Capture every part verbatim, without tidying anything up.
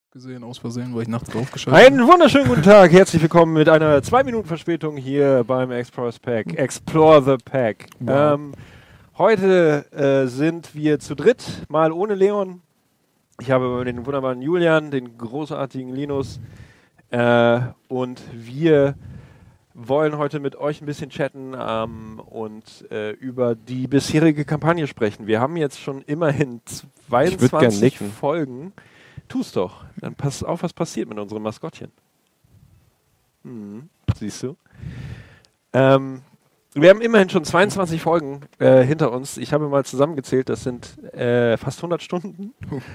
gesehen, aus Versehen, weil ich nachts draufgeschaltet habe. Einen wunderschönen guten Tag, herzlich willkommen mit einer zwei Minuten Verspätung hier beim Explore Pack. Explore the Pack. Wow. Ähm, heute äh, sind wir zu dritt, mal ohne Leon. Ich habe den wunderbaren Julian, den großartigen Linus äh, und wir wollen heute mit euch ein bisschen chatten ähm, und äh, über die bisherige Kampagne sprechen. Wir haben jetzt schon immerhin zweiundzwanzig Folgen. Tu's doch. Dann pass auf, was passiert mit unserem Maskottchen. Hm, siehst du? Ähm, wir haben immerhin schon zweiundzwanzig Folgen äh, hinter uns. Ich habe mal zusammengezählt, das sind äh, fast hundert Stunden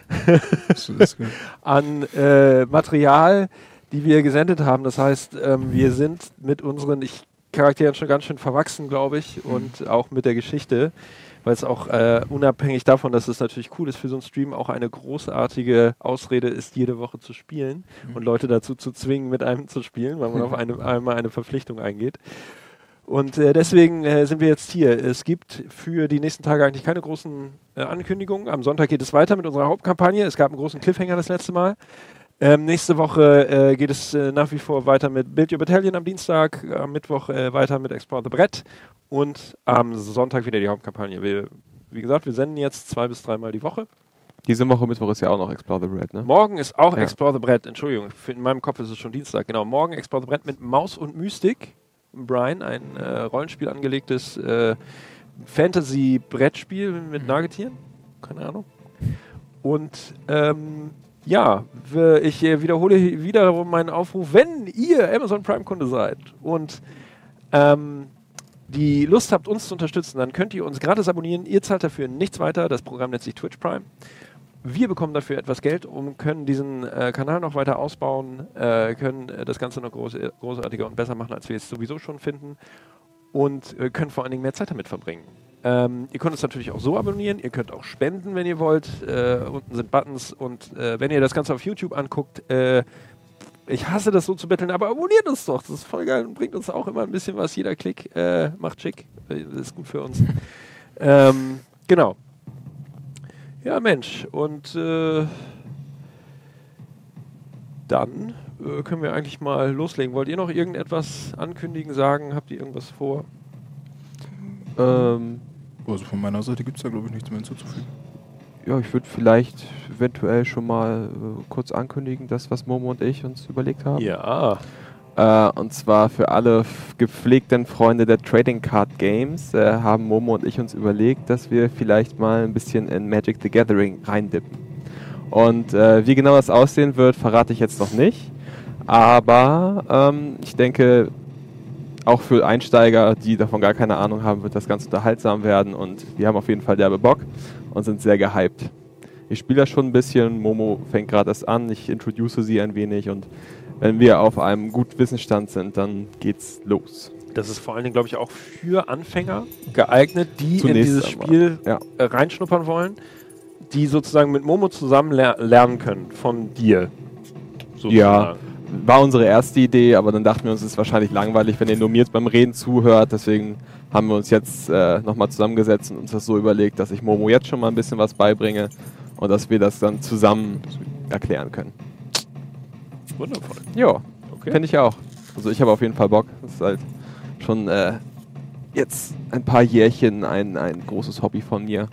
an äh, Material, die wir gesendet haben. Das heißt, ähm, wir sind mit unseren ich, Charakteren schon ganz schön verwachsen, glaube ich, mhm. und auch mit der Geschichte. Weil es auch äh, unabhängig davon, dass es natürlich cool ist für so einen Stream, auch eine großartige Ausrede ist, jede Woche zu spielen mhm. und Leute dazu zu zwingen, mit einem zu spielen, weil man auf eine, einmal eine Verpflichtung eingeht. Und äh, deswegen äh, sind wir jetzt hier. Es gibt für die nächsten Tage eigentlich keine großen äh, Ankündigungen. Am Sonntag geht es weiter mit unserer Hauptkampagne. Es gab einen großen Cliffhanger das letzte Mal. Ähm, nächste Woche äh, geht es äh, nach wie vor weiter mit Build Your Battalion am Dienstag, am Mittwoch äh, weiter mit Explore the Brett und am Sonntag wieder die Hauptkampagne. Wir, wie gesagt, wir senden jetzt zwei bis dreimal die Woche. Diese Woche Mittwoch ist ja auch noch Explore the Brett, ne? Morgen ist auch ja. Explore the Brett, Entschuldigung, in meinem Kopf ist es schon Dienstag, genau. Morgen Explore the Brett mit Maus und Mystik, Brian, ein äh, Rollenspiel angelegtes äh, Fantasy-Brettspiel mit mhm. Nagetieren, keine Ahnung. Und ähm, ja, ich äh, wiederhole wiederum meinen Aufruf, wenn ihr Amazon Prime-Kunde seid und ähm, die Lust habt, uns zu unterstützen, dann könnt ihr uns gratis abonnieren. Ihr zahlt dafür nichts weiter. Das Programm nennt sich Twitch Prime. Wir bekommen dafür etwas Geld und können diesen äh, Kanal noch weiter ausbauen, äh, können äh, das Ganze noch groß, großartiger und besser machen, als wir es sowieso schon finden und äh, können vor allen Dingen mehr Zeit damit verbringen. Ähm, ihr könnt uns natürlich auch so abonnieren, ihr könnt auch spenden, wenn ihr wollt. Äh, unten sind Buttons und äh, wenn ihr das Ganze auf YouTube anguckt, äh, ich hasse das so zu betteln, aber abonniert uns doch, das ist voll geil und bringt uns auch immer ein bisschen was. Jeder Klick äh, macht schick, das ist gut für uns. ähm, genau. Ja, Mensch, und äh, dann äh, können wir eigentlich mal loslegen. Wollt ihr noch irgendetwas ankündigen, sagen? Habt ihr irgendwas vor? Ähm, also von meiner Seite gibt es da, glaube ich, nichts mehr hinzuzufügen. Ja, ich würde vielleicht eventuell schon mal äh, kurz ankündigen, das, was Momo und ich uns überlegt haben. Ja. Äh, und zwar für alle gepflegten Freunde der Trading Card Games äh, haben Momo und ich uns überlegt, dass wir vielleicht mal ein bisschen in Magic the Gathering reindippen. Und äh, wie genau das aussehen wird, verrate ich jetzt noch nicht. Aber ähm, ich denke, auch für Einsteiger, die davon gar keine Ahnung haben, wird das ganz unterhaltsam werden. Und wir haben auf jeden Fall derbe Bock und sind sehr gehypt. Ich spiele das schon ein bisschen, Momo fängt gerade erst an, ich introduce sie ein wenig und wenn wir auf einem guten Wissensstand sind, dann geht's los. Das ist vor allen Dingen, glaube ich, auch für Anfänger geeignet, die Zunächst in dieses Spiel ja. äh, reinschnuppern wollen, die sozusagen mit Momo zusammen ler lernen können, von dir. Sozusagen. Ja, war unsere erste Idee, aber dann dachten wir uns, es ist wahrscheinlich langweilig, wenn ihr nur mir jetzt beim Reden zuhört, deswegen haben wir uns jetzt äh, nochmal zusammengesetzt und uns das so überlegt, dass ich Momo jetzt schon mal ein bisschen was beibringe und dass wir das dann zusammen erklären können. Wundervoll. Ja, okay. Finde ich auch. Also ich habe auf jeden Fall Bock. Das ist halt schon äh, jetzt ein paar Jährchen ein, ein großes Hobby von mir.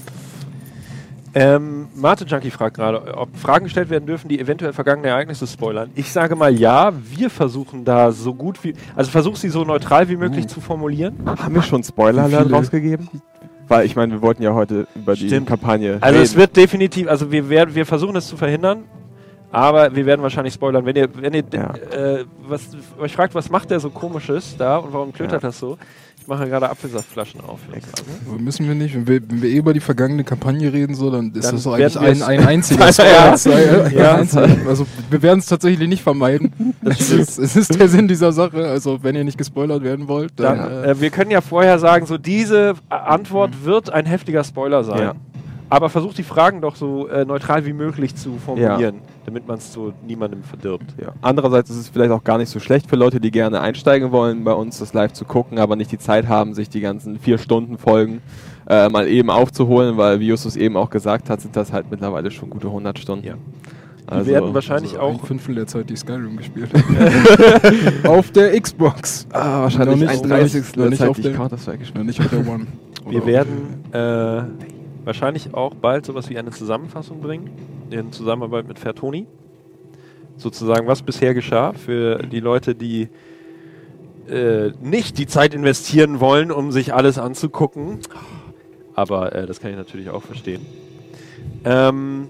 Ähm, Mate Junkie fragt gerade, ob Fragen gestellt werden dürfen, die eventuell vergangene Ereignisse spoilern. Ich sage mal ja, wir versuchen da so gut wie, also versuch sie so neutral wie möglich uh. zu formulieren. Haben wir schon Spoiler-Alert rausgegeben? Weil ich meine, wir wollten ja heute über Stimmt. die Kampagne Also reden. Es wird definitiv, also wir werden, wir versuchen es zu verhindern, aber wir werden wahrscheinlich spoilern. Wenn ihr, wenn ihr ja. äh, was, euch fragt, was macht der so Komisches da und warum klötert ja. das so? Ich mache gerade Apfelsaftflaschen auf. Aber müssen wir nicht, wenn wir, wenn wir eh über die vergangene Kampagne reden, so, dann ist dann das so eigentlich ein, ein einziger ja. Spoiler. ja. Also wir werden es tatsächlich nicht vermeiden. Es ist, es ist der Sinn dieser Sache. Also wenn ihr nicht gespoilert werden wollt, dann... dann äh, wir können ja vorher sagen, so diese Antwort mhm. wird ein heftiger Spoiler sein. Ja. Aber versucht die Fragen doch so äh, neutral wie möglich zu formulieren, ja. damit man es so niemandem verdirbt. Ja. Andererseits ist es vielleicht auch gar nicht so schlecht für Leute, die gerne einsteigen wollen, bei uns das live zu gucken, aber nicht die Zeit haben, sich die ganzen vier Stunden Folgen äh, mal eben aufzuholen, weil, wie Justus eben auch gesagt hat, sind das halt mittlerweile schon gute hundert Stunden. Ja. Die werden wahrscheinlich also auch... ein Fünftel der Zeit, die Skyrim gespielt habe. Auf der Xbox. Ah, wahrscheinlich Noch ein nicht- Dreißigstel noch der nicht Zeit, auf die ich der- Counter-Strike gespielt Ja, nicht auf der One. Wir Oder werden äh, wahrscheinlich auch bald sowas wie eine Zusammenfassung bringen, in Zusammenarbeit mit Fairtoni. Sozusagen, was bisher geschah für die Leute, die äh, nicht die Zeit investieren wollen, um sich alles anzugucken. Aber äh, das kann ich natürlich auch verstehen. Ähm,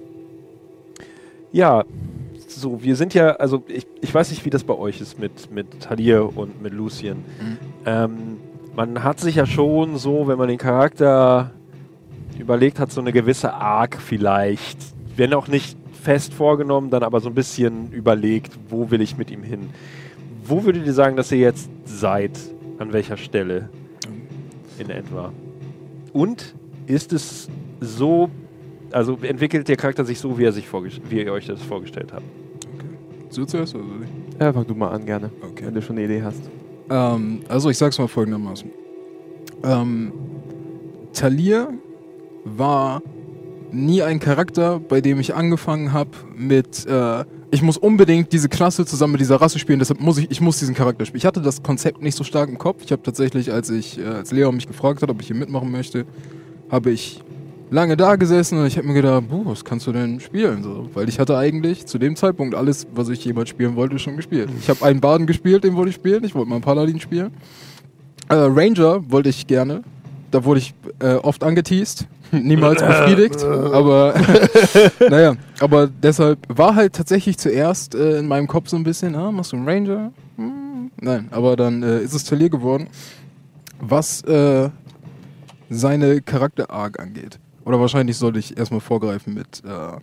ja, so, wir sind ja, also ich, ich weiß nicht, wie das bei euch ist mit, mit Talir und mit Lucien. Mhm. Ähm, man hat sich ja schon so, wenn man den Charakter überlegt hat, so eine gewisse Arc vielleicht, wenn auch nicht fest vorgenommen, dann aber so ein bisschen überlegt, wo will ich mit ihm hin. Wo würdet ihr sagen, dass ihr jetzt seid? An welcher Stelle in etwa? Und ist es so, also entwickelt der Charakter sich so, wie, er sich vorgest- wie ihr euch das vorgestellt habt? Du zuerst oder soll ich? Ja, fang du mal an, gerne. Okay. Wenn du schon eine Idee hast. Ähm, also ich sag's mal folgendermaßen. Ähm, Talir war nie ein Charakter, bei dem ich angefangen habe mit, äh, ich muss unbedingt diese Klasse zusammen mit dieser Rasse spielen, deshalb muss ich, ich muss diesen Charakter spielen. Ich hatte das Konzept nicht so stark im Kopf. Ich habe tatsächlich, als ich, äh, als Leon mich gefragt hat, ob ich hier mitmachen möchte, habe ich lange da gesessen und ich habe mir gedacht, buh, was kannst du denn spielen? So, weil ich hatte eigentlich zu dem Zeitpunkt alles, was ich jemals spielen wollte, schon gespielt. Ich habe einen Baden gespielt, den wollte ich spielen. Ich wollte mal einen Paladin spielen. Äh, Ranger wollte ich gerne. Da wurde ich äh, oft angeteased. Niemals befriedigt. aber naja, aber deshalb war halt tatsächlich zuerst äh, in meinem Kopf so ein bisschen, ah, machst du einen Ranger? Hm, nein, aber dann äh, ist es Talir geworden. Was äh, seine Charakter-Arc angeht. Oder wahrscheinlich sollte ich erstmal vorgreifen mit, äh,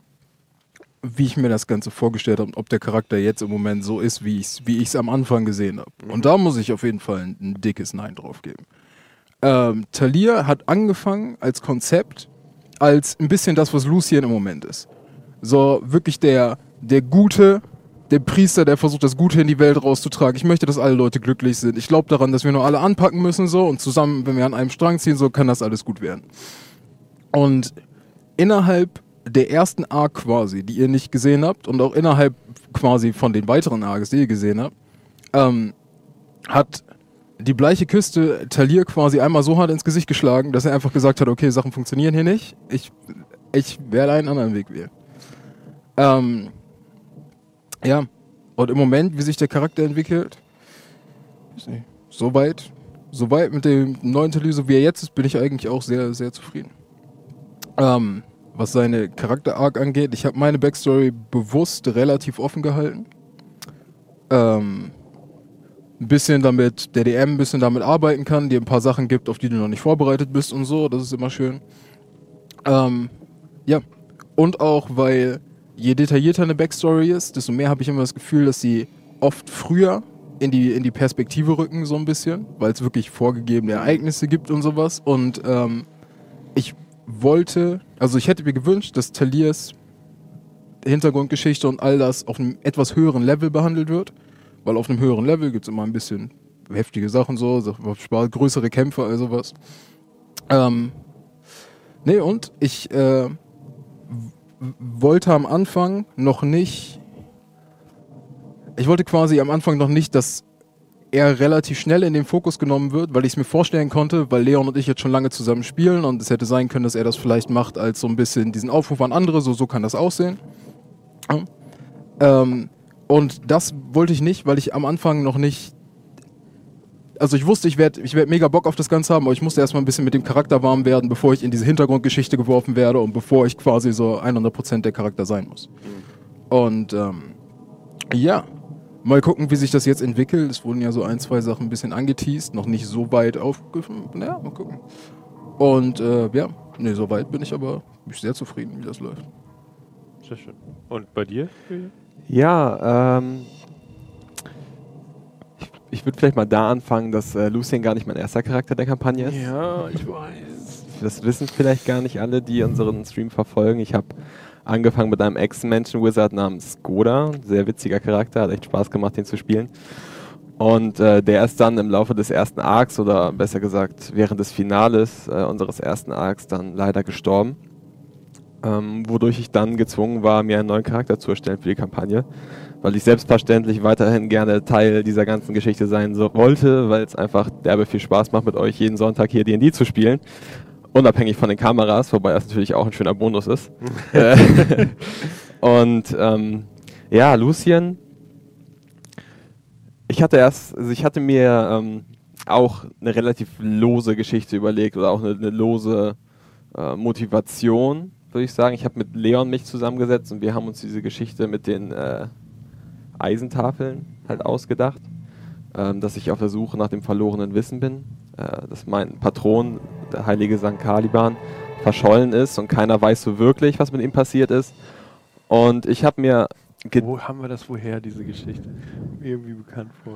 wie ich mir das Ganze vorgestellt habe, ob der Charakter jetzt im Moment so ist, wie ich es wie ich's am Anfang gesehen habe. Mhm. Und da muss ich auf jeden Fall ein, ein dickes Nein drauf geben. Ähm, Talir hat angefangen als Konzept, als ein bisschen das, was Lucien im Moment ist. So wirklich der, der Gute, der Priester, der versucht, das Gute in die Welt rauszutragen. Ich möchte, dass alle Leute glücklich sind. Ich glaube daran, dass wir nur alle anpacken müssen so und zusammen, wenn wir an einem Strang ziehen, so kann das alles gut werden. Und innerhalb der ersten Arc quasi, die ihr nicht gesehen habt und auch innerhalb quasi von den weiteren Arcs, die ihr gesehen habt, ähm, hat die bleiche Küste Talir quasi einmal so hart ins Gesicht geschlagen, dass er einfach gesagt hat, okay, Sachen funktionieren hier nicht, ich, ich werde einen anderen Weg wählen. Ähm, ja, und im Moment, wie sich der Charakter entwickelt, weiß nicht, soweit, soweit mit dem neuen Talir, so wie er jetzt ist, bin ich eigentlich auch sehr, sehr zufrieden. Ähm, was seine Charakter-Arc angeht, ich habe meine Backstory bewusst relativ offen gehalten. Ähm, ein bisschen damit der D M ein bisschen damit arbeiten kann, dir ein paar Sachen gibt, auf die du noch nicht vorbereitet bist und so, das ist immer schön. Ähm, ja, und auch, weil je detaillierter eine Backstory ist, desto mehr habe ich immer das Gefühl, dass sie oft früher in die, in die Perspektive rücken, so ein bisschen, weil es wirklich vorgegebene Ereignisse gibt und sowas. Und ähm, ich wollte, also ich hätte mir gewünscht, dass Talirs Hintergrundgeschichte und all das auf einem etwas höheren Level behandelt wird, weil auf einem höheren Level gibt es immer ein bisschen heftige Sachen so, so größere Kämpfe, also was. Ähm, nee, und ich äh, w- wollte am Anfang noch nicht, ich wollte quasi am Anfang noch nicht, dass er relativ schnell in den Fokus genommen wird, weil ich es mir vorstellen konnte, weil Leon und ich jetzt schon lange zusammen spielen und es hätte sein können, dass er das vielleicht macht als so ein bisschen diesen Aufruf an andere, so, so kann das aussehen. Ja. Ähm, und das wollte ich nicht, weil ich am Anfang noch nicht, also ich wusste, ich werde ich werd mega Bock auf das Ganze haben, aber ich musste erstmal ein bisschen mit dem Charakter warm werden, bevor ich in diese Hintergrundgeschichte geworfen werde und bevor ich quasi so hundert Prozent der Charakter sein muss. Mhm. Und ähm, ja, mal gucken, wie sich das jetzt entwickelt. Es wurden ja so ein, zwei Sachen ein bisschen angeteased, noch nicht so weit aufgegriffen. Naja, mal gucken. Und äh, ja, nee, so weit bin ich aber bin ich sehr zufrieden, wie das läuft. Sehr schön. Und bei dir? Ja, ähm, ich, ich würde vielleicht mal da anfangen, dass äh, Lucien gar nicht mein erster Charakter der Kampagne ist. Ja, ich weiß. Das wissen vielleicht gar nicht alle, die unseren Stream verfolgen. Ich habe angefangen mit einem Ex-Mansion-Wizard namens Skoda. Sehr witziger Charakter, hat echt Spaß gemacht, den zu spielen. Und äh, der ist dann im Laufe des ersten Arcs, oder besser gesagt während des Finales äh, unseres ersten Arcs, dann leider gestorben. ähm, wodurch ich dann gezwungen war, mir einen neuen Charakter zu erstellen für die Kampagne, weil ich selbstverständlich weiterhin gerne Teil dieser ganzen Geschichte sein so wollte, weil es einfach derbe viel Spaß macht, mit euch jeden Sonntag hier D und D zu spielen. Unabhängig von den Kameras, wobei das natürlich auch ein schöner Bonus ist. Und ähm, ja, Lucien, ich hatte erst, also ich hatte mir ähm, auch eine relativ lose Geschichte überlegt oder auch eine, eine lose äh, Motivation, würde ich sagen. Ich habe mit Leon mich zusammengesetzt und wir haben uns diese Geschichte mit den äh, Eisentafeln halt ausgedacht, ähm, dass ich auf der Suche nach dem verlorenen Wissen bin, äh, dass mein Patron, der heilige Sankt Caliban, verschollen ist und keiner weiß so wirklich, was mit ihm passiert ist. Und ich habe mir... Wo haben wir das woher, diese Geschichte? Irgendwie bekannt vor.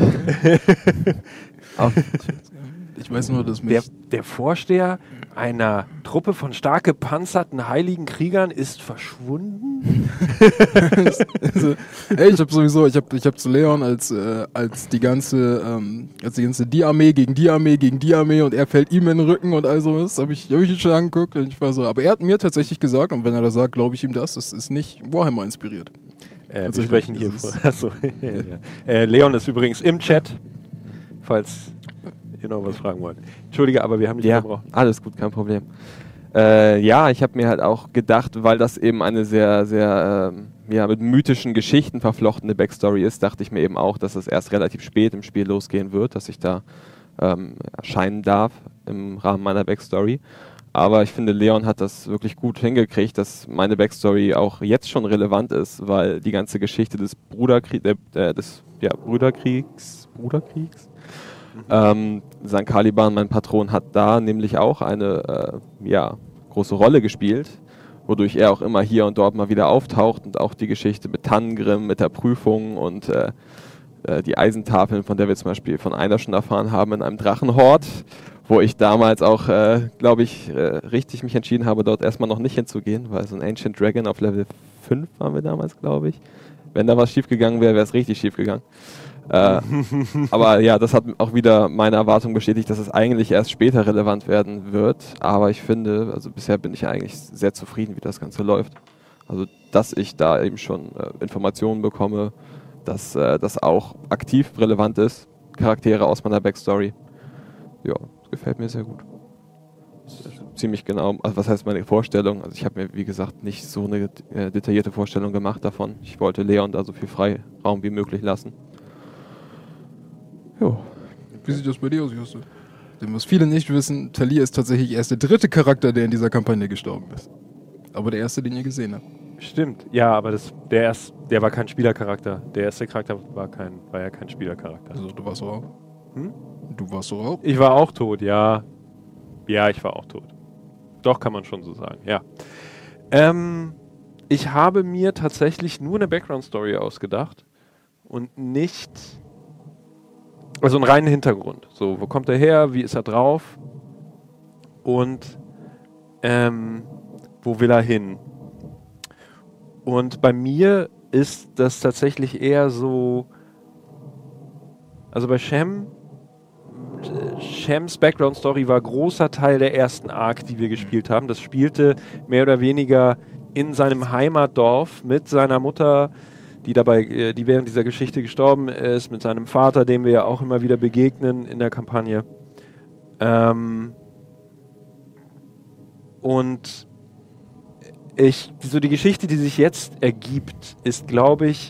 Ich weiß nur, dass mich... Der, der Vorsteher einer Truppe von stark gepanzerten heiligen Kriegern ist verschwunden? also, ey, ich habe sowieso, ich habe ich hab zu Leon, als, äh, als die ganze, ähm, als die ganze die Armee gegen die Armee gegen die Armee und er fällt ihm in den Rücken und all sowas, habe ich, hab ich ihn schon angeguckt und ich war so, aber er hat mir tatsächlich gesagt, und wenn er das sagt, glaube ich ihm das, das ist nicht Warhammer inspiriert. Äh, Also wir ich- sprechen hier das vor. ist- Achso, ja, ja. Äh, Leon ist übrigens im Chat, falls ihr noch was fragen wollt. Entschuldige, aber wir haben dich Ja, unterbrochen. alles gut, kein Problem. Äh, ja, ich habe mir halt auch gedacht, weil das eben eine sehr, sehr ähm, ja, mit mythischen Geschichten verflochtene Backstory ist, dachte ich mir eben auch, dass es erst relativ spät im Spiel losgehen wird, dass ich da ähm, erscheinen darf im Rahmen meiner Backstory. Aber ich finde, Leon hat das wirklich gut hingekriegt, dass meine Backstory auch jetzt schon relevant ist, weil die ganze Geschichte des Bruderkriegs, äh, des ja, Brüderkriegs, Bruderkriegs, ähm, Sankt Caliban, mein Patron, hat da nämlich auch eine äh, ja, große Rolle gespielt, wodurch er auch immer hier und dort mal wieder auftaucht und auch die Geschichte mit Tannengrim, mit der Prüfung und äh, äh, die Eisentafeln, von der wir zum Beispiel von einer schon erfahren haben, in einem Drachenhort, wo ich damals auch, äh, glaube ich, äh, richtig mich entschieden habe, dort erstmal noch nicht hinzugehen, weil so ein Ancient Dragon auf Level fünf waren wir damals, glaube ich. Wenn da was schief gegangen wäre, wäre es richtig schief gegangen. Äh, aber ja, das hat auch wieder meine Erwartung bestätigt, dass es eigentlich erst später relevant werden wird. Aber ich finde, also bisher bin ich eigentlich sehr zufrieden, wie das Ganze läuft. Also, dass ich da eben schon äh, Informationen bekomme, dass äh, das auch aktiv relevant ist, Charaktere aus meiner Backstory. Ja, das gefällt mir sehr gut. Das ist ziemlich genau, also was heißt meine Vorstellung? Also ich habe mir, wie gesagt, nicht so eine äh, detaillierte Vorstellung gemacht davon. Ich wollte Leon da so viel Freiraum wie möglich lassen. Jo. Wie sieht das bei dir aus, Justus? Denn was viele nicht wissen, Talia ist tatsächlich erst der dritte Charakter, der in dieser Kampagne gestorben ist. Aber der erste, den ihr gesehen habt. Stimmt, ja, aber das, der, erst, der war kein Spielercharakter. Der erste Charakter war, kein, war ja kein Spielercharakter. Also du warst doch auch. Hm? Du warst doch auch. Ich war auch tot, ja. Ja, ich war auch tot. Doch, kann man schon so sagen, ja. Ähm, ich habe mir tatsächlich nur eine Background-Story ausgedacht und nicht, also einen reinen Hintergrund. So, wo kommt er her, wie ist er drauf und ähm, wo will er hin? Und bei mir ist das tatsächlich eher so, also bei Shem, Shems Background Story war großer Teil der ersten Arc, die wir gespielt haben. Das spielte mehr oder weniger in seinem Heimatdorf mit seiner Mutter, die dabei, äh, die während dieser Geschichte gestorben ist, mit seinem Vater, dem wir ja auch immer wieder begegnen in der Kampagne. Ähm und ich, so die Geschichte, die sich jetzt ergibt, ist, glaube ich,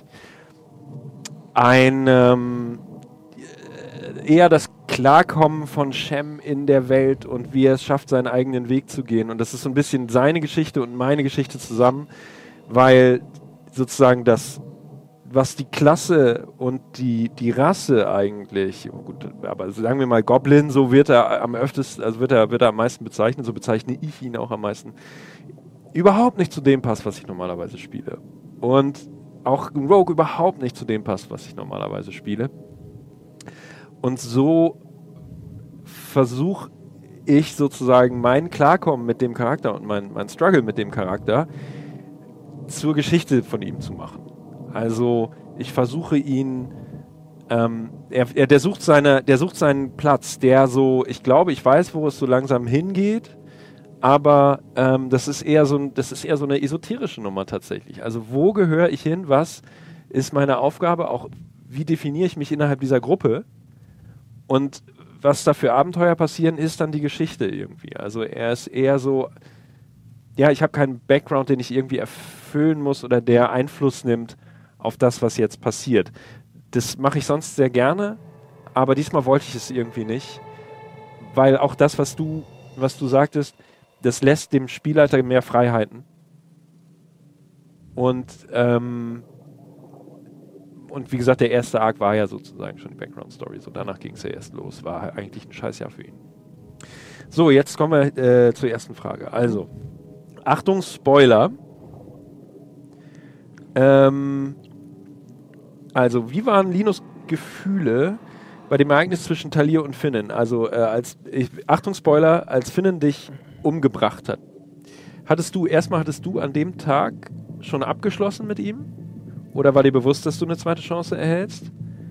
ein ähm, eher das Klarkommen von Shem in der Welt und wie er es schafft, seinen eigenen Weg zu gehen. Und das ist so ein bisschen seine Geschichte und meine Geschichte zusammen, weil sozusagen das, was die Klasse und die, die Rasse eigentlich, oh gut, aber sagen wir mal Goblin, so wird er am öftesten, also wird er, wird er am meisten bezeichnet, so bezeichne ich ihn auch am meisten, überhaupt nicht zu dem passt, was ich normalerweise spiele. Und auch Rogue überhaupt nicht zu dem passt, was ich normalerweise spiele. Und so versuche ich sozusagen mein Klarkommen mit dem Charakter und mein, mein Struggle mit dem Charakter zur Geschichte von ihm zu machen. Also ich versuche ihn, ähm, er, er, der, sucht seine, der sucht seinen Platz, der so, ich glaube, ich weiß, wo es so langsam hingeht, aber ähm, das ist eher so ein, das ist eher so eine esoterische Nummer tatsächlich. Also wo gehöre ich hin? Was ist meine Aufgabe? Auch wie definiere ich mich innerhalb dieser Gruppe? Und was da für Abenteuer passieren, ist dann die Geschichte irgendwie. Also er ist eher so, ja, ich habe keinen Background, den ich irgendwie erfüllen muss oder der Einfluss nimmt auf das, was jetzt passiert. Das mache ich sonst sehr gerne, aber diesmal wollte ich es irgendwie nicht, weil auch das, was du, was du sagtest, das lässt dem Spielleiter mehr Freiheiten. Und ähm, Und wie gesagt, der erste Arc war ja sozusagen schon die Background-Story. So, danach ging es ja erst los. War eigentlich ein Scheißjahr für ihn. So, jetzt kommen wir äh, zur ersten Frage. Also, Achtung, Spoiler. Ähm, also, wie waren Linus Gefühle bei dem Ereignis zwischen Talir und Finnen? Also, äh, als ich, Achtung, Spoiler, als Finnen dich umgebracht hat. Hattest du, erstmal hattest du an dem Tag schon abgeschlossen mit ihm? Oder war dir bewusst, dass du eine zweite Chance erhältst?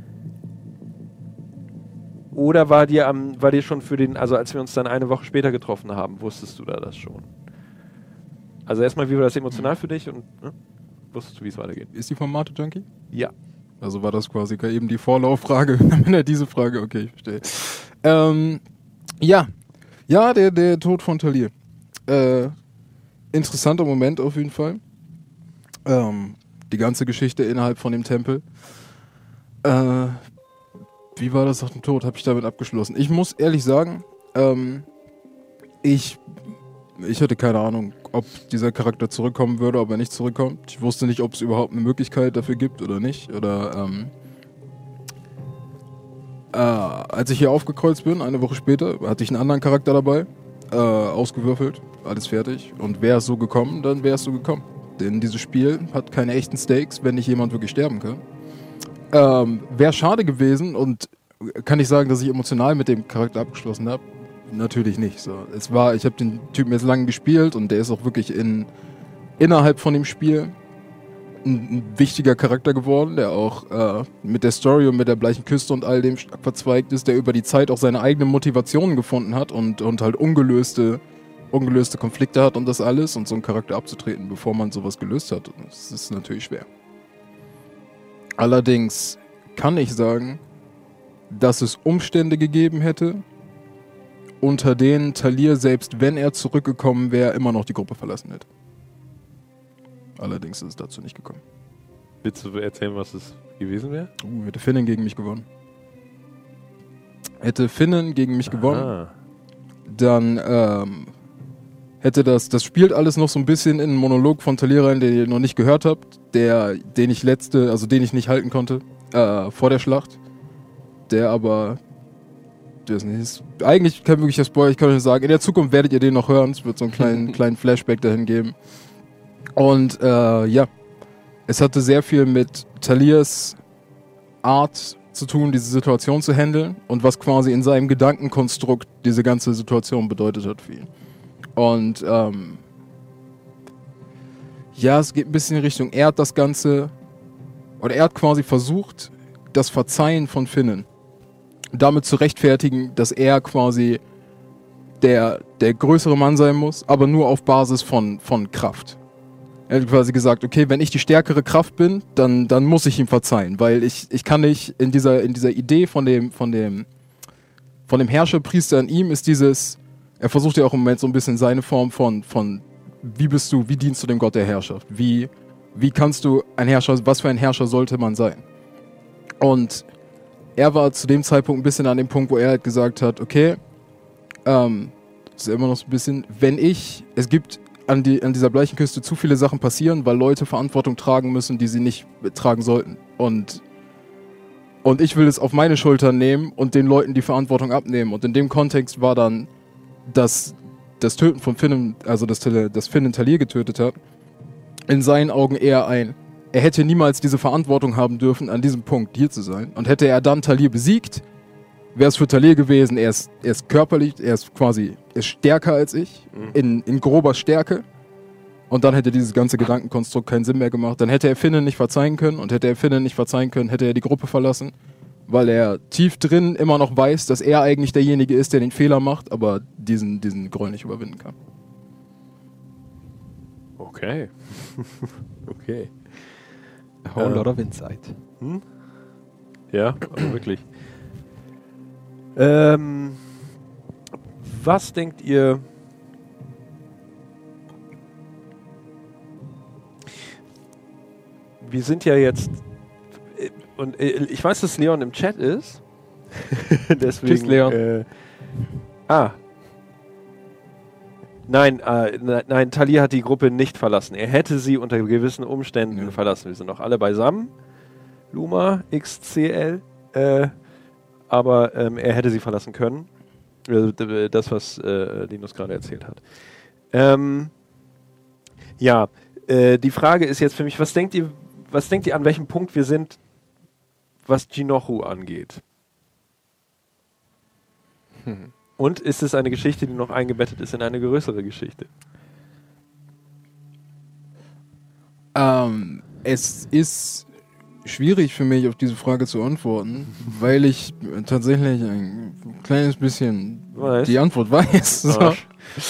Oder war dir, am, war dir schon für den, also als wir uns dann eine Woche später getroffen haben, wusstest du da das schon? Also erstmal, wie war das emotional für dich und ne? Wusstest du, wie es weitergeht? Ist die vom Mate-Junkie? Ja. Also war das quasi eben die Vorlauffrage, wenn er diese Frage, okay, ich verstehe. Ähm, ja, ja, der, der Tod von Talir. Äh, interessanter Moment auf jeden Fall. Ähm, Die ganze Geschichte innerhalb von dem Tempel. Äh, wie war das nach dem Tod? Habe ich damit abgeschlossen? Ich muss ehrlich sagen, ähm, ich, ich hatte keine Ahnung, ob dieser Charakter zurückkommen würde, ob er nicht zurückkommt. Ich wusste nicht, ob es überhaupt eine Möglichkeit dafür gibt oder nicht. Oder ähm, äh, als ich hier aufgekreuzt bin, eine Woche später, hatte ich einen anderen Charakter dabei, äh, ausgewürfelt, alles fertig. Und wäre es so gekommen, dann wäre es so gekommen. Denn dieses Spiel hat keine echten Stakes, wenn nicht jemand wirklich sterben kann. Ähm, wäre schade gewesen und kann ich sagen, dass ich emotional mit dem Charakter abgeschlossen habe? Natürlich nicht. So. Es war, ich habe den Typen jetzt lange gespielt und der ist auch wirklich in, innerhalb von dem Spiel ein, ein wichtiger Charakter geworden, der auch äh, mit der Story und mit der Bleichen Küste und all dem stark verzweigt ist, der über die Zeit auch seine eigenen Motivationen gefunden hat und, und halt ungelöste ungelöste Konflikte hat und das alles und so einen Charakter abzutreten, bevor man sowas gelöst hat. Das ist natürlich schwer. Allerdings kann ich sagen, dass es Umstände gegeben hätte, unter denen Talir, selbst wenn er zurückgekommen wäre, immer noch die Gruppe verlassen hätte. Allerdings ist es dazu nicht gekommen. Willst du erzählen, was es gewesen wäre? Uh, hätte Finnen gegen mich gewonnen. Hätte Finnen gegen mich Aha. gewonnen, dann ähm, hätte das, das spielt alles noch so ein bisschen in einen Monolog von Talir rein, den ihr noch nicht gehört habt, der, den ich letzte, also den ich nicht halten konnte, äh, vor der Schlacht. Der aber, das ist eigentlich kein wirklicher Spoiler, ich kann euch sagen, in der Zukunft werdet ihr den noch hören, es wird so einen kleinen, kleinen Flashback dahin geben. Und äh, ja, es hatte sehr viel mit Talirs Art zu tun, diese Situation zu handeln und was quasi in seinem Gedankenkonstrukt diese ganze Situation bedeutet hat für ihn. Und ähm, ja, es geht ein bisschen in Richtung, er hat das Ganze, oder er hat quasi versucht, das Verzeihen von Finnen damit zu rechtfertigen, dass er quasi der, der größere Mann sein muss, aber nur auf Basis von, von Kraft. Er hat quasi gesagt, okay, wenn ich die stärkere Kraft bin, dann, dann muss ich ihm verzeihen, weil ich, ich kann nicht, in dieser, in dieser Idee von dem, von dem, von dem Herrscherpriester in ihm ist dieses, er versucht ja auch im Moment so ein bisschen seine Form von, von wie bist du, wie dienst du dem Gott der Herrschaft? Wie, wie kannst du ein Herrscher, was für ein Herrscher sollte man sein? Und er war zu dem Zeitpunkt ein bisschen an dem Punkt, wo er halt gesagt hat, okay, ähm, das ist immer noch so ein bisschen, wenn ich, es gibt an, die, an dieser Bleichen Küste zu viele Sachen passieren, weil Leute Verantwortung tragen müssen, die sie nicht tragen sollten. Und, und ich will es auf meine Schultern nehmen und den Leuten die Verantwortung abnehmen. Und in dem Kontext war dann dass das Töten von Finnen, also dass, dass Finnen Talir getötet hat, in seinen Augen eher ein, er hätte niemals diese Verantwortung haben dürfen, an diesem Punkt hier zu sein. Und hätte er dann Talir besiegt, wäre es für Talir gewesen, er ist, er ist körperlich, er ist quasi, er ist stärker als ich, mhm. in, in grober Stärke. Und dann hätte dieses ganze Gedankenkonstrukt keinen Sinn mehr gemacht. Dann hätte er Finnen nicht verzeihen können und hätte er Finnen nicht verzeihen können, hätte er die Gruppe verlassen. Weil er tief drin immer noch weiß, dass er eigentlich derjenige ist, der den Fehler macht, aber diesen, diesen Groll nicht überwinden kann. Okay. okay. A whole Ähm. lot of insight. Hm? Ja, also wirklich. Ähm, was denkt ihr... Wir sind ja jetzt... äh, Und äh, ich weiß, dass Leon im Chat ist. Deswegen, Tschüss, Leon. Äh, ah. Nein, äh, ne- nein, Talia hat die Gruppe nicht verlassen. Er hätte sie unter gewissen Umständen Ja. verlassen. Wir sind noch alle beisammen. Luma, X C L. Äh, aber ähm, er hätte sie verlassen können. Also, d- das, was äh, Linus gerade erzählt hat. Ähm, ja, äh, die Frage ist jetzt für mich, was denkt ihr, was denkt ihr, an welchem Punkt wir sind, was Jinochu angeht? Hm. Und ist es eine Geschichte, die noch eingebettet ist in eine größere Geschichte? Ähm, es ist schwierig für mich, auf diese Frage zu antworten, weil ich tatsächlich ein kleines bisschen Weiß. die Antwort weiß. So. Arsch.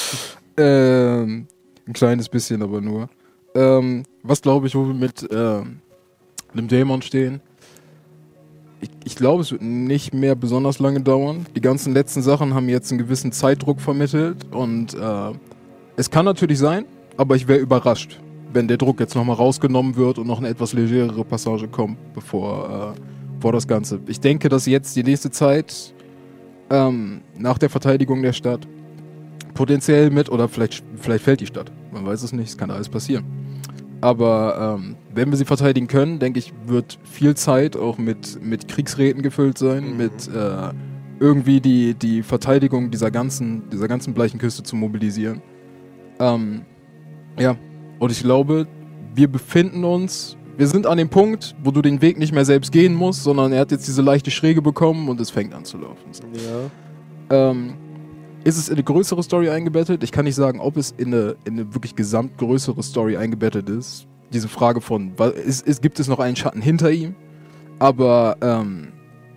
Ähm, ein kleines bisschen aber nur. Ähm, was glaube ich, wo wir mit ähm, dem Dämon stehen? Ich, ich glaube, es wird nicht mehr besonders lange dauern. Die ganzen letzten Sachen haben jetzt einen gewissen Zeitdruck vermittelt und äh, es kann natürlich sein, aber ich wäre überrascht, wenn der Druck jetzt nochmal rausgenommen wird und noch eine etwas legerere Passage kommt, bevor äh, vor das Ganze. Ich denke, dass jetzt die nächste Zeit ähm, nach der Verteidigung der Stadt potenziell mit, oder vielleicht, vielleicht fällt die Stadt, man weiß es nicht, es kann alles passieren. Aber ähm, wenn wir sie verteidigen können, denke ich, wird viel Zeit auch mit, mit Kriegsräten gefüllt sein, Mhm. mit äh, irgendwie die, die Verteidigung dieser ganzen, dieser ganzen Bleichenküste zu mobilisieren. Ähm, ja, und ich glaube, wir befinden uns, wir sind an dem Punkt, wo du den Weg nicht mehr selbst gehen musst, sondern er hat jetzt diese leichte Schräge bekommen und es fängt an zu laufen. Ja. Ähm, ist es in eine größere Story eingebettet? Ich kann nicht sagen, ob es in eine, in eine wirklich gesamt größere Story eingebettet ist. Diese Frage von, wa- ist, ist, gibt es noch einen Schatten hinter ihm? Aber ähm,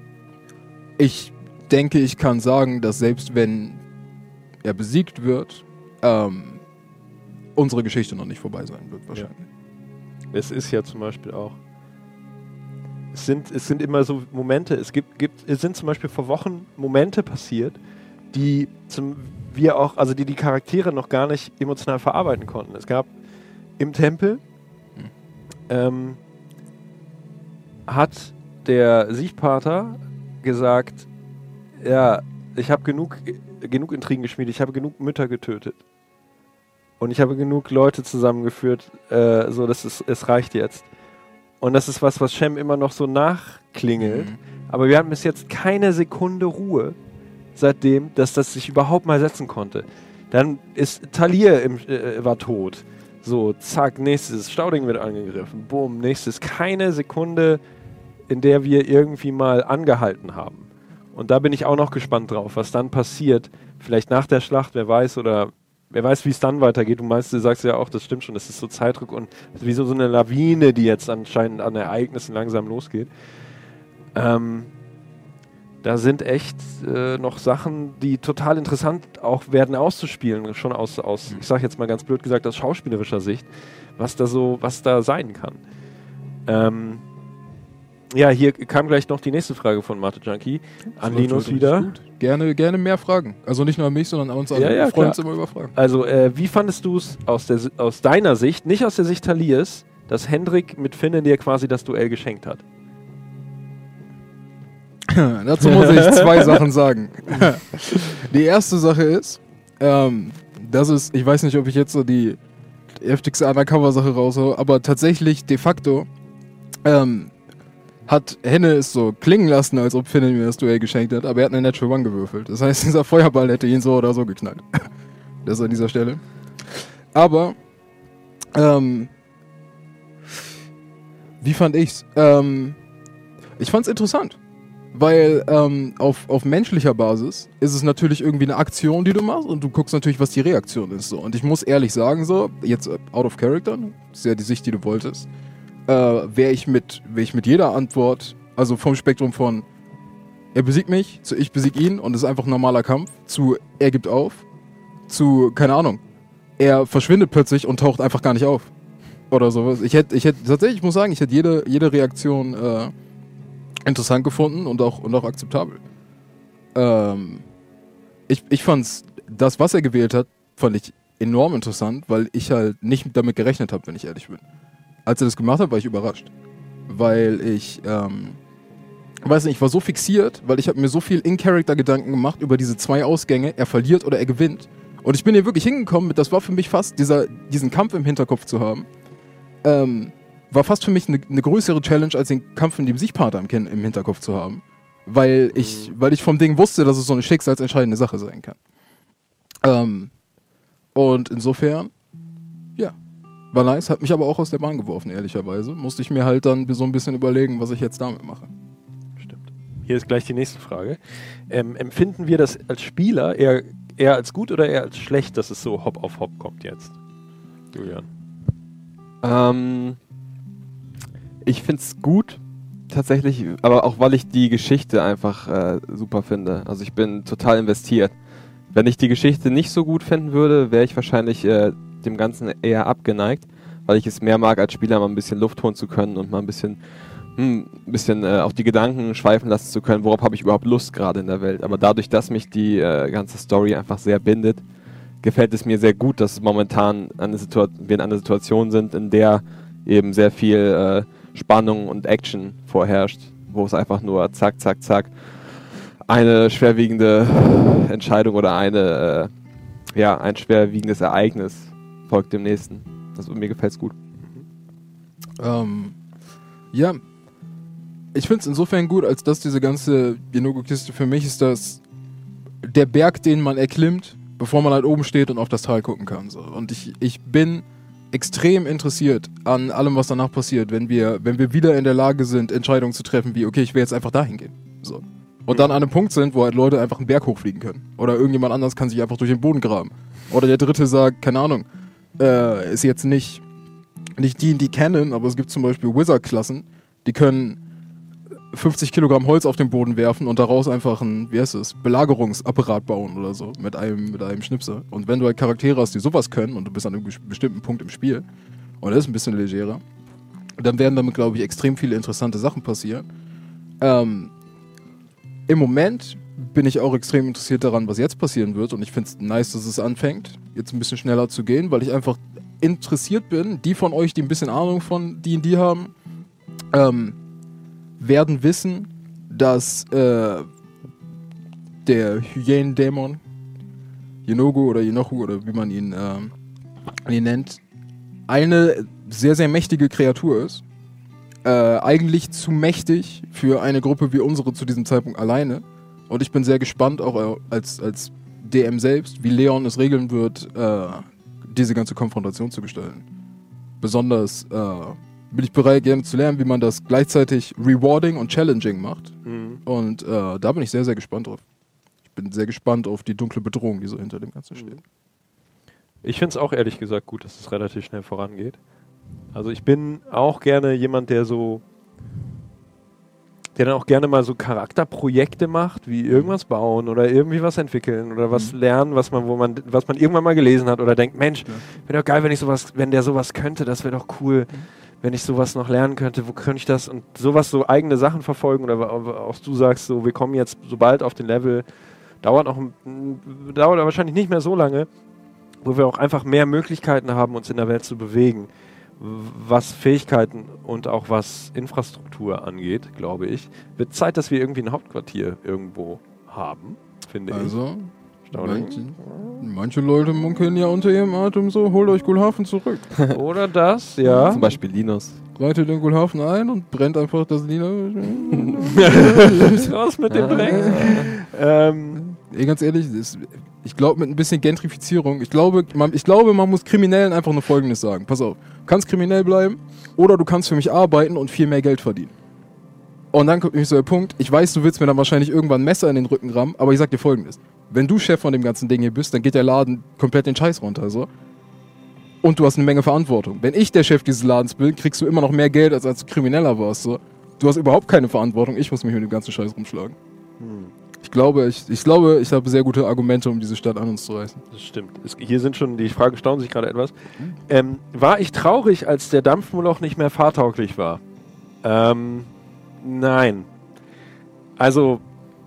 ich denke, ich kann sagen, dass selbst wenn er besiegt wird, ähm, unsere Geschichte noch nicht vorbei sein wird wahrscheinlich. Es ist ja zum Beispiel auch. Es sind, es sind immer so Momente, es gibt, gibt, es sind zum Beispiel vor Wochen Momente passiert, die zum, wir auch, also die die Charaktere noch gar nicht emotional verarbeiten konnten. Es gab im Tempel, Hm. ähm, hat der Siegpater gesagt, ja, ich habe genug, genug Intrigen geschmiedet, ich habe genug Mütter getötet. Und ich habe genug Leute zusammengeführt, äh, so dass es, es reicht jetzt. Und das ist was, was Shem immer noch so nachklingelt. Mhm. Aber wir hatten bis jetzt keine Sekunde Ruhe, seitdem, dass das sich überhaupt mal setzen konnte. Dann ist Talir im, äh, war tot. So, zack, nächstes, Stauding wird angegriffen. Boom, nächstes. Keine Sekunde, in der wir irgendwie mal angehalten haben. Und da bin ich auch noch gespannt drauf, was dann passiert. Vielleicht nach der Schlacht, wer weiß, oder wer weiß, wie es dann weitergeht. Du meinst, du sagst ja auch, das stimmt schon, das ist so Zeitdruck und wie so, so eine Lawine, die jetzt anscheinend an Ereignissen langsam losgeht. Ähm, da sind echt äh, noch Sachen, die total interessant auch werden auszuspielen, schon aus, aus ich sag jetzt mal ganz blöd gesagt, aus schauspielerischer Sicht, was da so, was da sein kann. Ähm, ja, hier kam gleich noch die nächste Frage von Mate Junkie an Das läuft Linus heute wieder. gut. Gerne, gerne mehr Fragen. Also nicht nur an mich, sondern an uns alle. Ja, ja, Wir freuen klar. uns immer über Fragen. Also, äh, wie fandest du es aus, der Si- aus deiner Sicht, nicht aus der Sicht Taliers, dass Hendrik mit Finnen dir quasi das Duell geschenkt hat? Dazu muss ich zwei Sachen sagen. Die erste Sache ist, ähm, das ist, ich weiß nicht, ob ich jetzt so die heftigste Undercover-Sache raushaue, aber tatsächlich de facto ähm, hat Henne es so klingen lassen, als ob Finnen mir das Duell geschenkt hat, aber er hat eine Natural One gewürfelt. Das heißt, dieser Feuerball hätte ihn so oder so geknallt. Das an dieser Stelle. Aber, ähm, wie fand ich's? Ähm, ich fand's interessant. Weil ähm, auf, auf menschlicher Basis ist es natürlich irgendwie eine Aktion, die du machst und du guckst natürlich, was die Reaktion ist. So. Und ich muss ehrlich sagen, so, jetzt äh, out of character, ist ja die Sicht, die du wolltest, äh, wäre ich, mit, wär ich mit jeder Antwort, also vom Spektrum von er besiegt mich, zu ich besieg ihn und es ist einfach ein normaler Kampf, zu er gibt auf, zu, keine Ahnung, er verschwindet plötzlich und taucht einfach gar nicht auf. Oder sowas. Ich hätte, ich hätte, tatsächlich, ich muss sagen, ich hätte jede, jede Reaktion äh, interessant gefunden und auch, und auch akzeptabel. Ähm, ich, ich fand's, das, was er gewählt hat, fand ich enorm interessant, weil ich halt nicht damit gerechnet habe, wenn ich ehrlich bin. Als er das gemacht hat, war ich überrascht. Weil ich, ähm, weiß nicht, ich war so fixiert, weil ich habe mir so viel In-Character-Gedanken gemacht über diese zwei Ausgänge, er verliert oder er gewinnt. Und ich bin hier wirklich hingekommen mit, das war für mich fast, dieser, diesen Kampf im Hinterkopf zu haben, ähm, war fast für mich eine ne größere Challenge, als den Kampf in dem Siegpart im, im Hinterkopf zu haben. Weil ich, weil ich vom Ding wusste, dass es so eine schicksalsentscheidende Sache sein kann. Ähm, und insofern, ja, war nice, hat mich aber auch aus der Bahn geworfen, ehrlicherweise. Musste ich mir halt dann so ein bisschen überlegen, was ich jetzt damit mache. Stimmt. Hier ist gleich die nächste Frage. Ähm, empfinden wir das als Spieler eher, eher als gut oder eher als schlecht, dass es so Hop auf Hop kommt jetzt? Julian. Ähm, ich find's gut, tatsächlich, aber auch weil ich die Geschichte einfach äh, super finde. Also ich bin total investiert. Wenn ich die Geschichte nicht so gut finden würde, wäre ich wahrscheinlich äh, dem Ganzen eher abgeneigt, weil ich es mehr mag, als Spieler mal ein bisschen Luft holen zu können und mal ein bisschen, hm, ein bisschen äh, auch die Gedanken schweifen lassen zu können, worauf habe ich überhaupt Lust gerade in der Welt. Aber dadurch, dass mich die äh, ganze Story einfach sehr bindet, gefällt es mir sehr gut, dass momentan eine Situa- wir in einer Situation sind, in der eben sehr viel äh, Spannung und Action vorherrscht, wo es einfach nur zack, zack, zack eine schwerwiegende Entscheidung oder eine, äh, ja, ein schwerwiegendes Ereignis folgt dem nächsten. Also mir gefällt es gut. Ähm, ja, ich finde es insofern gut, als dass diese ganze Yenogo-Kiste für mich ist das der Berg, den man erklimmt, bevor man halt oben steht und auf das Tal gucken kann. So. Und ich, ich bin extrem interessiert an allem, was danach passiert, wenn wir, wenn wir wieder in der Lage sind, Entscheidungen zu treffen, wie, okay, ich will jetzt einfach dahin gehen. So. Und dann an einem Punkt sind, wo halt Leute einfach einen Berg hochfliegen können. Oder irgendjemand anders kann sich einfach durch den Boden graben. Oder der Dritte sagt, keine Ahnung, äh, ist jetzt nicht, nicht die, die kennen, aber es gibt zum Beispiel Wizard-Klassen, die können fünfzig Kilogramm Holz auf den Boden werfen und daraus einfach ein, wie heißt es, Belagerungsapparat bauen oder so, mit einem, mit einem Schnipsel. Und wenn du halt Charaktere hast, die sowas können und du bist an einem bestimmten Punkt im Spiel, und das ist ein bisschen legerer, dann werden damit, glaube ich, extrem viele interessante Sachen passieren. Ähm, Im Moment bin ich auch extrem interessiert daran, was jetzt passieren wird, und ich finde es nice, dass es anfängt, jetzt ein bisschen schneller zu gehen, weil ich einfach interessiert bin. Die von euch, die ein bisschen Ahnung von D und D haben, ähm, werden wissen, dass äh, der Hyänendämon, Yenogo oder Yenohu oder wie man ihn, äh, ihn nennt, eine sehr, sehr mächtige Kreatur ist. Äh, eigentlich zu mächtig für eine Gruppe wie unsere zu diesem Zeitpunkt alleine. Und ich bin sehr gespannt, auch als, als D M selbst, wie Leon es regeln wird, äh, diese ganze Konfrontation zu gestalten. Besonders äh, bin ich bereit, gerne zu lernen, wie man das gleichzeitig rewarding und challenging macht. Mhm. Und äh, da bin ich sehr, sehr gespannt drauf. Ich bin sehr gespannt auf die dunkle Bedrohung, die so hinter dem Ganzen steht. Ich finde es auch ehrlich gesagt gut, dass es relativ schnell vorangeht. Also ich bin auch gerne jemand, der so, der dann auch gerne mal so Charakterprojekte macht, wie irgendwas bauen oder irgendwie was entwickeln oder was mhm. lernen, was man, wo man, was man irgendwann mal gelesen hat oder denkt, Mensch, ja. wäre doch geil, wenn ich sowas, wenn der sowas könnte, das wäre doch cool, mhm. wenn ich sowas noch lernen könnte, wo könnte ich das und sowas, so eigene Sachen verfolgen oder auch du sagst, so wir kommen jetzt so bald auf den Level, dauert noch, dauert wahrscheinlich nicht mehr so lange, wo wir auch einfach mehr Möglichkeiten haben, uns in der Welt zu bewegen, was Fähigkeiten und auch was Infrastruktur angeht, glaube ich. Wird Zeit, dass wir irgendwie ein Hauptquartier irgendwo haben, finde ich. Also, manche, manche Leute munkeln ja unter ihrem Atem so, holt euch Gulhafen zurück. Oder das, ja. Zum Beispiel Linus. Leitet den Gulhafen ein und brennt einfach das Linus. Raus mit dem Dreck. ähm, Ey, ganz ehrlich, ist, ich glaube mit ein bisschen Gentrifizierung, ich glaube, man, ich glaube, man muss Kriminellen einfach nur Folgendes sagen. Pass auf, du kannst kriminell bleiben oder du kannst für mich arbeiten und viel mehr Geld verdienen. Und dann kommt nämlich so der Punkt, ich weiß, du willst mir dann wahrscheinlich irgendwann ein Messer in den Rücken rammen, aber ich sag dir Folgendes. Wenn du Chef von dem ganzen Ding hier bist, dann geht der Laden komplett den Scheiß runter, so. Und du hast eine Menge Verantwortung. Wenn ich der Chef dieses Ladens bin, kriegst du immer noch mehr Geld, als als du Krimineller warst, so. Du hast überhaupt keine Verantwortung, ich muss mich mit dem ganzen Scheiß rumschlagen. Hm. Ich glaube, ich, ich glaube, ich habe sehr gute Argumente, um diese Stadt an uns zu reißen. Das stimmt. Es, hier sind schon, die Fragen staunen sich gerade etwas. Ähm, war ich traurig, als der Dampfmoloch nicht mehr fahrtauglich war? Ähm, nein. Also,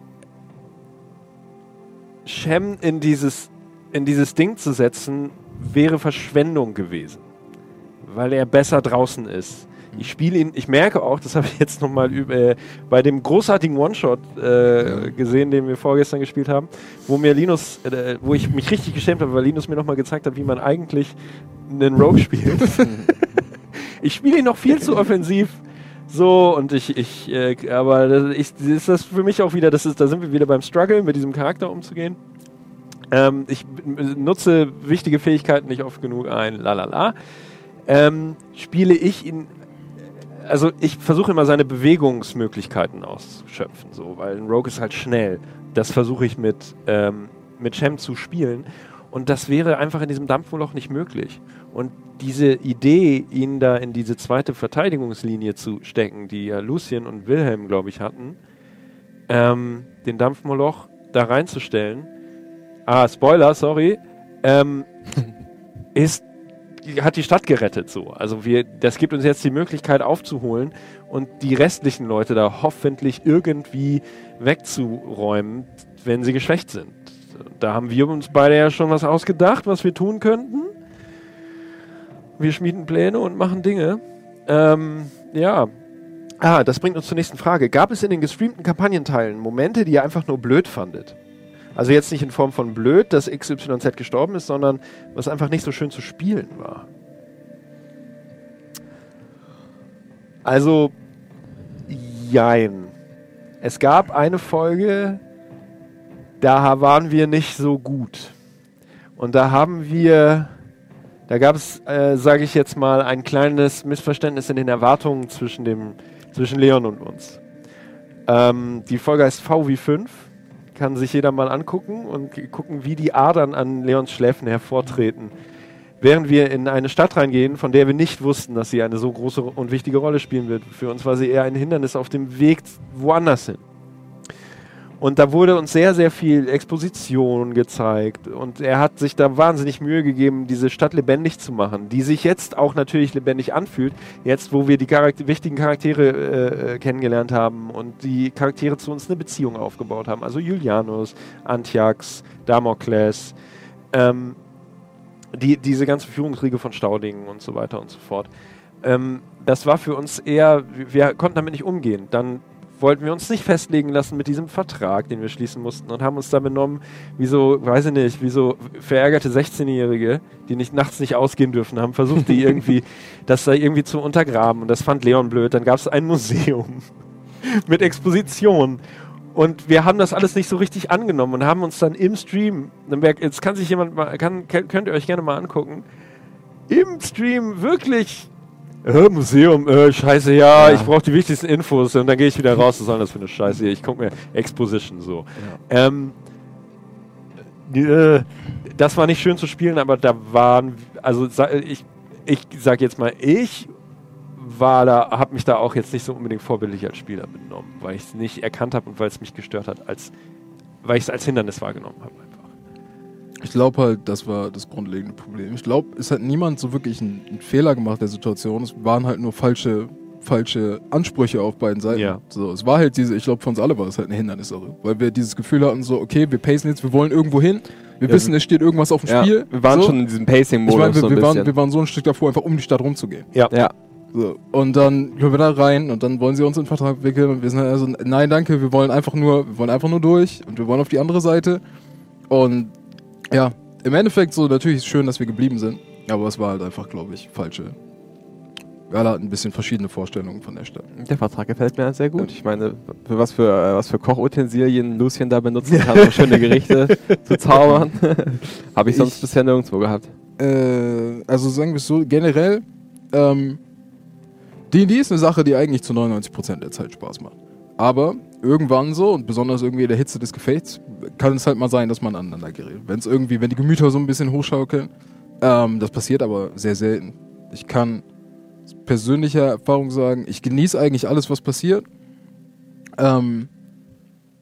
Shem in dieses, in dieses Ding zu setzen, wäre Verschwendung gewesen. Weil er besser draußen ist. Ich spiele ihn, ich merke auch, das habe ich jetzt nochmal äh, bei dem großartigen One-Shot äh, ja. gesehen, den wir vorgestern gespielt haben, wo mir Linus, äh, wo ich mich richtig geschämt habe, weil Linus mir nochmal gezeigt hat, wie man eigentlich einen Rogue spielt. Ich spiele ihn noch viel zu offensiv. So, und ich, ich, äh, aber das, ich, das ist das für mich auch wieder, das ist, da sind wir wieder beim Struggle, mit diesem Charakter umzugehen. Ähm, ich nutze wichtige Fähigkeiten nicht oft genug ein, lalala. Ähm, spiele ich ihn, also ich versuche immer seine Bewegungsmöglichkeiten auszuschöpfen, so, weil ein Rogue ist halt schnell. Das versuche ich mit, ähm, mit Shem zu spielen. Und das wäre einfach in diesem Dampfmoloch nicht möglich. Und diese Idee, ihn da in diese zweite Verteidigungslinie zu stecken, die ja Lucien und Wilhelm, glaube ich, hatten, ähm, den Dampfmoloch da reinzustellen, ah, Spoiler, sorry, ähm, ist, hat die Stadt gerettet so. Also wir, das gibt uns jetzt die Möglichkeit aufzuholen und die restlichen Leute da hoffentlich irgendwie wegzuräumen, wenn sie geschwächt sind. Da haben wir uns beide ja schon was ausgedacht, was wir tun könnten. Wir schmieden Pläne und machen Dinge. Ähm, ja. Ah, das bringt uns zur nächsten Frage. Gab es in den gestreamten Kampagnenteilen Momente, die ihr einfach nur blöd fandet? Also jetzt nicht in Form von blöd, dass X Y Z gestorben ist, sondern was einfach nicht so schön zu spielen war. Also, jein. Es gab eine Folge, da waren wir nicht so gut. Und da haben wir, da gab es, äh, sage ich jetzt mal, ein kleines Missverständnis in den Erwartungen zwischen, dem, zwischen Leon und uns. Ähm, die Folge heißt V wie fünf. Kann sich jeder mal angucken und gucken, wie die Adern an Leons Schläfen hervortreten. Während wir in eine Stadt reingehen, von der wir nicht wussten, dass sie eine so große und wichtige Rolle spielen wird. Für uns war sie eher ein Hindernis auf dem Weg woanders hin. Und da wurde uns sehr, sehr viel Exposition gezeigt. Und er hat sich da wahnsinnig Mühe gegeben, diese Stadt lebendig zu machen, die sich jetzt auch natürlich lebendig anfühlt. Jetzt, wo wir die Charakter- wichtigen Charaktere äh, kennengelernt haben und die Charaktere zu uns eine Beziehung aufgebaut haben. Also Julianus, Antjax, Damokles, ähm, die, diese ganze Führungsriege von Staudingen und so weiter und so fort. Ähm, das war für uns eher, wir konnten damit nicht umgehen. Dann wollten wir uns nicht festlegen lassen mit diesem Vertrag, den wir schließen mussten und haben uns da benommen, wie so, weiß ich nicht, wie so verärgerte sechzehnjährige, die nicht nachts nicht ausgehen dürfen, haben versucht, die irgendwie, das da irgendwie zu untergraben und das fand Leon blöd. Dann gab es ein Museum mit Exposition und wir haben das alles nicht so richtig angenommen und haben uns dann im Stream, jetzt kann sich jemand mal, kann, könnt ihr euch gerne mal angucken, im Stream wirklich Äh, Museum, äh, scheiße, ja, ja. Ich brauche die wichtigsten Infos und dann gehe ich wieder raus, was soll das für eine Scheiße hier? Ich gucke mir Exposition so. Ja. Ähm, äh, das war nicht schön zu spielen, aber da waren, also ich, ich sag jetzt mal, ich war da, habe mich da auch jetzt nicht so unbedingt vorbildlich als Spieler benommen, weil ich es nicht erkannt habe und weil es mich gestört hat, als, weil ich es als Hindernis wahrgenommen habe. Ich glaube halt, das war das grundlegende Problem. Ich glaube, es hat niemand so wirklich einen, einen Fehler gemacht der Situation. Es waren halt nur falsche, falsche Ansprüche auf beiden Seiten. Ja. So, es war halt diese, ich glaube, für uns alle war es halt eine Hindernissache. Weil wir dieses Gefühl hatten, so, okay, wir pacen jetzt, wir wollen irgendwo hin. Wir ja, wissen, es steht irgendwas auf dem ja, Spiel. Wir waren so. schon in diesem Pacing-Modus. Ich mein, wir, so ein wir, waren, bisschen. wir waren so ein Stück davor, einfach um die Stadt rumzugehen. Ja. ja. So. Und dann gehen wir da rein und dann wollen sie uns in den Vertrag wickeln und wir sind halt also, nein, danke, wir wollen einfach nur, wir wollen einfach nur durch und wir wollen auf die andere Seite. Und ja, im Endeffekt so, natürlich ist es schön, dass wir geblieben sind, aber es war halt einfach, glaube ich, falsche. Wir alle hatten ein bisschen verschiedene Vorstellungen von der Stadt. Der Vertrag gefällt mir sehr gut. Ja. Ich meine, für was für, äh, was für Kochutensilien Lucien da benutzen kann, um schöne Gerichte zu zaubern, habe ich sonst ich, bisher nirgendwo gehabt. Äh, also sagen wir es so, generell, ähm, D und D ist eine Sache, die eigentlich zu neunundneunzig Prozent der Zeit Spaß macht. Aber irgendwann so, und besonders irgendwie in der Hitze des Gefechts, kann es halt mal sein, dass man aneinander gerät. Wenn es irgendwie, wenn die Gemüter so ein bisschen hochschaukeln, ähm, das passiert aber sehr selten. Ich kann aus persönlicher Erfahrung sagen, ich genieße eigentlich alles, was passiert. Ähm,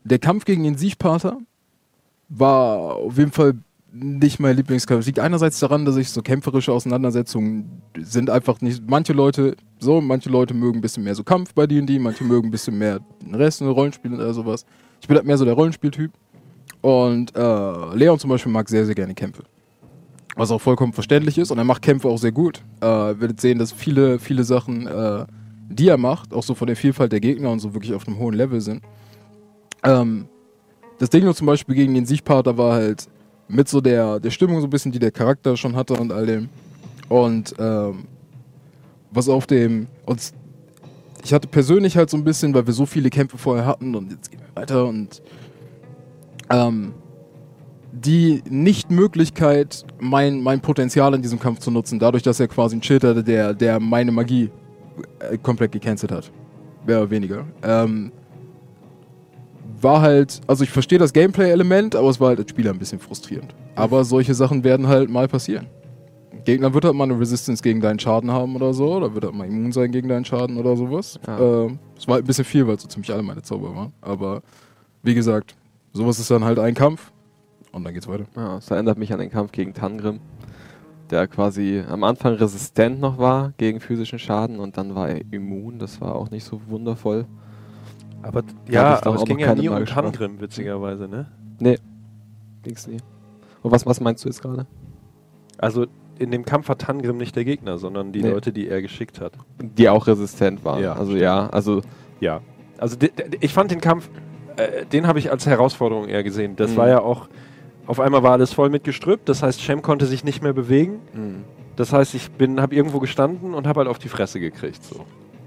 der Kampf gegen den Siechpater war auf jeden Fall nicht mein Lieblingskampf. Es liegt einerseits daran, dass ich so kämpferische Auseinandersetzungen sind einfach nicht. Manche Leute so, manche Leute mögen ein bisschen mehr so Kampf bei D und D, manche mögen ein bisschen mehr den Rest, ein Rollenspiel oder sowas. Ich bin halt mehr so der Rollenspieltyp. Und äh, Leon zum Beispiel mag sehr, sehr gerne Kämpfe. Was auch vollkommen verständlich ist und er macht Kämpfe auch sehr gut. Äh, ihr werdet sehen, dass viele, viele Sachen, äh, die er macht, auch so von der Vielfalt der Gegner und so wirklich auf einem hohen Level sind. Ähm, das Ding nur zum Beispiel gegen den Siechpater war halt mit so der, der Stimmung so ein bisschen, die der Charakter schon hatte und all dem. Und ähm, was auf dem... Und ich hatte persönlich halt so ein bisschen, weil wir so viele Kämpfe vorher hatten und jetzt gehen wir weiter und ähm, die Nichtmöglichkeit, mein, mein Potenzial in diesem Kampf zu nutzen, dadurch, dass er quasi ein Schild hatte, der, der meine Magie äh, komplett gecancelt hat. Mehr oder weniger. Ähm, war halt, also ich verstehe das Gameplay-Element, aber es war halt als Spieler ein bisschen frustrierend. Aber solche Sachen werden halt mal passieren. Gegner wird halt mal eine Resistance gegen deinen Schaden haben oder so, oder wird halt mal immun sein gegen deinen Schaden oder sowas. Es ja. ähm, war halt ein bisschen viel, weil so ziemlich alle meine Zauber waren. Aber wie gesagt, sowas ist dann halt ein Kampf und dann geht's weiter. Ja, das erinnert mich an den Kampf gegen Tangrim, der quasi am Anfang resistent noch war gegen physischen Schaden und dann war er immun. Das war auch nicht so wundervoll. Aber ja, aber es ging ja nie um Tangrim, witzigerweise, ne? Nee, ging's nie. Und was, was meinst du jetzt gerade? Also in dem Kampf war Tangrim nicht der Gegner, sondern die nee. Leute, die er geschickt hat. Die auch resistent waren. Ja, also stimmt. ja, also... Ja, also ich fand den Kampf, äh, den habe ich als Herausforderung eher gesehen. Das mhm. war ja auch, auf einmal war alles voll mit Gestrüpp, das heißt, Shem konnte sich nicht mehr bewegen. Mhm. Das heißt, ich bin, habe irgendwo gestanden und habe halt auf die Fresse gekriegt, so.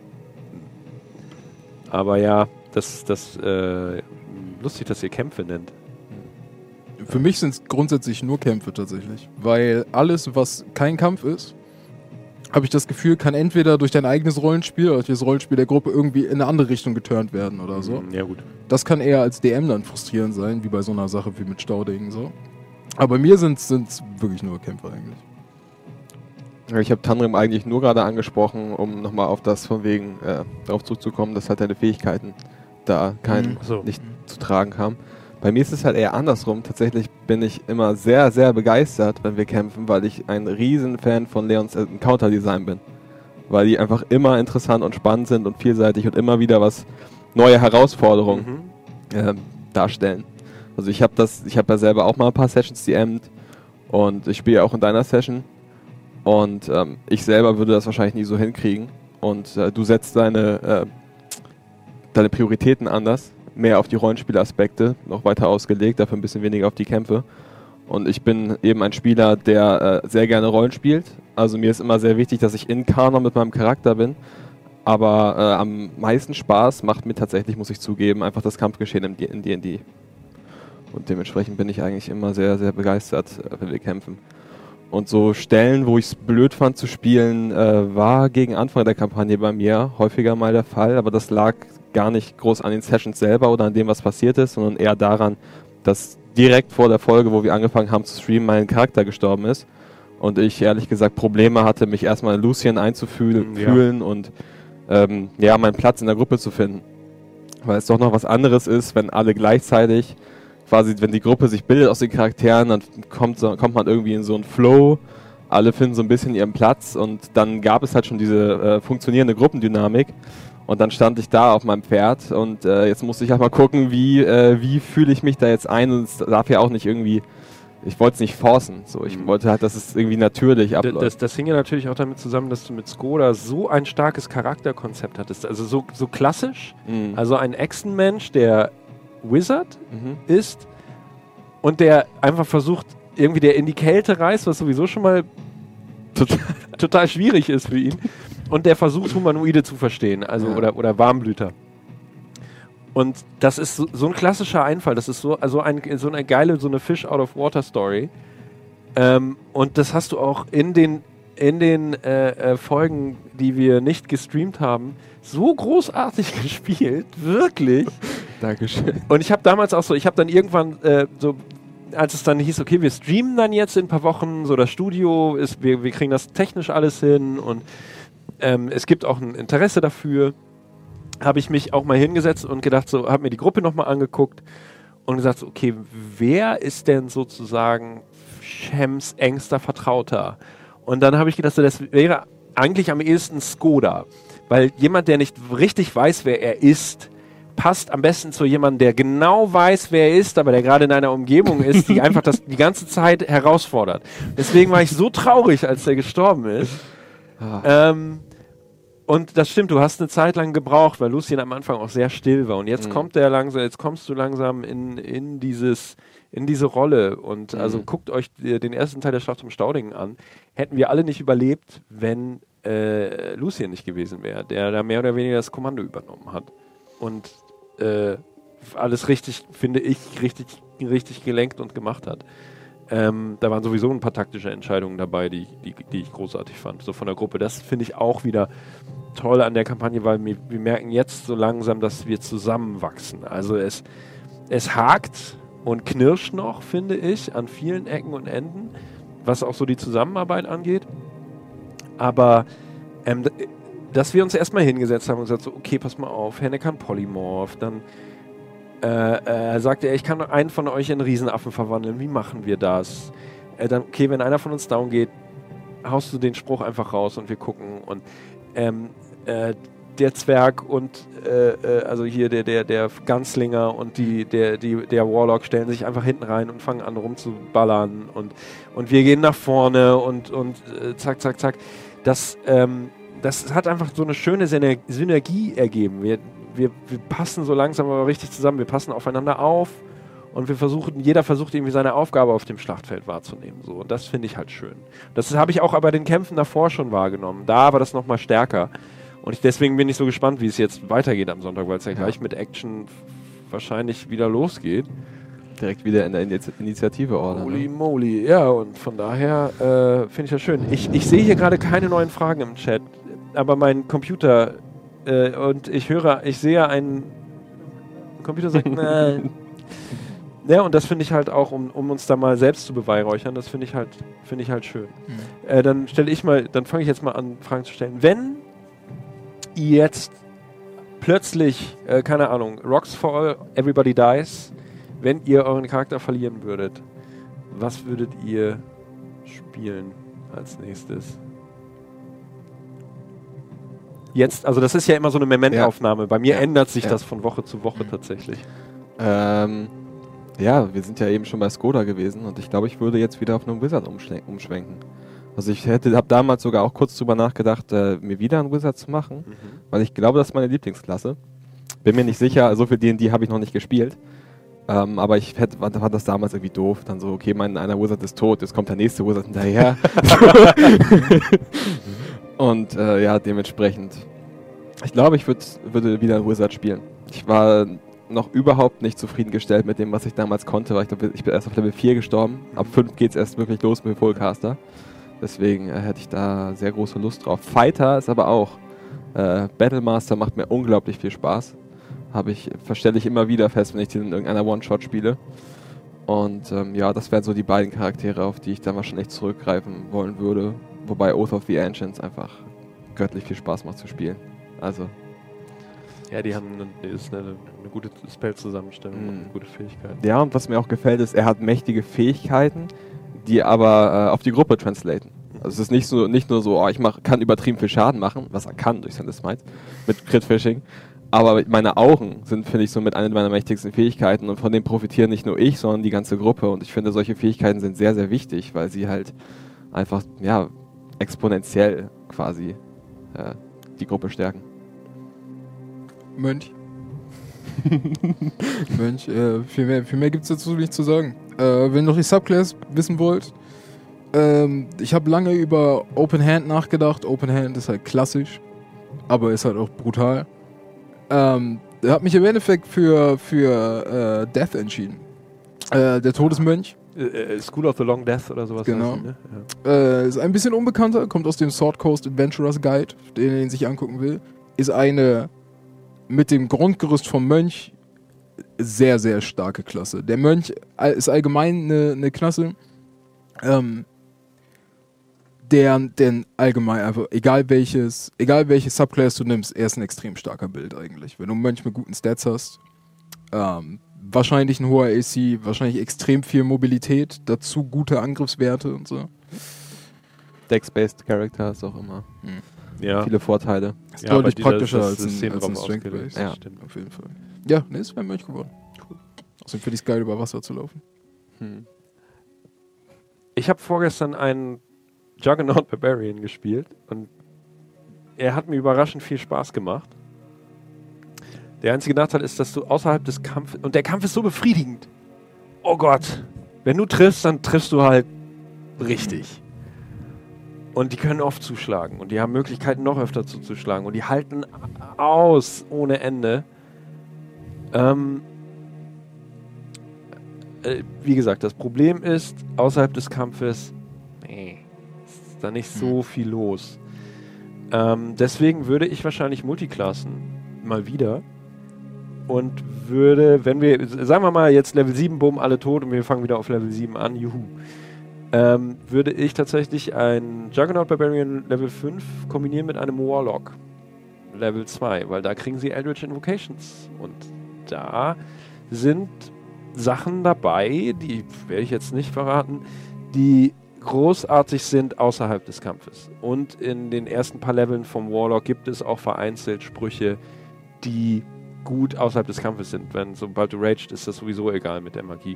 Aber ja, das, das, äh, lustig, dass ihr Kämpfe nennt. Für mich sind es grundsätzlich nur Kämpfe tatsächlich, weil alles, was kein Kampf ist, habe ich das Gefühl, kann entweder durch dein eigenes Rollenspiel oder durch das Rollenspiel der Gruppe irgendwie in eine andere Richtung geturnt werden oder so. Ja, gut. Das kann eher als D M dann frustrierend sein, wie bei so einer Sache wie mit Staudingen so. Aber bei mir sind es wirklich nur Kämpfe eigentlich. Ich habe Tangrim eigentlich nur gerade angesprochen, um nochmal auf das von wegen äh, darauf zurückzukommen, dass halt deine Fähigkeiten da kein, mhm. so. nicht mhm. zu tragen kamen. Bei mir ist es halt eher andersrum. Tatsächlich bin ich immer sehr, sehr begeistert, wenn wir kämpfen, weil ich ein riesen Fan von Leons Encounter-Design bin. Weil die einfach immer interessant und spannend sind und vielseitig und immer wieder was neue Herausforderungen mhm. äh, darstellen. Also ich habe das, ich habe ja selber auch mal ein paar Sessions D M'd und ich spiele ja auch in deiner Session. Und ähm, ich selber würde das wahrscheinlich nie so hinkriegen. Und äh, du setzt deine, äh, deine Prioritäten anders. Mehr auf die Rollenspielaspekte, noch weiter ausgelegt, dafür ein bisschen weniger auf die Kämpfe. Und ich bin eben ein Spieler, der äh, sehr gerne Rollen spielt. Also mir ist immer sehr wichtig, dass ich in Kanon mit meinem Charakter bin. Aber äh, am meisten Spaß macht mir tatsächlich, muss ich zugeben, einfach das Kampfgeschehen in D und D. Und dementsprechend bin ich eigentlich immer sehr, sehr begeistert, äh, wenn wir kämpfen. Und so Stellen, wo ich es blöd fand zu spielen, äh, war gegen Anfang der Kampagne bei mir häufiger mal der Fall. Aber das lag gar nicht groß an den Sessions selber oder an dem, was passiert ist, sondern eher daran, dass direkt vor der Folge, wo wir angefangen haben zu streamen, mein Charakter gestorben ist. Und ich ehrlich gesagt Probleme hatte, mich erstmal in Lucien einzufühlen ja. und ähm, ja, meinen Platz in der Gruppe zu finden. Weil es doch noch was anderes ist, wenn alle gleichzeitig quasi, wenn die Gruppe sich bildet aus den Charakteren, dann kommt, so, kommt man irgendwie in so einen Flow, alle finden so ein bisschen ihren Platz und dann gab es halt schon diese äh, funktionierende Gruppendynamik und dann stand ich da auf meinem Pferd und äh, jetzt musste ich halt mal gucken, wie, äh, wie fühle ich mich da jetzt ein und es darf ja auch nicht irgendwie, ich wollte es nicht forcen, so, ich wollte halt, dass es irgendwie natürlich abläuft. Das, das hing ja natürlich auch damit zusammen, dass du mit Skoda so ein starkes Charakterkonzept hattest, also so, so klassisch, mhm. also ein Echsenmensch, der Wizard mhm. ist und der einfach versucht, irgendwie der in die Kälte reist, was sowieso schon mal total, total schwierig ist für ihn. Und der versucht, Humanoide zu verstehen, also ja. oder, oder Warmblüter. Und das ist so, so ein klassischer Einfall, das ist so, also ein, so eine geile, so eine Fish-out-of-water-Story. Ähm, und das hast du auch in den, in den äh, äh, Folgen, die wir nicht gestreamt haben, so großartig gespielt, wirklich. Dankeschön. Und ich habe damals auch so, ich habe dann irgendwann äh, so, als es dann hieß, okay, wir streamen dann jetzt in ein paar Wochen, so das Studio ist, wir, wir kriegen das technisch alles hin und ähm, es gibt auch ein Interesse dafür, habe ich mich auch mal hingesetzt und gedacht, so, habe mir die Gruppe nochmal angeguckt und gesagt, so, okay, wer ist denn sozusagen Shems engster Vertrauter? Und dann habe ich gedacht, so, das wäre eigentlich am ehesten Skoda, weil jemand, der nicht richtig weiß, wer er ist, passt am besten zu jemandem, der genau weiß, wer er ist, aber der gerade in einer Umgebung ist, die einfach das die ganze Zeit herausfordert. Deswegen war ich so traurig, als er gestorben ist. Ah. Ähm, und das stimmt, du hast eine Zeit lang gebraucht, weil Lucien am Anfang auch sehr still war. Und jetzt mhm. kommt er langsam, jetzt kommst du langsam in, in dieses, in diese Rolle. Und mhm. also guckt euch den ersten Teil der Schlacht um Staudingen an. Hätten wir alle nicht überlebt, wenn äh, Lucien nicht gewesen wäre, der da mehr oder weniger das Kommando übernommen hat. Und äh, alles richtig, finde ich, richtig, richtig gelenkt und gemacht hat. Ähm, da waren sowieso ein paar taktische Entscheidungen dabei, die, die, die ich großartig fand, so von der Gruppe. Das finde ich auch wieder toll an der Kampagne, weil wir, wir merken jetzt so langsam, dass wir zusammenwachsen. Also es, es hakt und knirscht noch, finde ich, an vielen Ecken und Enden, was auch so die Zusammenarbeit angeht. Aber ähm, dass wir uns erstmal hingesetzt haben und gesagt so, okay, pass mal auf, Henne kann Polymorph, dann Äh, äh, sagte er, ich kann einen von euch in einen Riesenaffen verwandeln. Wie machen wir das? Äh, dann, okay, wenn einer von uns down geht, haust du den Spruch einfach raus und wir gucken. Und ähm, äh, der Zwerg und äh, äh, also hier der, der, der Ganzlinger und die, der, die, der Warlock stellen sich einfach hinten rein und fangen an rumzuballern. Und, und wir gehen nach vorne und, und äh, zack, zack, zack. Das, ähm, das hat einfach so eine schöne Syner- Synergie ergeben. Wir Wir, wir passen so langsam aber richtig zusammen, wir passen aufeinander auf und wir versuchen, jeder versucht irgendwie seine Aufgabe auf dem Schlachtfeld wahrzunehmen. So. Und das finde ich halt schön. Das habe ich auch bei den Kämpfen davor schon wahrgenommen. Da war das nochmal stärker. Und ich, deswegen bin ich so gespannt, wie es jetzt weitergeht am Sonntag, weil es ja, ja gleich mit Action wahrscheinlich wieder losgeht. Direkt wieder in der Iniz- Initiative ordern. Holy moly, ja, und von daher äh, finde ich das schön. Ich, ich sehe hier gerade keine neuen Fragen im Chat, aber mein Computer Äh, und ich höre, ich sehe einen Computer sagt, nein. Ja, und das finde ich halt auch, um, um uns da mal selbst zu beweihräuchern, das finde ich halt, finde ich halt schön. Mhm. Äh, dann stelle ich mal, dann fange ich jetzt mal an, Fragen zu stellen. Wenn ihr jetzt plötzlich, äh, keine Ahnung, Rocks Fall, Everybody Dies, wenn ihr euren Charakter verlieren würdet, was würdet ihr spielen als nächstes? Jetzt, also das ist ja immer so eine Momentaufnahme. Ja. Bei mir ja. ändert sich ja. das von Woche zu Woche tatsächlich. Ähm, ja, wir sind ja eben schon bei Skoda gewesen und ich glaube, ich würde jetzt wieder auf einen Wizard umschle- umschwenken. Also ich hätte, habe damals sogar auch kurz drüber nachgedacht, äh, mir wieder einen Wizard zu machen, mhm. weil ich glaube, das ist meine Lieblingsklasse. Bin mir nicht sicher, so viel D und D habe ich noch nicht gespielt. Ähm, aber ich hätte, fand das damals irgendwie doof. Dann so, okay, mein einer Wizard ist tot, jetzt kommt der nächste Wizard hinterher. Und äh, ja, dementsprechend. Ich glaube, ich würd, würde wieder einen Wizard spielen. Ich war noch überhaupt nicht zufriedengestellt mit dem, was ich damals konnte, weil ich glaube, ich bin erst auf Level vier gestorben. Ab fünf geht es erst wirklich los mit Fullcaster. Deswegen äh, hätte ich da sehr große Lust drauf. Fighter ist aber auch. Äh, Battlemaster macht mir unglaublich viel Spaß. Habe ich, stelle ich immer wieder fest, wenn ich den in irgendeiner One-Shot spiele. Und ähm, ja, das wären so die beiden Charaktere, auf die ich dann wahrscheinlich zurückgreifen wollen würde. Wobei Oath of the Ancients einfach göttlich viel Spaß macht zu spielen. Also. Ja, die haben eine, ist eine, eine gute Spell-Zusammenstellung mm. und eine gute Fähigkeit. Ja, und was mir auch gefällt, ist, er hat mächtige Fähigkeiten, die aber äh, auf die Gruppe translaten. Also es ist nicht so, nicht nur so, oh, ich mach, kann übertrieben viel Schaden machen, was er kann durch Sand Smite mit Crit-Fishing. Aber meine Augen sind, finde ich, so mit einer meiner mächtigsten Fähigkeiten und von denen profitieren nicht nur ich, sondern die ganze Gruppe. Und ich finde, solche Fähigkeiten sind sehr, sehr wichtig, weil sie halt einfach, ja, exponentiell quasi äh, die Gruppe stärken. Mönch. Mönch, äh, viel mehr, viel mehr gibt es dazu nicht zu sagen. Äh, wenn ihr noch die Subclass wissen wollt, ähm, ich habe lange über Open Hand nachgedacht. Open Hand ist halt klassisch, aber ist halt auch brutal. Ähm, er hat mich im Endeffekt für, für äh, Death entschieden. Äh, der Todesmönch. School of the Long Death oder sowas. Genau. Heißt, ne? Ja. Äh, ist ein bisschen unbekannter, kommt aus dem Sword Coast Adventurers Guide, den er sich angucken will. Ist eine mit dem Grundgerüst vom Mönch sehr, sehr starke Klasse. Der Mönch ist allgemein eine, eine Klasse, ähm, der, der allgemein einfach, egal welches, egal welche Subclass du nimmst, er ist ein extrem starker Bild eigentlich. Wenn du manchmal guten Stats hast, ähm, wahrscheinlich ein hoher A C, wahrscheinlich extrem viel Mobilität, dazu gute Angriffswerte und so. Dex-based Character ist auch immer Ja. viele Vorteile. Ist Ja, deutlich bei dir praktischer ist das als ein, System als ein drauf Strength-Based. ausgelegt. Ja. Stimmt. Auf jeden Fall. Ja, ne, ist mein Mönch geworden. Cool. Außerdem finde ich es geil, über Wasser zu laufen. Hm. Ich habe vorgestern einen Juggernaut Barbarian gespielt und er hat mir überraschend viel Spaß gemacht. Der einzige Nachteil ist, dass du außerhalb des Kampfes... Und der Kampf ist so befriedigend. Oh Gott. Wenn du triffst, dann triffst du halt richtig. Und die können oft zuschlagen. Und die haben Möglichkeiten, noch öfter zuzuschlagen. Und die halten aus ohne Ende. Ähm... Äh, wie gesagt, das Problem ist, außerhalb des Kampfes... Nee, ist da nicht so viel los. Ähm, deswegen würde ich wahrscheinlich Multiklassen mal wieder... Und würde, wenn wir, sagen wir mal jetzt Level sieben, bumm, alle tot und wir fangen wieder auf Level sieben an, juhu. Ähm, würde ich tatsächlich ein Juggernaut Barbarian Level fünf kombinieren mit einem Warlock Level zwei, weil da kriegen sie Eldritch Invocations. Und da sind Sachen dabei, die werde ich jetzt nicht verraten, die großartig sind außerhalb des Kampfes. Und in den ersten paar Leveln vom Warlock gibt es auch vereinzelt Sprüche, die gut außerhalb des Kampfes sind. Wenn sobald du raged, ist das sowieso egal mit der Magie.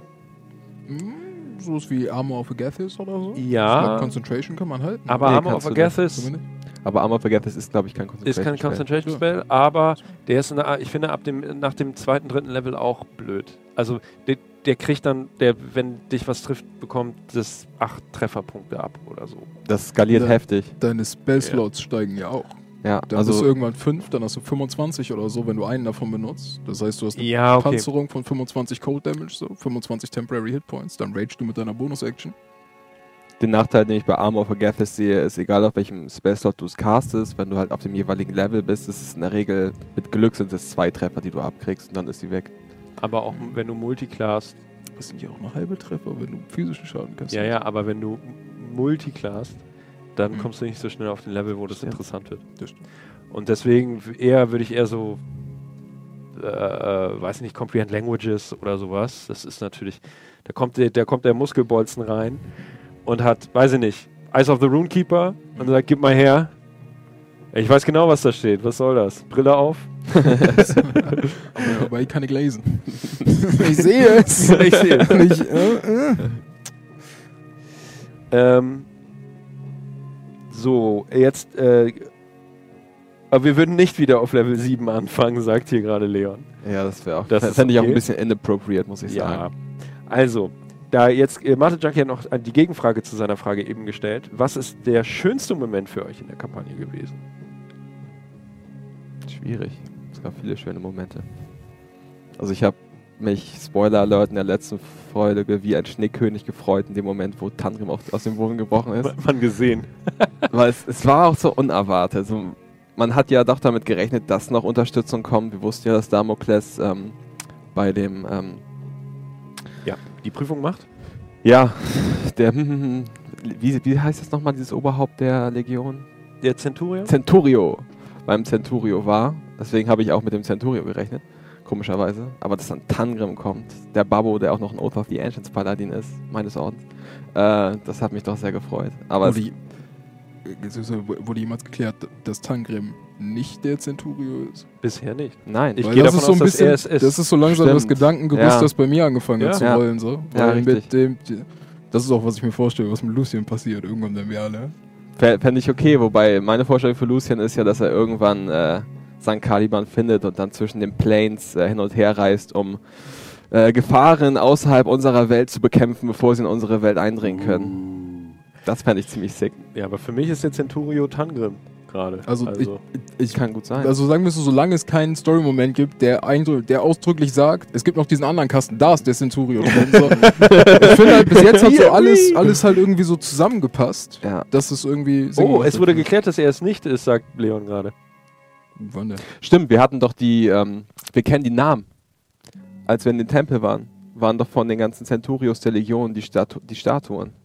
Mm, so ist wie Armor of Agathis oder so. Ja. Glaub, Concentration kann man halten. Aber Nee, Armor kannst of du nicht. Agathis Zumindest. Aber Armor of Agathis ist, glaube ich, kein ist kein Concentration. Concentration Ja. Spell, aber der ist, eine, ich finde, ab dem, nach dem zweiten, dritten Level auch blöd. Also der, der kriegt dann, der, wenn dich was trifft, bekommt das acht Trefferpunkte ab oder so. Das skaliert Ja. heftig. Deine Spellslots steigen ja auch. Ja, Dann bist du also irgendwann fünf, dann hast du fünfundzwanzig oder so, wenn du einen davon benutzt. Das heißt, du hast eine Ja, okay. Panzerung von fünfundzwanzig Cold Damage, so fünfundzwanzig Temporary Hit Points, dann rage du mit deiner Bonus-Action. den Nachteil, den ich bei Armor of Agathis sehe, ist, egal auf welchem Spellslot du es castest, wenn du halt auf dem jeweiligen Level bist, ist es in der Regel, mit Glück sind es zwei Treffer, die du abkriegst und dann ist sie weg. Aber auch wenn du Multiclass, Das sind ja auch noch halbe Treffer, wenn du physischen Schaden kannst. ja, ja, aber wenn du Multiclass, dann Mhm. kommst du nicht so schnell auf den Level, wo das Stimmt. interessant wird. Das stimmt. Und deswegen eher würde ich eher so, äh, weiß nicht, Comprehend Languages oder sowas. Das ist natürlich, da kommt der, da kommt der Muskelbolzen rein und hat, weiß ich nicht, Eyes of the Runekeeper und sagt, gib mal her. Ich weiß genau, was da steht. Was soll das? Brille auf? aber, aber ich kann nicht lesen. ich sehe es. Ich sehe es. Und ich, äh, äh. Ähm, so, jetzt, äh, aber wir würden nicht wieder auf Level sieben anfangen, sagt hier gerade Leon. Ja, das wäre auch, Das das ist fände ich auch okay. ein bisschen inappropriate, muss ich Ja. sagen. Also, da jetzt, äh, Mate Junkie hat noch äh, die Gegenfrage zu seiner Frage eben gestellt. Was ist der schönste Moment für euch in der Kampagne gewesen? Schwierig. Es gab viele schöne Momente. Also ich habe mich, Spoiler Alert, in der letzten Folge wie ein Schneekönig gefreut in dem Moment, wo Tandrim auf, aus dem Boden gebrochen ist. Man gesehen. Weil es, es war auch so unerwartet. Also man hat ja doch damit gerechnet, dass noch Unterstützung kommt. Wir wussten ja, dass Damokles ähm, bei dem, ähm, Ja, die Prüfung macht. ja, der, wie, wie heißt das nochmal, dieses Oberhaupt der Legion? Der Centurion? Centurio. Beim Centurio war. Deswegen habe ich auch mit dem Centurio gerechnet. Komischerweise. Aber dass dann Tangrim kommt, der Babbo, der auch noch ein Oath of the Ancients Paladin ist, meines Ordens, äh, das hat mich doch sehr gefreut. Aber es, Wurde, wurde jemals geklärt, dass Tangrim nicht der Centurio ist? Bisher nicht. nein. Ich Weil gehe das davon ist so aus, ein dass er bisschen, es ist. das ist so langsam das Stimmt. Gedankengerüst, Ja. das bei mir angefangen Ja. hat zu Ja. rollen. So. Ja, Weil richtig. mit dem, das ist auch, was ich mir vorstelle, was mit Lucien passiert, irgendwann, wenn wir alle. Fände ich okay, wobei meine Vorstellung für Lucian ist ja, dass er irgendwann äh, Sankt Caliban findet und dann zwischen den Planes äh, hin und her reist, um äh, Gefahren außerhalb unserer Welt zu bekämpfen, bevor sie in unsere Welt eindringen können. Das fände ich ziemlich sick. Ja, aber für mich ist der Centurio Tangrim gerade. Also, Ich, ich, Kann gut sein. also sagen wir so, solange es keinen Story-Moment gibt, der, eindrü- der ausdrücklich sagt, es gibt noch diesen anderen Kasten, da ist der Centurio drin. So. Ich finde halt, bis jetzt hat so alles, alles halt irgendwie so zusammengepasst. Ja. Das ist irgendwie... oh, es wurde geklärt, dass er es nicht ist, sagt Leon gerade. Wann denn? Stimmt, wir hatten doch die, ähm, wir kennen die Namen. Als wir in den Tempel waren, waren doch von den ganzen Centurios der Legion die, Statu die Statuen.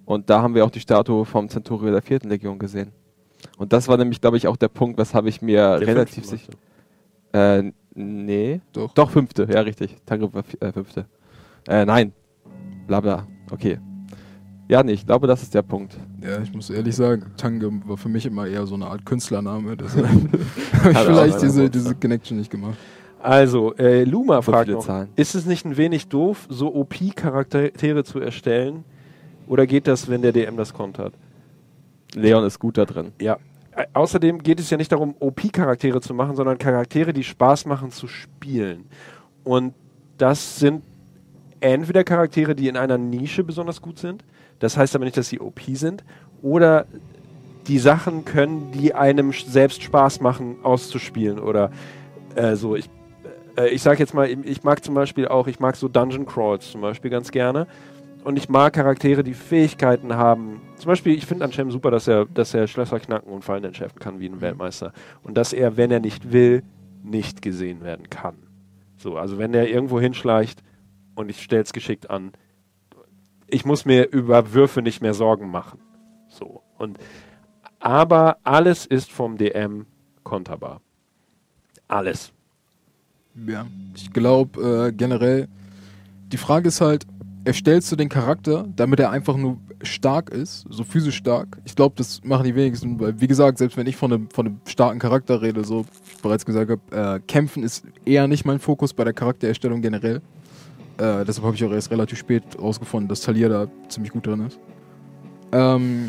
Und da haben wir auch die Statue vom Centurio der vierten Legion gesehen. Und das war nämlich, glaube ich, auch der Punkt, weshalb ich mir Der relativ fünfte sicher... Äh, nee. Doch. Doch, fünfte, ja richtig. Tango war äh, fünfte. Äh, nein. Blabla. Okay. Ja, nee, ich glaube, das ist der Punkt. Ja, ich muss ehrlich sagen, Tangam war für mich immer eher so eine Art Künstlername. Deshalb habe ich Hat vielleicht auch diese, einer diese Connection nicht gemacht. Also, äh, Luma So fragt viele noch, Zahlen. ist es nicht ein wenig doof, so O P-Charaktere zu erstellen? Oder geht das, wenn der D M das kontert? Leon ist gut da drin. Ja. Ä- Außerdem geht es ja nicht darum, O P-Charaktere zu machen, sondern Charaktere, die Spaß machen zu spielen. Und das sind entweder Charaktere, die in einer Nische besonders gut sind. Das heißt aber nicht, dass sie O P sind. Oder die Sachen können, die einem sch- selbst Spaß machen, auszuspielen. Oder äh, so. Ich, äh, ich sag jetzt mal, ich mag zum Beispiel auch, ich mag so Dungeon Crawls zum Beispiel ganz gerne. Und ich mag Charaktere, die Fähigkeiten haben. Zum Beispiel, ich finde an Shem super, dass er, dass er Schlösser knacken und Fallen entschärfen kann wie ein Weltmeister. Und dass er, wenn er nicht will, nicht gesehen werden kann. So, also wenn er irgendwo hinschleicht und ich stelle es geschickt an, ich muss mir über Würfe nicht mehr Sorgen machen. So. Und, aber alles ist vom D M konterbar. Alles. Ja, ich glaube äh, generell, die Frage ist halt, erstellst du den Charakter, damit er einfach nur stark ist, so physisch stark? Ich glaube, das machen die wenigsten, weil wie gesagt, selbst wenn ich von einem, von einem starken Charakter rede, so wie ich bereits gesagt habe, äh, Kämpfen ist eher nicht mein Fokus bei der Charaktererstellung generell. Äh, deshalb habe ich auch erst relativ spät rausgefunden, dass Talia da ziemlich gut drin ist. Ähm,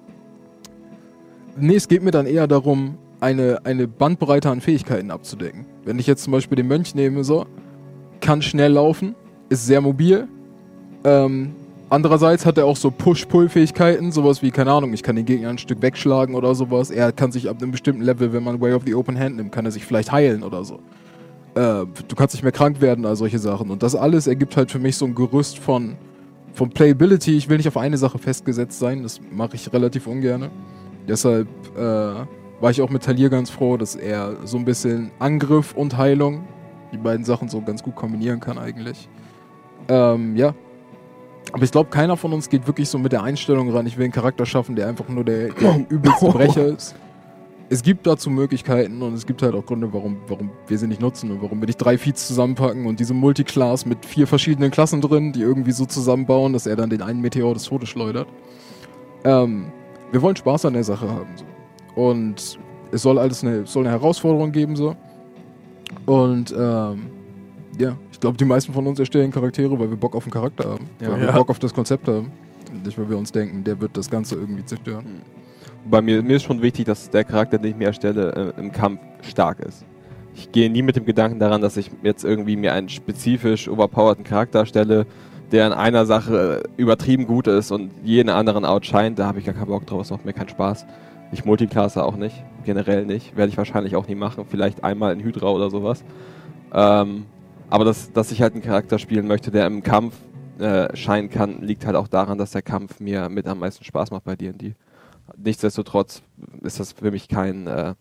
nee, es geht mir dann eher darum, eine, eine Bandbreite an Fähigkeiten abzudecken. Wenn ich jetzt zum Beispiel den Mönch nehme, so, kann schnell laufen, ist sehr mobil. Ähm, andererseits hat er auch so Push-Pull-Fähigkeiten, sowas wie, keine Ahnung, ich kann den Gegner ein Stück wegschlagen oder sowas. Er kann sich ab einem bestimmten Level, wenn man Way of the Open Hand nimmt, kann er sich vielleicht heilen oder so. Äh, du kannst nicht mehr krank werden, all solche Sachen. Und das alles ergibt halt für mich so ein Gerüst von, von Playability. Ich will nicht auf eine Sache festgesetzt sein, das mache ich relativ ungern. Deshalb äh, war ich auch mit Talir ganz froh, dass er so ein bisschen Angriff und Heilung, die beiden Sachen so ganz gut kombinieren kann eigentlich. Ähm, ja. Aber ich glaube, keiner von uns geht wirklich so mit der Einstellung ran, ich will einen Charakter schaffen, der einfach nur der, der übelste Brecher ist. Es gibt dazu Möglichkeiten und es gibt halt auch Gründe, warum, warum wir sie nicht nutzen und warum wir nicht drei Feeds zusammenpacken und diese Multiclass mit vier verschiedenen Klassen drin, die irgendwie so zusammenbauen, dass er dann den einen Meteor des Todes schleudert. Ähm, wir wollen Spaß an der Sache haben. So. Und es soll alles eine, es soll eine Herausforderung geben, so. Und ähm, ja, ich glaube, die meisten von uns erstellen Charaktere, weil wir Bock auf den Charakter haben. Ja. Weil wir Ja. Bock auf das Konzept haben. Und nicht, weil wir uns denken, der wird das Ganze irgendwie zerstören. Bei mir, mir ist schon wichtig, dass der Charakter, den ich mir erstelle, äh, im Kampf stark ist. Ich gehe nie mit dem Gedanken daran, dass ich jetzt irgendwie mir einen spezifisch overpowerten Charakter erstelle, der in einer Sache äh, übertrieben gut ist und jeden anderen outshine. Da habe ich gar keinen Bock drauf, das macht mir keinen Spaß. Ich multiclasse auch nicht, generell nicht. Werde ich wahrscheinlich auch nie machen. Vielleicht einmal in Hydra oder sowas. Ähm, aber dass, dass ich halt einen Charakter spielen möchte, der im Kampf äh, scheinen kann, liegt halt auch daran, dass der Kampf mir mit am meisten Spaß macht bei D und D. Nichtsdestotrotz ist das für mich kein, äh,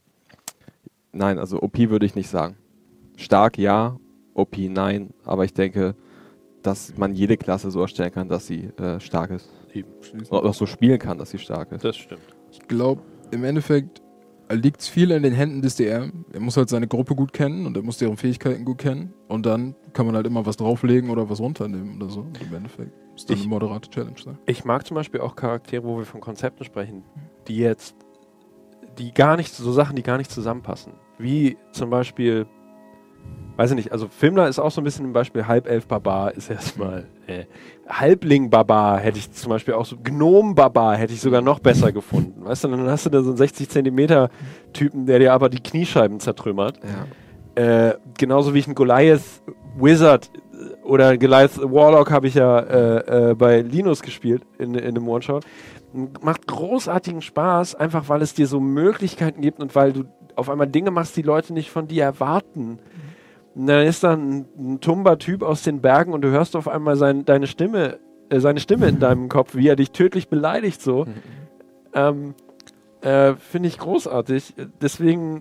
nein, also O P würde ich nicht sagen. Stark ja, O P nein, aber ich denke, dass man jede Klasse so erstellen kann, dass sie äh, stark ist. Oder auch so spielen kann, dass sie stark ist. Das stimmt. Ich glaube, im Endeffekt liegt es viel in den Händen des D M. Er muss halt seine Gruppe gut kennen und er muss deren Fähigkeiten gut kennen. Und dann kann man halt immer was drauflegen oder was runternehmen oder so. Und im Endeffekt ist dann Ich- eine moderate Challenge sein. Ich mag zum Beispiel auch Charaktere, wo wir von Konzepten sprechen, die jetzt, die gar nicht, so Sachen, die gar nicht zusammenpassen. Wie zum Beispiel, weiß ich nicht, also Filmler ist auch so ein bisschen ein Beispiel, Halbelf-Barbar ist erstmal, äh, Halbling-Barbar hätte ich zum Beispiel auch so, Gnom-Barbar hätte ich sogar noch besser gefunden. Weißt du, dann hast du da so einen sechzig Zentimeter Typen, der dir aber die Kniescheiben zertrümmert. Ja. Äh, genauso wie ich einen Goliath Wizard äh, oder Goliath Warlock habe ich ja äh, äh, bei Linus gespielt in, in einem One-Shot. Macht großartigen Spaß, einfach weil es dir so Möglichkeiten gibt und weil du auf einmal Dinge machst, die Leute nicht von dir erwarten. Und dann ist da ein, ein Tumba-Typ aus den Bergen und du hörst auf einmal sein, deine Stimme, äh, seine Stimme in deinem Kopf, wie er dich tödlich beleidigt so. Mhm. Ähm, äh, finde ich großartig. Deswegen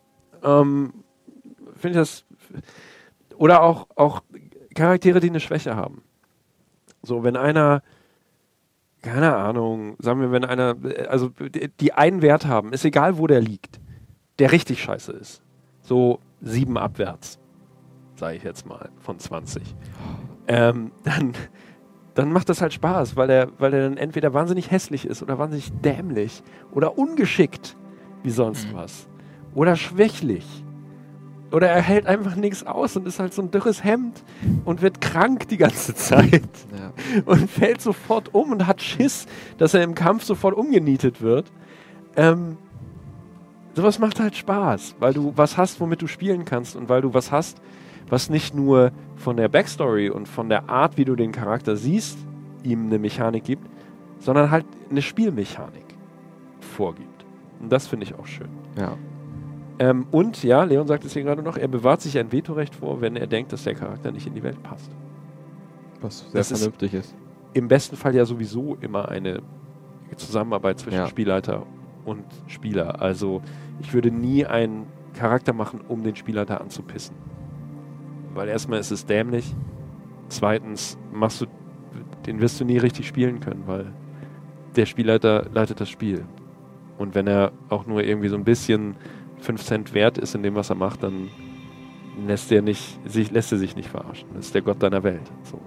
ähm, finde ich das. Oder auch, auch Charaktere, die eine Schwäche haben. So, wenn einer keine Ahnung, sagen wir, wenn einer, also die einen Wert haben, ist egal, wo der liegt, der richtig scheiße ist. So sieben abwärts, sage ich jetzt mal, von zwanzig. Ähm, dann, dann macht das halt Spaß, weil er, weil er dann entweder wahnsinnig hässlich ist oder wahnsinnig dämlich oder ungeschickt wie sonst Mhm. was. Oder schwächlich. Oder er hält einfach nichts aus und ist halt so ein dürres Hemd und wird krank die ganze Zeit Ja. und fällt sofort um und hat Schiss, dass er im Kampf sofort umgenietet wird. Ähm, sowas macht halt Spaß, weil du was hast, womit du spielen kannst und weil du was hast, was nicht nur von der Backstory und von der Art, wie du den Charakter siehst, ihm eine Mechanik gibt, sondern halt eine Spielmechanik vorgibt. Und das finde ich auch schön. Ja. Ähm, und ja, Leon sagt es hier gerade noch, er bewahrt sich ein Vetorecht vor, wenn er denkt, dass der Charakter nicht in die Welt passt. Was sehr Das ist- vernünftig ist. Im besten Fall ja sowieso immer eine Zusammenarbeit zwischen Ja. Spielleiter und Spieler. Also ich würde nie einen Charakter machen, um den Spielleiter anzupissen. Weil erstmal ist es dämlich, zweitens machst du, den wirst du nie richtig spielen können, weil der Spielleiter leitet das Spiel. Und wenn er auch nur irgendwie so ein bisschen fünf Cent wert ist in dem, was er macht, dann lässt er, nicht, sich, lässt er sich nicht verarschen. Das ist der Gott deiner Welt. So.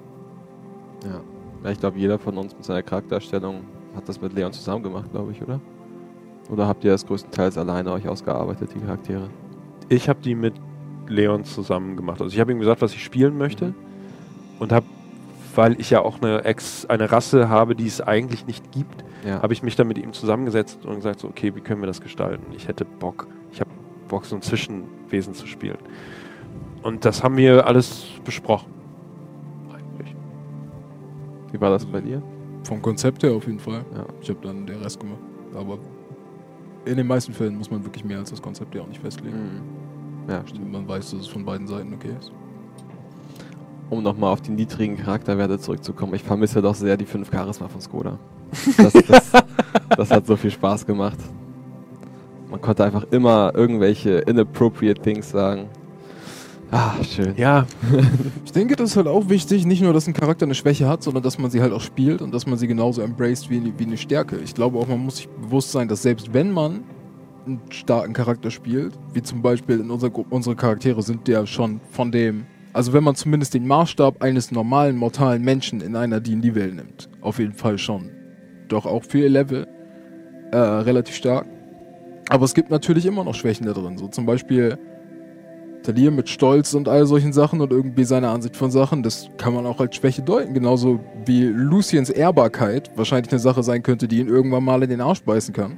Ja. Ja, ich glaube, jeder von uns mit seiner Charaktererstellung hat das mit Leon zusammen gemacht, glaube ich, oder? Oder habt ihr das größtenteils alleine euch ausgearbeitet, die Charaktere? Ich habe die mit Leon zusammen gemacht. Also ich habe ihm gesagt, was ich spielen möchte. Mhm. Und habe, weil ich ja auch eine, Ex, eine Rasse habe, die es eigentlich nicht gibt, Ja. habe ich mich dann mit ihm zusammengesetzt und gesagt, so, okay, wie können wir das gestalten? Ich hätte Bock, ich habe Bock, so ein Zwischenwesen zu spielen. Und das haben wir alles besprochen. Eigentlich. Wie war das bei dir? Vom Konzept her auf jeden Fall. Ja. Ich habe dann den Rest gemacht. Aber in den meisten Fällen muss man wirklich mehr als das Konzept ja auch nicht festlegen. Mhm. Ja, stimmt. Man weiß, dass es von beiden Seiten okay ist. Um nochmal auf die niedrigen Charakterwerte zurückzukommen, ich vermisse doch sehr die fünf Charisma von Skoda. Das, das, das hat so viel Spaß gemacht. Man konnte einfach immer irgendwelche inappropriate Things sagen. Ah, schön. Ja, Ich denke, das ist halt auch wichtig, nicht nur, dass ein Charakter eine Schwäche hat, sondern dass man sie halt auch spielt und dass man sie genauso embraced wie, wie eine Stärke. Ich glaube auch, man muss sich bewusst sein, dass selbst wenn man einen starken Charakter spielt, wie zum Beispiel in unserer Gruppe, unsere Charaktere sind ja schon von dem, also wenn man zumindest den Maßstab eines normalen, mortalen Menschen in einer D und D-Welt nimmt, auf jeden Fall schon. Doch auch für ihr Level äh, relativ stark. Aber es gibt natürlich immer noch Schwächen da drin, so zum Beispiel Talir mit Stolz und all solchen Sachen und irgendwie seine Ansicht von Sachen, das kann man auch als Schwäche deuten. Genauso wie Luciens Ehrbarkeit wahrscheinlich eine Sache sein könnte, die ihn irgendwann mal in den Arsch beißen kann.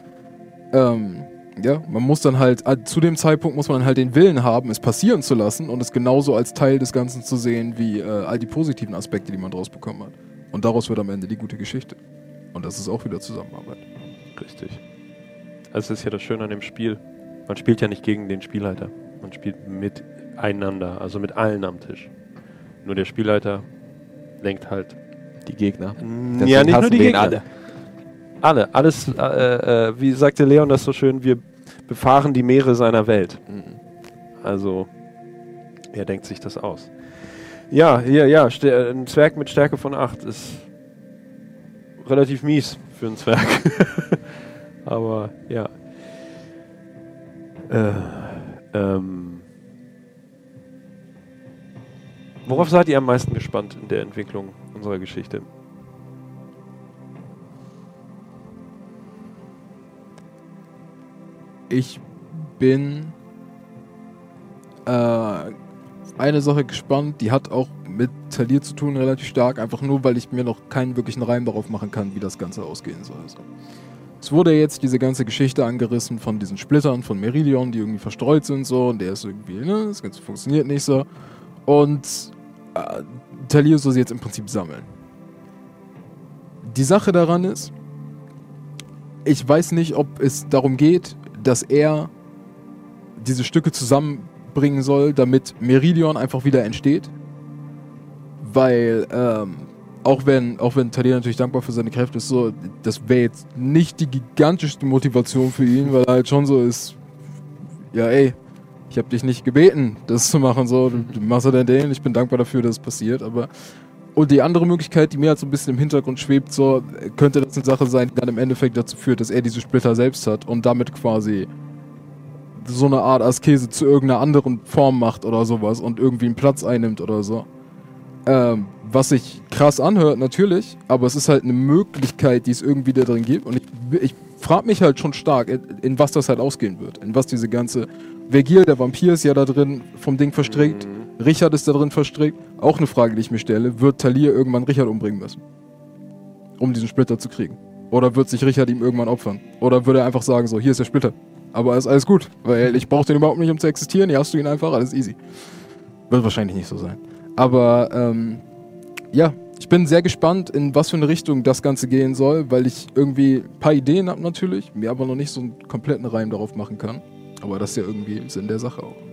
Ähm, ja, man muss dann halt, äh, zu dem Zeitpunkt muss man halt den Willen haben, es passieren zu lassen und es genauso als Teil des Ganzen zu sehen, wie äh, all die positiven Aspekte, die man draus bekommen hat. Und daraus wird am Ende die gute Geschichte. Und das ist auch wieder Zusammenarbeit. richtig. Also das ist ja das Schöne an dem Spiel. Man spielt ja nicht gegen den Spielleiter. Man spielt miteinander, also mit allen am Tisch. Nur der Spielleiter lenkt halt. Die Gegner. Mm, ja, nicht nur hassen die wir ihn Gegner. alle. Alle, alles, äh, äh, wie sagte Leon das so schön, wir befahren die Meere seiner Welt. Mhm. Also, er denkt sich das aus. Ja, ja, ja, Ster- ein Zwerg mit Stärke von acht ist relativ mies für einen Zwerg. Aber, ja. Äh, ähm. Worauf seid ihr am meisten gespannt in der Entwicklung unserer Geschichte? Ich bin äh, eine Sache gespannt, die hat auch mit Talir zu tun, relativ stark, einfach nur, weil ich mir noch keinen wirklichen Reim darauf machen kann, wie das Ganze ausgehen soll. So. Es wurde jetzt diese ganze Geschichte angerissen von diesen Splittern von Meridion, die irgendwie verstreut sind, so, und der ist irgendwie, ne, das Ganze funktioniert nicht so. Und äh, Talir soll sie jetzt im Prinzip sammeln. Die Sache daran ist, ich weiß nicht, ob es darum geht, dass er diese Stücke zusammenbringen soll, damit Meridion einfach wieder entsteht. Weil, ähm, auch wenn, auch wenn Talir natürlich dankbar für seine Kräfte ist, so, das wäre jetzt nicht die gigantischste Motivation für ihn, weil er halt schon so ist, ja ey, ich habe dich nicht gebeten, das zu machen, so, du, du machst ja dein Ding, ich bin dankbar dafür, dass es passiert, aber Und die andere Möglichkeit, die mir halt so ein bisschen im Hintergrund schwebt, so könnte das eine Sache sein, die dann im Endeffekt dazu führt, dass er diese Splitter selbst hat und damit quasi so eine Art Askese zu irgendeiner anderen Form macht oder sowas und irgendwie einen Platz einnimmt oder so. Ähm, was sich krass anhört, natürlich, aber es ist halt eine Möglichkeit, die es irgendwie da drin gibt. Und ich, ich frage mich halt schon stark, in, in was das halt ausgehen wird. In was diese ganze... Vergil, der Vampir, ist ja da drin vom Ding verstrickt. Mhm. Richard ist da drin verstrickt. Auch eine Frage, die ich mir stelle. Wird Talir irgendwann Richard umbringen müssen? Um diesen Splitter zu kriegen? Oder wird sich Richard ihm irgendwann opfern? Oder würde er einfach sagen, so, hier ist der Splitter. Aber ist alles gut, weil ich brauche den überhaupt nicht, um zu existieren. Hier hast du ihn einfach, alles easy. Wird wahrscheinlich nicht so sein. Aber, ähm, ja, ich bin sehr gespannt, in was für eine Richtung das Ganze gehen soll, weil ich irgendwie ein paar Ideen habe natürlich, mir aber noch nicht so einen kompletten Reim darauf machen kann. Aber das ist ja irgendwie Sinn der Sache auch.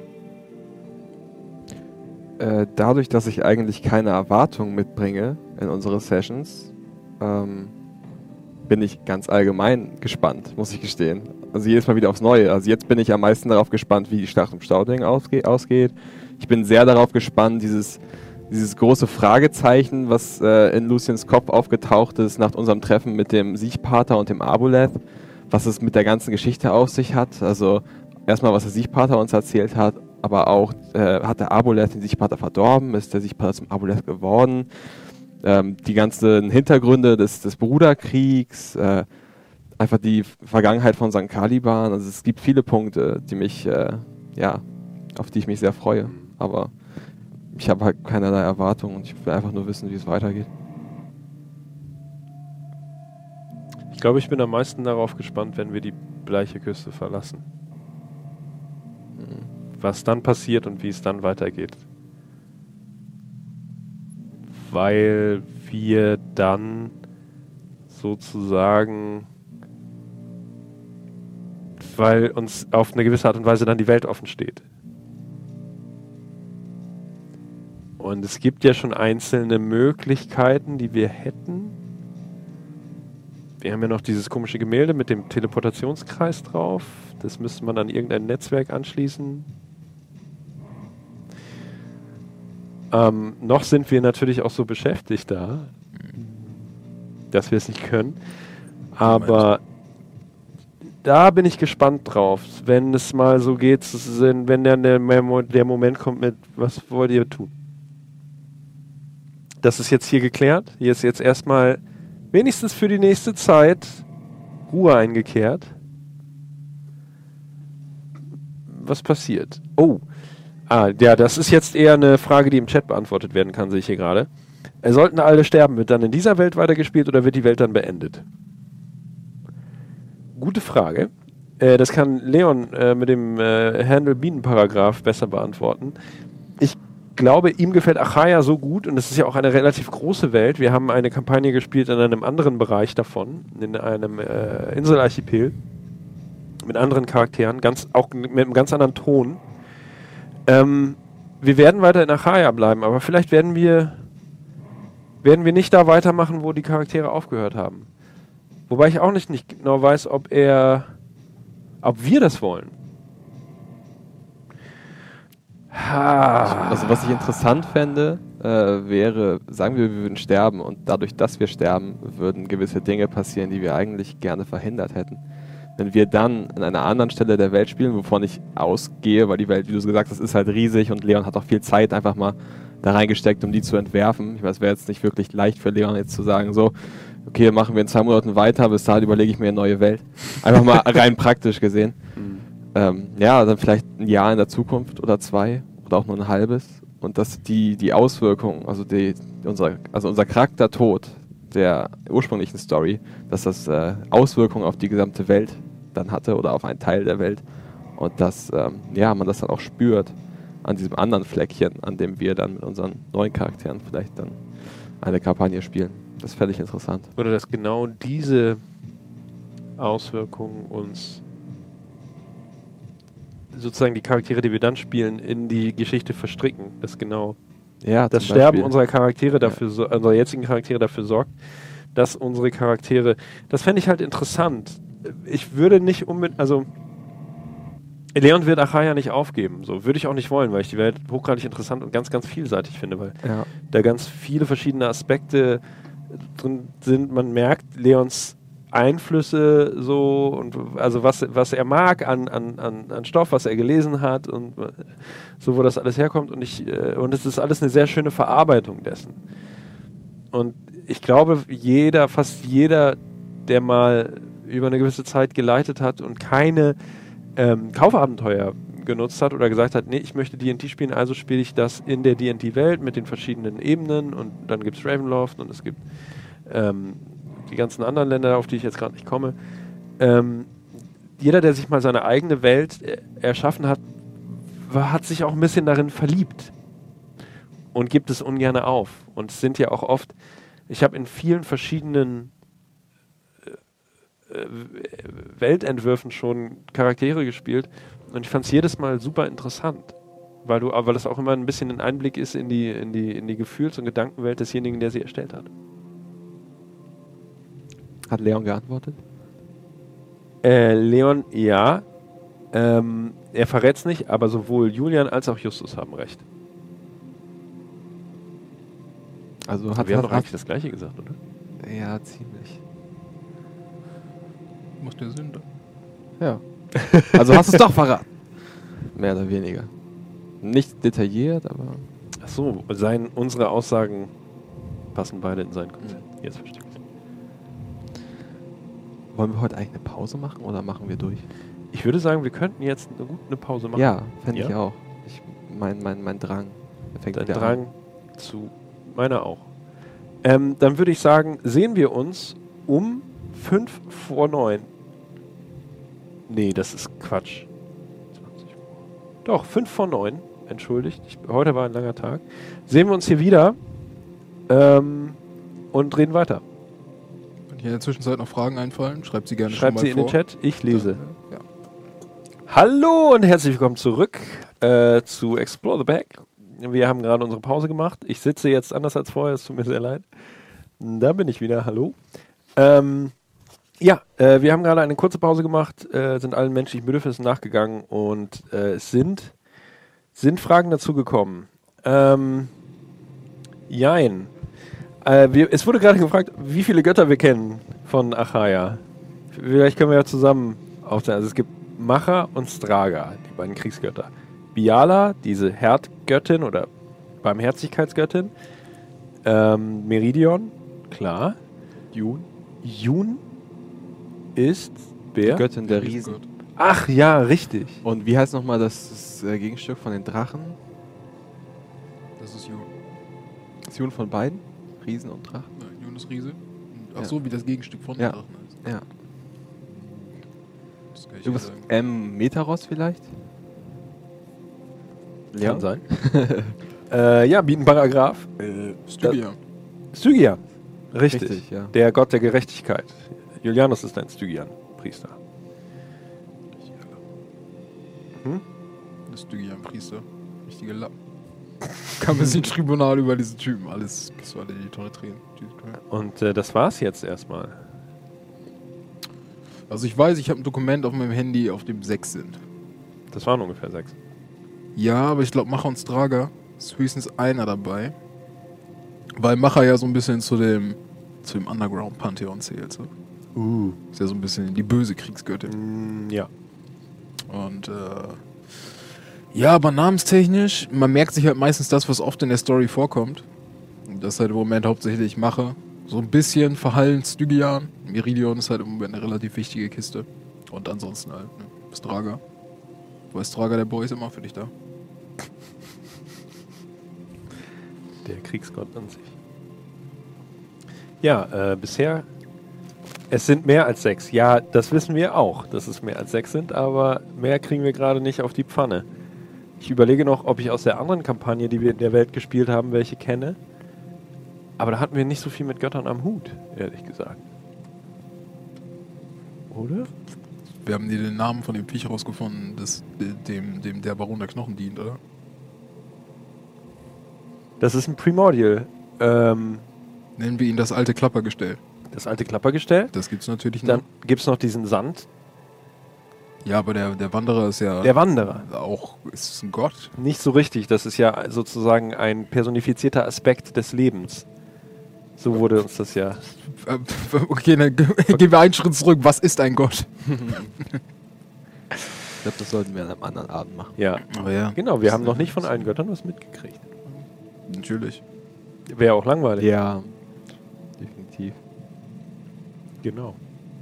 Äh, dadurch, dass ich eigentlich keine Erwartungen mitbringe in unsere Sessions, ähm, bin ich ganz allgemein gespannt, muss ich gestehen. Also jedes Mal wieder aufs Neue. Also jetzt bin ich am meisten darauf gespannt, wie die Schlacht um Stauding ausge- ausgeht. Ich bin sehr darauf gespannt, dieses, dieses große Fragezeichen, was äh, in Luciens Kopf aufgetaucht ist nach unserem Treffen mit dem Siechpater und dem Aboleth, was es mit der ganzen Geschichte auf sich hat. Also erstmal, was der Siechpater uns erzählt hat, aber auch äh, hat der Aboleth den Siechpater verdorben, ist der Siechpater zum Aboleth geworden. Ähm, die ganzen Hintergründe des, des Bruderkriegs, äh, einfach die Vergangenheit von Sankt Caliban. Also es gibt viele Punkte, die mich, äh, ja, auf die ich mich sehr freue. Aber ich habe halt keinerlei Erwartungen und ich will einfach nur wissen, wie es weitergeht. Ich glaube, ich bin am meisten darauf gespannt, wenn wir die Bleiche Küste verlassen. Was dann passiert und wie es dann weitergeht. Weil wir dann sozusagen, weil uns auf eine gewisse Art und Weise dann die Welt offen steht. Und es gibt ja schon einzelne Möglichkeiten, die wir hätten. Wir haben ja noch dieses komische Gemälde mit dem Teleportationskreis drauf. Das müsste man an irgendein Netzwerk anschließen. Ähm, noch sind wir natürlich auch so beschäftigt da, dass wir es nicht können. Aber da bin ich gespannt drauf, wenn es mal so geht, wenn dann der, der Moment kommt mit, was wollt ihr tun? Das ist jetzt hier geklärt. Hier ist jetzt erstmal wenigstens für die nächste Zeit Ruhe eingekehrt. Was passiert? Oh, ah, ja, das ist jetzt eher eine Frage, die im Chat beantwortet werden kann, sehe ich hier gerade. Äh, sollten alle sterben, wird dann in dieser Welt weitergespielt oder wird die Welt dann beendet? Gute Frage. Äh, das kann Leon äh, mit dem äh, Handel-Bienen-Paragraph besser beantworten. Ich glaube, ihm gefällt Achaia so gut und es ist ja auch eine relativ große Welt. Wir haben eine Kampagne gespielt in einem anderen Bereich davon, in einem äh, Inselarchipel mit anderen Charakteren, ganz, auch mit einem ganz anderen Ton. Ähm, wir werden weiter in Achaia bleiben, aber vielleicht werden wir werden wir nicht da weitermachen, wo die Charaktere aufgehört haben. Wobei ich auch nicht, nicht genau weiß, ob er ob wir das wollen. Ha. Also was ich interessant fände, äh, wäre, sagen wir, wir würden sterben und dadurch, dass wir sterben, würden gewisse Dinge passieren, die wir eigentlich gerne verhindert hätten. Wenn wir dann an einer anderen Stelle der Welt spielen, wovon ich ausgehe, weil die Welt, wie du gesagt hast, ist halt riesig und Leon hat auch viel Zeit einfach mal da reingesteckt, um die zu entwerfen. Ich weiß, es wäre jetzt nicht wirklich leicht für Leon jetzt zu sagen, so, okay, dann machen wir in zwei Monaten weiter, bis dahin überlege ich mir eine neue Welt. Einfach mal rein praktisch gesehen. Mhm. Ähm, ja, dann vielleicht ein Jahr in der Zukunft oder zwei oder auch nur ein halbes. Und dass die, die Auswirkungen, also, die, unser, also unser Charaktertod der ursprünglichen Story, dass das äh, Auswirkungen auf die gesamte Welt dann hatte oder auf einen Teil der Welt. Und dass ähm, ja, man das dann auch spürt an diesem anderen Fleckchen, an dem wir dann mit unseren neuen Charakteren vielleicht dann eine Kampagne spielen. Das fände ich interessant. Oder dass genau diese Auswirkungen uns sozusagen die Charaktere, die wir dann spielen, in die Geschichte verstricken. Das genau ja, das Sterben Beispiel. unserer Charaktere dafür, ja. so, unserer jetzigen Charaktere dafür sorgt, dass unsere Charaktere, das fände ich halt interessant. Ich würde nicht unbedingt, also Leon wird Achaia nicht aufgeben. So würde ich auch nicht wollen, weil ich die Welt hochgradig interessant und ganz, ganz vielseitig finde, weil Ja. da ganz viele verschiedene Aspekte drin sind. Man merkt Leons Einflüsse so und also was, was er mag an, an, an, an Stoff, was er gelesen hat und so, wo das alles herkommt. Und ich äh, und es ist alles eine sehr schöne Verarbeitung dessen. Und ich glaube, jeder, fast jeder, der mal über eine gewisse Zeit geleitet hat und keine ähm, Kaufabenteuer genutzt hat oder gesagt hat, nee, ich möchte D und D spielen, also spiele ich das in der D und D-Welt mit den verschiedenen Ebenen und dann gibt es Ravenloft und es gibt ähm, die ganzen anderen Länder, auf die ich jetzt gerade nicht komme. Ähm, jeder, der sich mal seine eigene Welt äh, erschaffen hat, war, hat sich auch ein bisschen darin verliebt und gibt es ungern auf. Und es sind ja auch oft, ich habe in vielen verschiedenen äh, Weltentwürfen schon Charaktere gespielt und ich fand es jedes Mal super interessant, weil du, weil das auch immer ein bisschen ein Einblick ist in die, in die, in die Gefühls- und Gedankenwelt desjenigen, der sie erstellt hat. Hat Leon geantwortet? Äh, Leon, ja. Ähm, er verrät es nicht, aber sowohl Julian als auch Justus haben recht. Also hat Wir haben hat, doch eigentlich das Gleiche gesagt, oder? Ja, ziemlich. Macht ja Sinn. Dann. Ja. Also hast du es doch verraten. Mehr oder weniger. Nicht detailliert, aber... Ach so, sein, unsere Aussagen passen beide in sein Konzept. Jetzt verstehe ich. Wollen wir heute eigentlich eine Pause machen oder machen wir durch? Ich würde sagen, wir könnten jetzt eine, gut eine Pause machen. Ja, fände Ja? ich auch. Ich, mein, mein, mein Drang. Der fängt Dein wieder Drang zu meiner auch. Ähm, dann würde ich sagen, sehen wir uns um fünf vor neun. Nee, das ist Quatsch. zwanzig Uhr. Doch, fünf vor neun. Entschuldigt. Ich, heute war ein langer Tag. Sehen wir uns hier wieder ähm, und reden weiter. Wenn hier in der Zwischenzeit noch Fragen einfallen, schreibt sie gerne Schreibt schon sie mal in den vor. Chat. Ich lese. Ja. Hallo und herzlich willkommen zurück äh, zu Explore the Back. Wir haben gerade unsere Pause gemacht. Ich sitze jetzt anders als vorher, es tut mir sehr leid. Da bin ich wieder, hallo. Ähm, ja, äh, wir haben gerade eine kurze Pause gemacht, äh, sind allen menschlichen Bedürfnissen nachgegangen und äh, es sind, sind Fragen dazu gekommen. Ähm, jein. Äh, wir, es wurde gerade gefragt, wie viele Götter wir kennen von Achaia. Vielleicht können wir ja zusammen aufzählen. Also es gibt Macha und Straga, die beiden Kriegsgötter. Biala, diese Herdgöttin oder Barmherzigkeitsgöttin. Ähm, Meridion, klar. Jun. Jun ist Die wer? Göttin der Riesen. Ach ja, richtig. Und wie heißt nochmal das, das äh, Gegenstück von den Drachen? Das ist Jun. Das Jun von beiden? Riesen und Drachen? Nein, Jun ist Riese. Ach Ja. so, wie das Gegenstück von Ja. den Drachen ist. Ja. Das kann ich nicht Irgendwas sagen. M. Metaros vielleicht? Kann sein. äh, ja, bieten Paragraph. Äh, Stygia. Stygian. Richtig. Richtig, ja. Der Gott der Gerechtigkeit. Julianus ist ein Stygian-Priester. Hm? Das Stygian-Priester. Richtige Lappen. Kam es ins Tribunal über diesen Typen. Alles, das war die tolle Tränen. Und äh, das war's jetzt erstmal. Also ich weiß, ich habe ein Dokument auf meinem Handy, auf dem sechs sind. Das waren ungefähr sechs. Ja, aber ich glaube, Macher und Straga ist höchstens einer dabei. Weil Macher ja so ein bisschen zu dem, zu dem Underground-Pantheon zählt. So. Uh. Ist ja so ein bisschen die böse Kriegsgöttin. Mm, ja. Und äh, ja, aber namenstechnisch, man merkt sich halt meistens das, was oft in der Story vorkommt. Und das ist halt im Moment hauptsächlich Macher. So ein bisschen verhallen Stygian. Meridion ist halt im Moment eine relativ wichtige Kiste. Und ansonsten halt, ne, Straga. Weil Straga, der Boy, ist immer für dich da. Der Kriegsgott an sich. Ja, äh, bisher. Es sind mehr als sechs. Ja, das wissen wir auch, dass es mehr als sechs sind, aber mehr kriegen wir gerade nicht auf die Pfanne. Ich überlege noch, ob ich aus der anderen Kampagne, die wir in der Welt gespielt haben, welche kenne. Aber da hatten wir nicht so viel mit Göttern am Hut, ehrlich gesagt. Oder? Wir haben dir den Namen von dem Viech rausgefunden, das dem, dem der Baron der Knochen dient, oder? Das ist ein Primordial. Ähm, Nennen wir ihn das alte Klappergestell. das alte Klappergestell. Das gibt's natürlich noch. Dann gibt es noch diesen Sand. Ja, aber der, der Wanderer ist ja Der Wanderer. auch ist ein Gott. Nicht so richtig. Das ist ja sozusagen ein personifizierter Aspekt des Lebens. So wurde uns das ja. Äh, Okay, dann ge- gehen wir einen Schritt zurück. Was ist ein Gott? Ich glaube, das sollten wir an einem anderen Abend machen. Ja. Aber ja, Genau, wir haben noch nicht von allen Göttern was mitgekriegt. natürlich. Wäre auch langweilig. Ja, definitiv. Genau.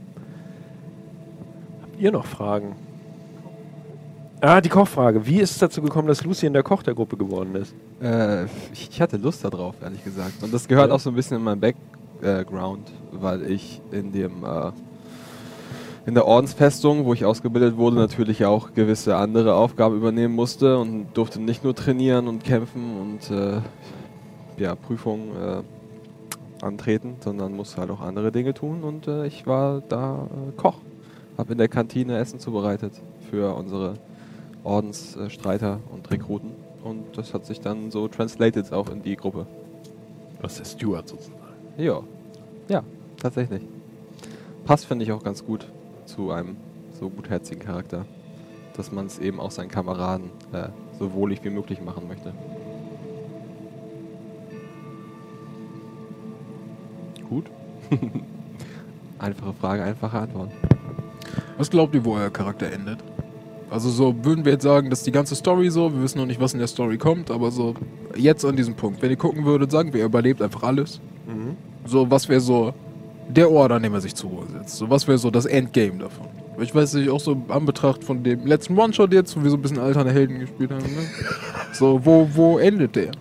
Habt ihr noch Fragen? Ah, die Kochfrage. Wie ist es dazu gekommen, dass Lucien der Koch der Gruppe geworden ist? Äh, ich, ich hatte Lust darauf, ehrlich gesagt. Und das gehört Ja. auch so ein bisschen in meinen Background, weil ich in dem äh, in der Ordensfestung, wo ich ausgebildet wurde, natürlich auch gewisse andere Aufgaben übernehmen musste und durfte nicht nur trainieren und kämpfen und äh, ja, Prüfungen äh, antreten, sondern musste halt auch andere Dinge tun. Und äh, ich war da äh, Koch, habe in der Kantine Essen zubereitet für unsere Ordensstreiter und Rekruten. Und das hat sich dann so translated auch in die Gruppe. Das ist der Steward sozusagen. Ja, ja, tatsächlich. Passt, finde ich, auch ganz gut zu einem so gutherzigen Charakter, dass man es eben auch seinen Kameraden äh, so wohlig wie möglich machen möchte. Gut. Einfache Frage, einfache Antwort. Was glaubt ihr, wo euer Charakter endet? Also so würden wir jetzt sagen, dass die ganze Story so, wir wissen noch nicht, was in der Story kommt, aber so jetzt an diesem Punkt, wenn ihr gucken würdet, sagen wir, er überlebt einfach alles. Mhm. So, was wäre so der Ort, an dem er sich zur Ruhe setzt? So, was wäre so das Endgame davon? Ich weiß nicht, auch so an Betracht von dem letzten One-Shot jetzt, wo wir so ein bisschen alternde Helden gespielt haben, ne? So, wo, wo endet der?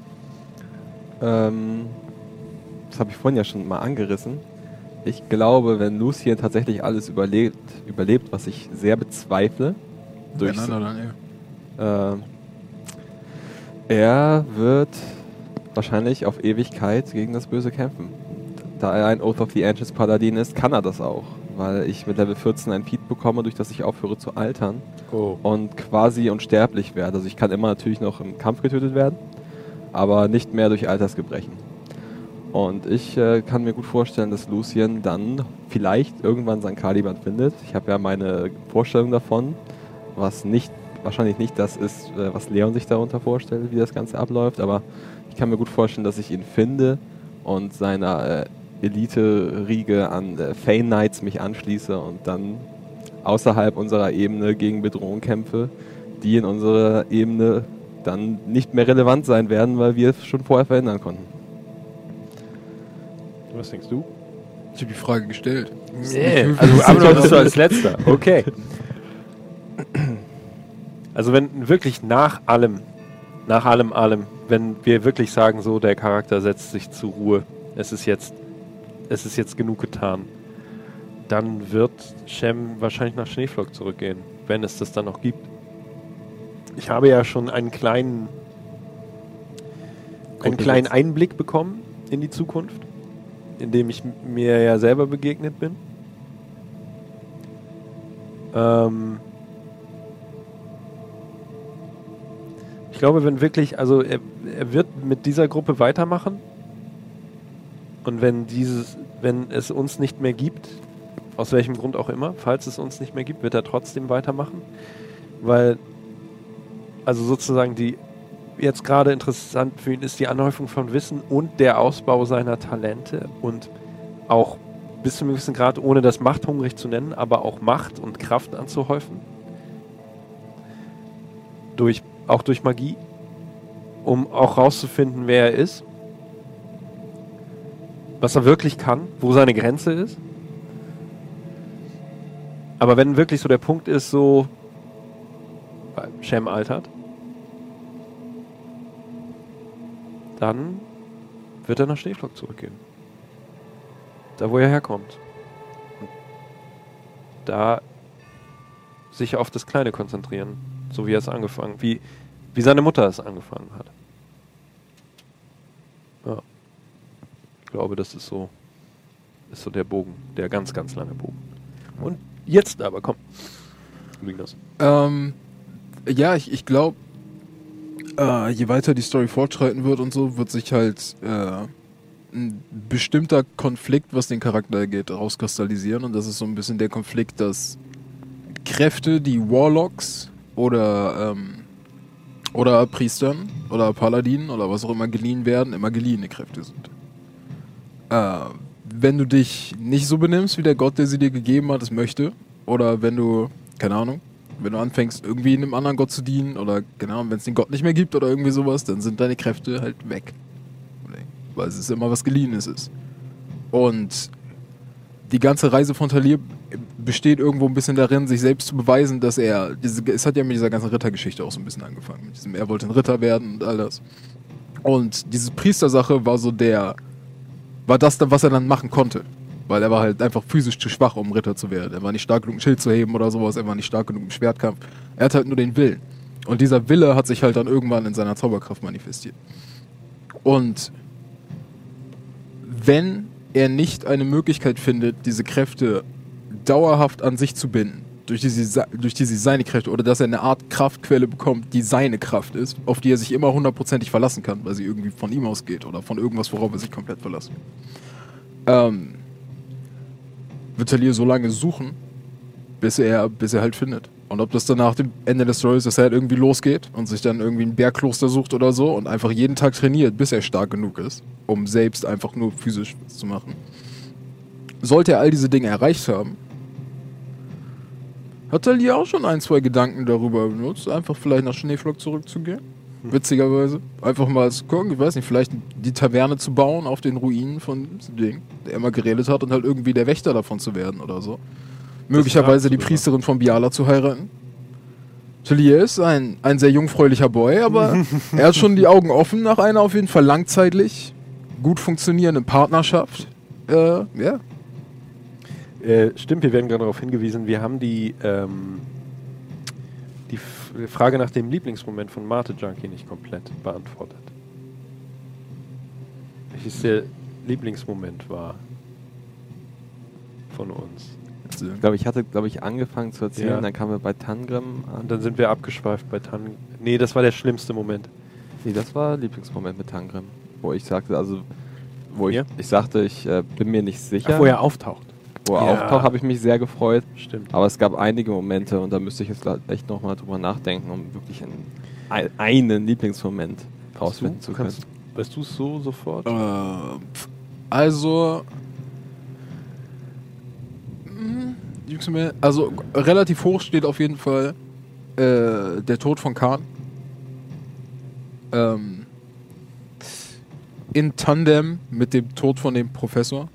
Ähm, das habe ich vorhin ja schon mal angerissen. Ich glaube, wenn Lucien tatsächlich alles überlebt, überlebt, was ich sehr bezweifle, durch Nein, nein, nein, nein, äh, er wird wahrscheinlich auf Ewigkeit gegen das Böse kämpfen. Da er ein Oath of the Ancients Paladin ist, kann er das auch, weil ich mit Level vierzehn ein Feat bekomme, durch das ich aufhöre zu altern Oh. und quasi unsterblich werde. Also ich kann immer natürlich noch im Kampf getötet werden, aber nicht mehr durch Altersgebrechen. Und ich äh, kann mir gut vorstellen, dass Lucien dann vielleicht irgendwann sein Caliban findet. Ich habe ja meine Vorstellung davon, was nicht, wahrscheinlich nicht das ist, äh, was Leon sich darunter vorstellt, wie das Ganze abläuft, aber ich kann mir gut vorstellen, dass ich ihn finde und seiner äh, Elite-Riege an äh, Fey Knights mich anschließe und dann außerhalb unserer Ebene gegen Bedrohungen kämpfe, die in unserer Ebene dann nicht mehr relevant sein werden, weil wir es schon vorher verhindern konnten. Was denkst du? Ich habe die Frage gestellt. Nee, also antwortest du als letzter. Okay. Also wenn wirklich nach allem, nach allem, allem, wenn wir wirklich sagen, so der Charakter setzt sich zur Ruhe, es ist jetzt, es ist jetzt genug getan, dann wird Shem wahrscheinlich nach Schneeflock zurückgehen, wenn es das dann noch gibt. Ich habe ja schon einen kleinen, einen kleinen Einblick bekommen in die Zukunft, in dem ich mir ja selber begegnet bin. Ähm ich glaube, wenn wirklich, also er, er wird mit dieser Gruppe weitermachen und wenn dieses, wenn es uns nicht mehr gibt, aus welchem Grund auch immer, falls es uns nicht mehr gibt, wird er trotzdem weitermachen, weil also sozusagen die jetzt gerade interessant für ihn ist die Anhäufung von Wissen und der Ausbau seiner Talente und auch bis zu einem gewissen Grad, ohne das machthungrig zu nennen, aber auch Macht und Kraft anzuhäufen. Durch, auch durch Magie, um auch rauszufinden, wer er ist, was er wirklich kann, wo seine Grenze ist. Aber wenn wirklich so der Punkt ist, so Shem altert, dann wird er nach Schneeflock zurückgehen. Da, wo er herkommt. Und da sich auf das Kleine konzentrieren. So wie er es angefangen, wie, wie seine Mutter es angefangen hat. Ja. Ich glaube, das ist so, ist so der Bogen, der ganz, ganz lange Bogen. Und jetzt aber, komm. Linus. Ähm, ja, ich, ich glaube, äh, je weiter die Story fortschreiten wird und so, wird sich halt äh, ein bestimmter Konflikt, was den Charakter angeht, rauskristallisieren. Und das ist so ein bisschen der Konflikt, dass Kräfte, die Warlocks oder, ähm, oder Priestern oder Paladinen oder was auch immer geliehen werden, immer geliehene Kräfte sind. Äh, wenn du dich nicht so benimmst, wie der Gott, der sie dir gegeben hat, es möchte, oder wenn du, keine Ahnung, wenn du anfängst, irgendwie einem anderen Gott zu dienen, oder keine Ahnung, wenn es den Gott nicht mehr gibt oder irgendwie sowas, dann sind deine Kräfte halt weg. Weil es ist immer was Geliehenes ist. Und die ganze Reise von Talir besteht irgendwo ein bisschen darin, sich selbst zu beweisen, dass er, diese, es hat ja mit dieser ganzen Rittergeschichte auch so ein bisschen angefangen. Mit diesem, er wollte ein Ritter werden und all das. Und diese Priestersache war so der, war das dann, was er dann machen konnte. Weil er war halt einfach physisch zu schwach, um Ritter zu werden. Er war nicht stark genug, ein Schild zu heben oder sowas. Er war nicht stark genug im Schwertkampf. Er hatte halt nur den Willen. Und dieser Wille hat sich halt dann irgendwann in seiner Zauberkraft manifestiert. Und wenn er nicht eine Möglichkeit findet, diese Kräfte dauerhaft an sich zu binden, durch diese, durch diese seine Kräfte, oder dass er eine Art Kraftquelle bekommt, die seine Kraft ist, auf die er sich immer hundertprozentig verlassen kann, weil sie irgendwie von ihm ausgeht oder von irgendwas, worauf er sich komplett verlassen kann. Ähm, wird Talir so lange suchen, bis er, bis er halt findet. Und ob das dann nach dem Ende der Story ist, dass er halt irgendwie losgeht und sich dann irgendwie ein Bergkloster sucht oder so und einfach jeden Tag trainiert, bis er stark genug ist, um selbst einfach nur physisch was zu machen. Sollte er all diese Dinge erreicht haben, hat Talir auch schon ein, zwei Gedanken darüber benutzt, einfach vielleicht nach Schneeflock zurückzugehen. Hm. Witzigerweise. Einfach mal zu gucken, ich weiß nicht, vielleicht die Taverne zu bauen auf den Ruinen von diesem Ding, der immer geredet hat, und halt irgendwie der Wächter davon zu werden oder so. Möglicherweise die Priesterin von Biala zu heiraten. Talir ist ein, ein sehr jungfräulicher Boy, aber er hat schon die Augen offen nach einer auf jeden Fall langzeitlich gut funktionierenden Partnerschaft. Äh, ja. Äh, stimmt, wir werden gerade darauf hingewiesen, wir haben die, ähm, die F Frage nach dem Lieblingsmoment von Mate Junkie nicht komplett beantwortet. Welches der Lieblingsmoment war von uns? Ich glaube, ich hatte, glaube ich, angefangen zu erzählen, ja. Dann kamen wir bei Tangrim an. Und dann sind wir abgeschweift bei Tangrim. Nee, das war der schlimmste Moment. Nee, das war Lieblingsmoment mit Tangrim. Wo ich sagte, also, wo ja. ich, ich sagte, ich äh, bin mir nicht sicher. Ach, wo er auftaucht. Wo er ja. auftaucht, habe ich mich sehr gefreut. Stimmt. Aber es gab einige Momente und da müsste ich jetzt echt nochmal drüber nachdenken, um wirklich einen, einen Lieblingsmoment rausfinden zu können. Kannst, weißt du es so sofort? Äh, also... Also relativ hoch steht auf jeden Fall äh, der Tod von Khan. Ähm, in Tandem mit dem Tod von dem Professor.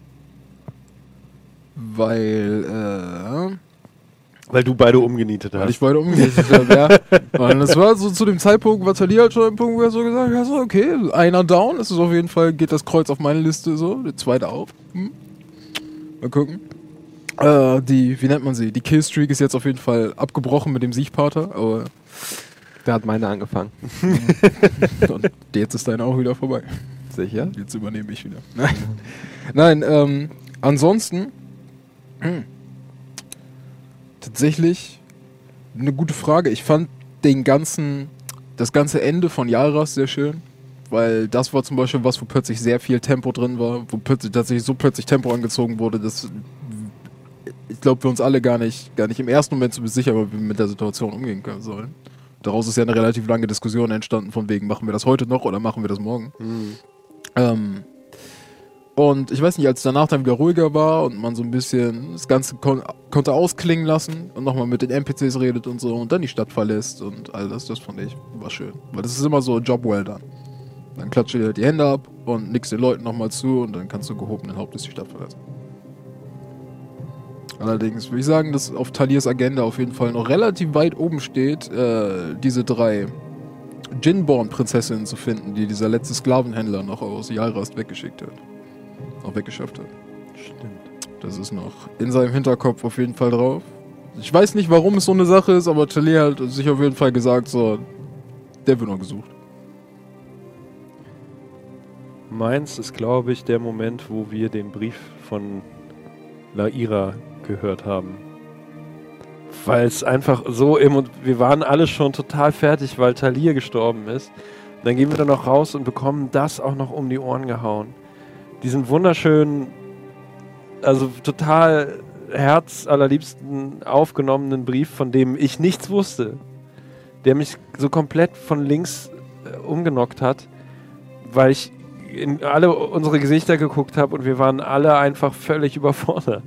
Weil, äh, Weil du beide umgenietet hast. Weil ich beide umgenietet habe, ja. Und das war so zu dem Zeitpunkt, war Talir halt schon ein Punkt, wo er so gesagt hat, so, okay, einer down, ist es auf jeden Fall, geht das Kreuz auf meine Liste so, der zweite auf. Hm. Mal gucken. Äh, die, wie nennt man sie? Die Killstreak ist jetzt auf jeden Fall abgebrochen mit dem Siegpater, aber der hat meine angefangen. Und jetzt ist deine auch wieder vorbei. Sicher? Jetzt übernehme ich wieder. Nein, Nein ähm, ansonsten hm, tatsächlich eine gute Frage. Ich fand den ganzen, das ganze Ende von Yaras sehr schön, weil das war zum Beispiel was, wo plötzlich sehr viel Tempo drin war, wo plötzlich tatsächlich so plötzlich Tempo angezogen wurde, dass ich glaube, wir uns alle gar nicht, gar nicht im ersten Moment so sicher, wie wir mit der Situation umgehen können sollen. Daraus ist ja eine relativ lange Diskussion entstanden, von wegen, machen wir das heute noch oder machen wir das morgen? Mhm. Ähm, und ich weiß nicht, als danach dann wieder ruhiger war und man so ein bisschen das Ganze kon konnte ausklingen lassen und nochmal mit den N P Cs redet und so und dann die Stadt verlässt und all das, das fand ich, war schön. Weil das ist immer so, Job well done. Dann klatscht dir die Hände ab und nickst den Leuten nochmal zu und dann kannst du gehobenen Hauptes die Stadt verlassen. Allerdings würde ich sagen, dass auf Talirs Agenda auf jeden Fall noch relativ weit oben steht, äh, diese drei Djinborn-Prinzessinnen zu finden, die dieser letzte Sklavenhändler noch aus Jalrast weggeschickt hat. Auch weggeschafft hat. Stimmt. Das ist noch in seinem Hinterkopf auf jeden Fall drauf. Ich weiß nicht, warum es so eine Sache ist, aber Talir hat sich auf jeden Fall gesagt, so, der wird noch gesucht. Meins ist, glaube ich, der Moment, wo wir den Brief von Laira gehört haben. Weil es einfach so im und wir waren alle schon total fertig, weil Talir gestorben ist. Dann gehen wir dann noch raus und bekommen das auch noch um die Ohren gehauen. Diesen wunderschönen, also total herzallerliebsten aufgenommenen Brief, von dem ich nichts wusste, der mich so komplett von links äh, umgenockt hat, weil ich in alle unsere Gesichter geguckt habe und wir waren alle einfach völlig überfordert.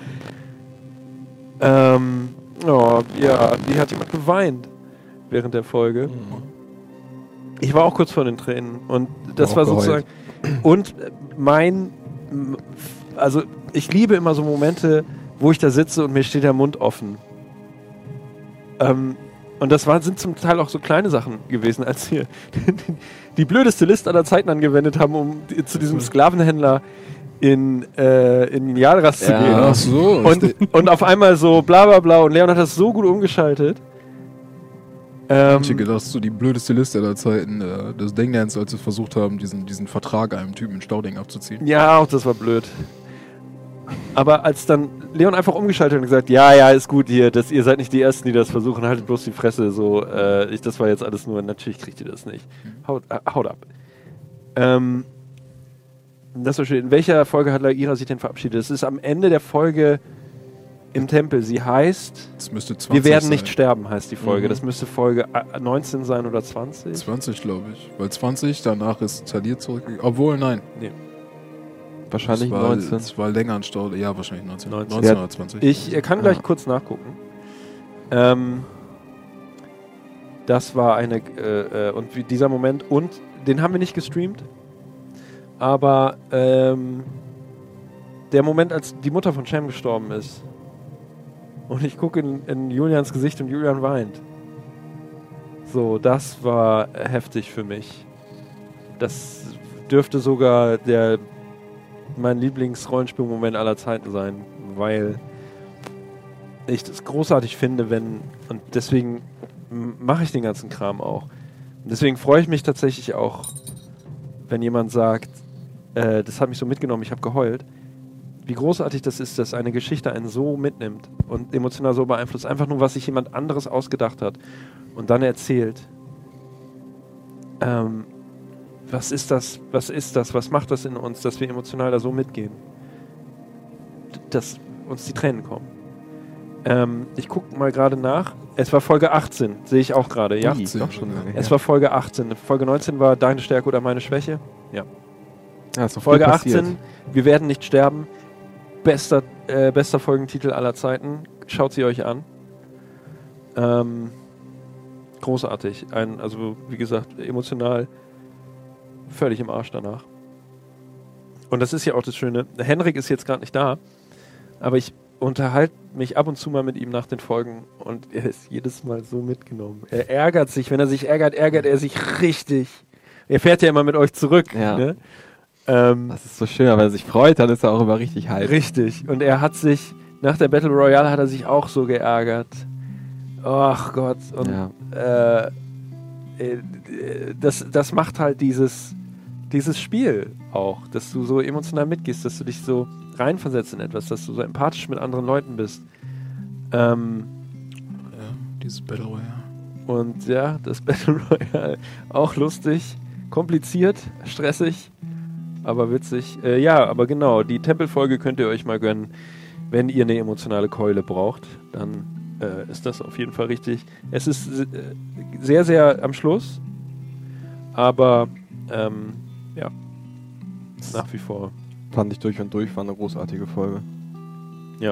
Ähm, oh, ja, die hat jemand geweint während der Folge. Mhm. Ich war auch kurz vor den Tränen und das war, war sozusagen und mein, also ich liebe immer so Momente, wo ich da sitze und mir steht der Mund offen. Ähm, und das war, sind zum Teil auch so kleine Sachen gewesen, als wir die blödeste Liste aller Zeiten angewendet haben, um die, zu diesem Sklavenhändler in, äh, in Jalras zu ja, gehen. Ach so. Und, und auf einmal so bla bla bla und Leon hat das so gut umgeschaltet. Ähm, ich hätte gedacht, so die blödeste Liste aller Zeiten, äh, das Dingdance, als sie versucht haben, diesen, diesen Vertrag einem Typen in Stauding abzuziehen. Ja, auch das war blöd. Aber als dann Leon einfach umgeschaltet hat und gesagt, ja, ja, ist gut hier, das, ihr seid nicht die Ersten, die das versuchen, haltet bloß die Fresse, so, äh, ich, das war jetzt alles nur, natürlich kriegt ihr das nicht. Haut, äh, haut ab. Ähm, das war schön. In welcher Folge hat Laira sich denn verabschiedet? Das ist am Ende der Folge im Tempel. Sie heißt, das müsste zwanzig wir werden sein. nicht sterben, heißt die Folge. Mhm. Das müsste Folge neunzehn sein oder zwanzig. zwanzig, glaube ich. Weil zwanzig, danach ist Talir zurückgegangen. Obwohl, nein. Nee. Wahrscheinlich war, neunzehn. Es war länger an Stau. Ja, wahrscheinlich neunzehn. neunzehn. neunzehn Ja, oder zwanzig. Ich äh, kann gleich ja. kurz nachgucken. Ähm, das war eine, äh, äh, und wie dieser Moment, und den haben wir nicht gestreamt, aber ähm, der Moment, als die Mutter von Cem gestorben ist und ich gucke in, in Julians Gesicht und Julian weint. So, das war heftig für mich. Das dürfte sogar der mein Lieblingsrollenspielmoment aller Zeiten sein, weil ich das großartig finde, wenn, und deswegen mache ich den ganzen Kram auch. Und deswegen freue ich mich tatsächlich auch, wenn jemand sagt, äh, das hat mich so mitgenommen, ich habe geheult. Wie großartig das ist, dass eine Geschichte einen so mitnimmt und emotional so beeinflusst. Einfach nur, was sich jemand anderes ausgedacht hat und dann erzählt. Ähm, Was ist das? Was ist das? Was macht das in uns, dass wir emotional da so mitgehen? D- Dass uns die Tränen kommen. Ähm, ich gucke mal gerade nach. Es war Folge achtzehn, sehe ich auch gerade, ja? achtzehn, doch schon lange Es her. war Folge achtzehn. Folge neunzehn war Deine Stärke oder meine Schwäche. Ja. Ja, ist noch Folge viel passiert. achtzehn, Wir werden nicht sterben. Bester, äh, bester Folgentitel aller Zeiten. Schaut sie euch an. Ähm, großartig. Ein, also, wie gesagt, emotional völlig im Arsch danach. Und das ist ja auch das Schöne. Henrik ist jetzt gerade nicht da, aber ich unterhalte mich ab und zu mal mit ihm nach den Folgen und er ist jedes Mal so mitgenommen. Er ärgert sich. Wenn er sich ärgert, ärgert er sich richtig. Er fährt ja immer mit euch zurück. Ja. Ne? Ähm, Das ist so schön, aber wenn er sich freut, dann ist er auch immer richtig heiß. Richtig. Und er hat sich, nach der Battle Royale hat er sich auch so geärgert. Ach Gott. Und Ja. äh, äh, das, das macht halt dieses, dieses Spiel auch, dass du so emotional mitgehst, dass du dich so reinversetzt in etwas, dass du so empathisch mit anderen Leuten bist. Ähm, Ja, dieses Battle Royale. und ja, das Battle Royale auch lustig, kompliziert, stressig, aber witzig. Äh, ja, aber genau, die Tempelfolge könnt ihr euch mal gönnen, wenn ihr eine emotionale Keule braucht, dann äh, ist das auf jeden Fall richtig. Es ist äh, sehr, sehr am Schluss, aber ähm, ja, nach wie vor. Fand ich durch und durch, war eine großartige Folge. Ja.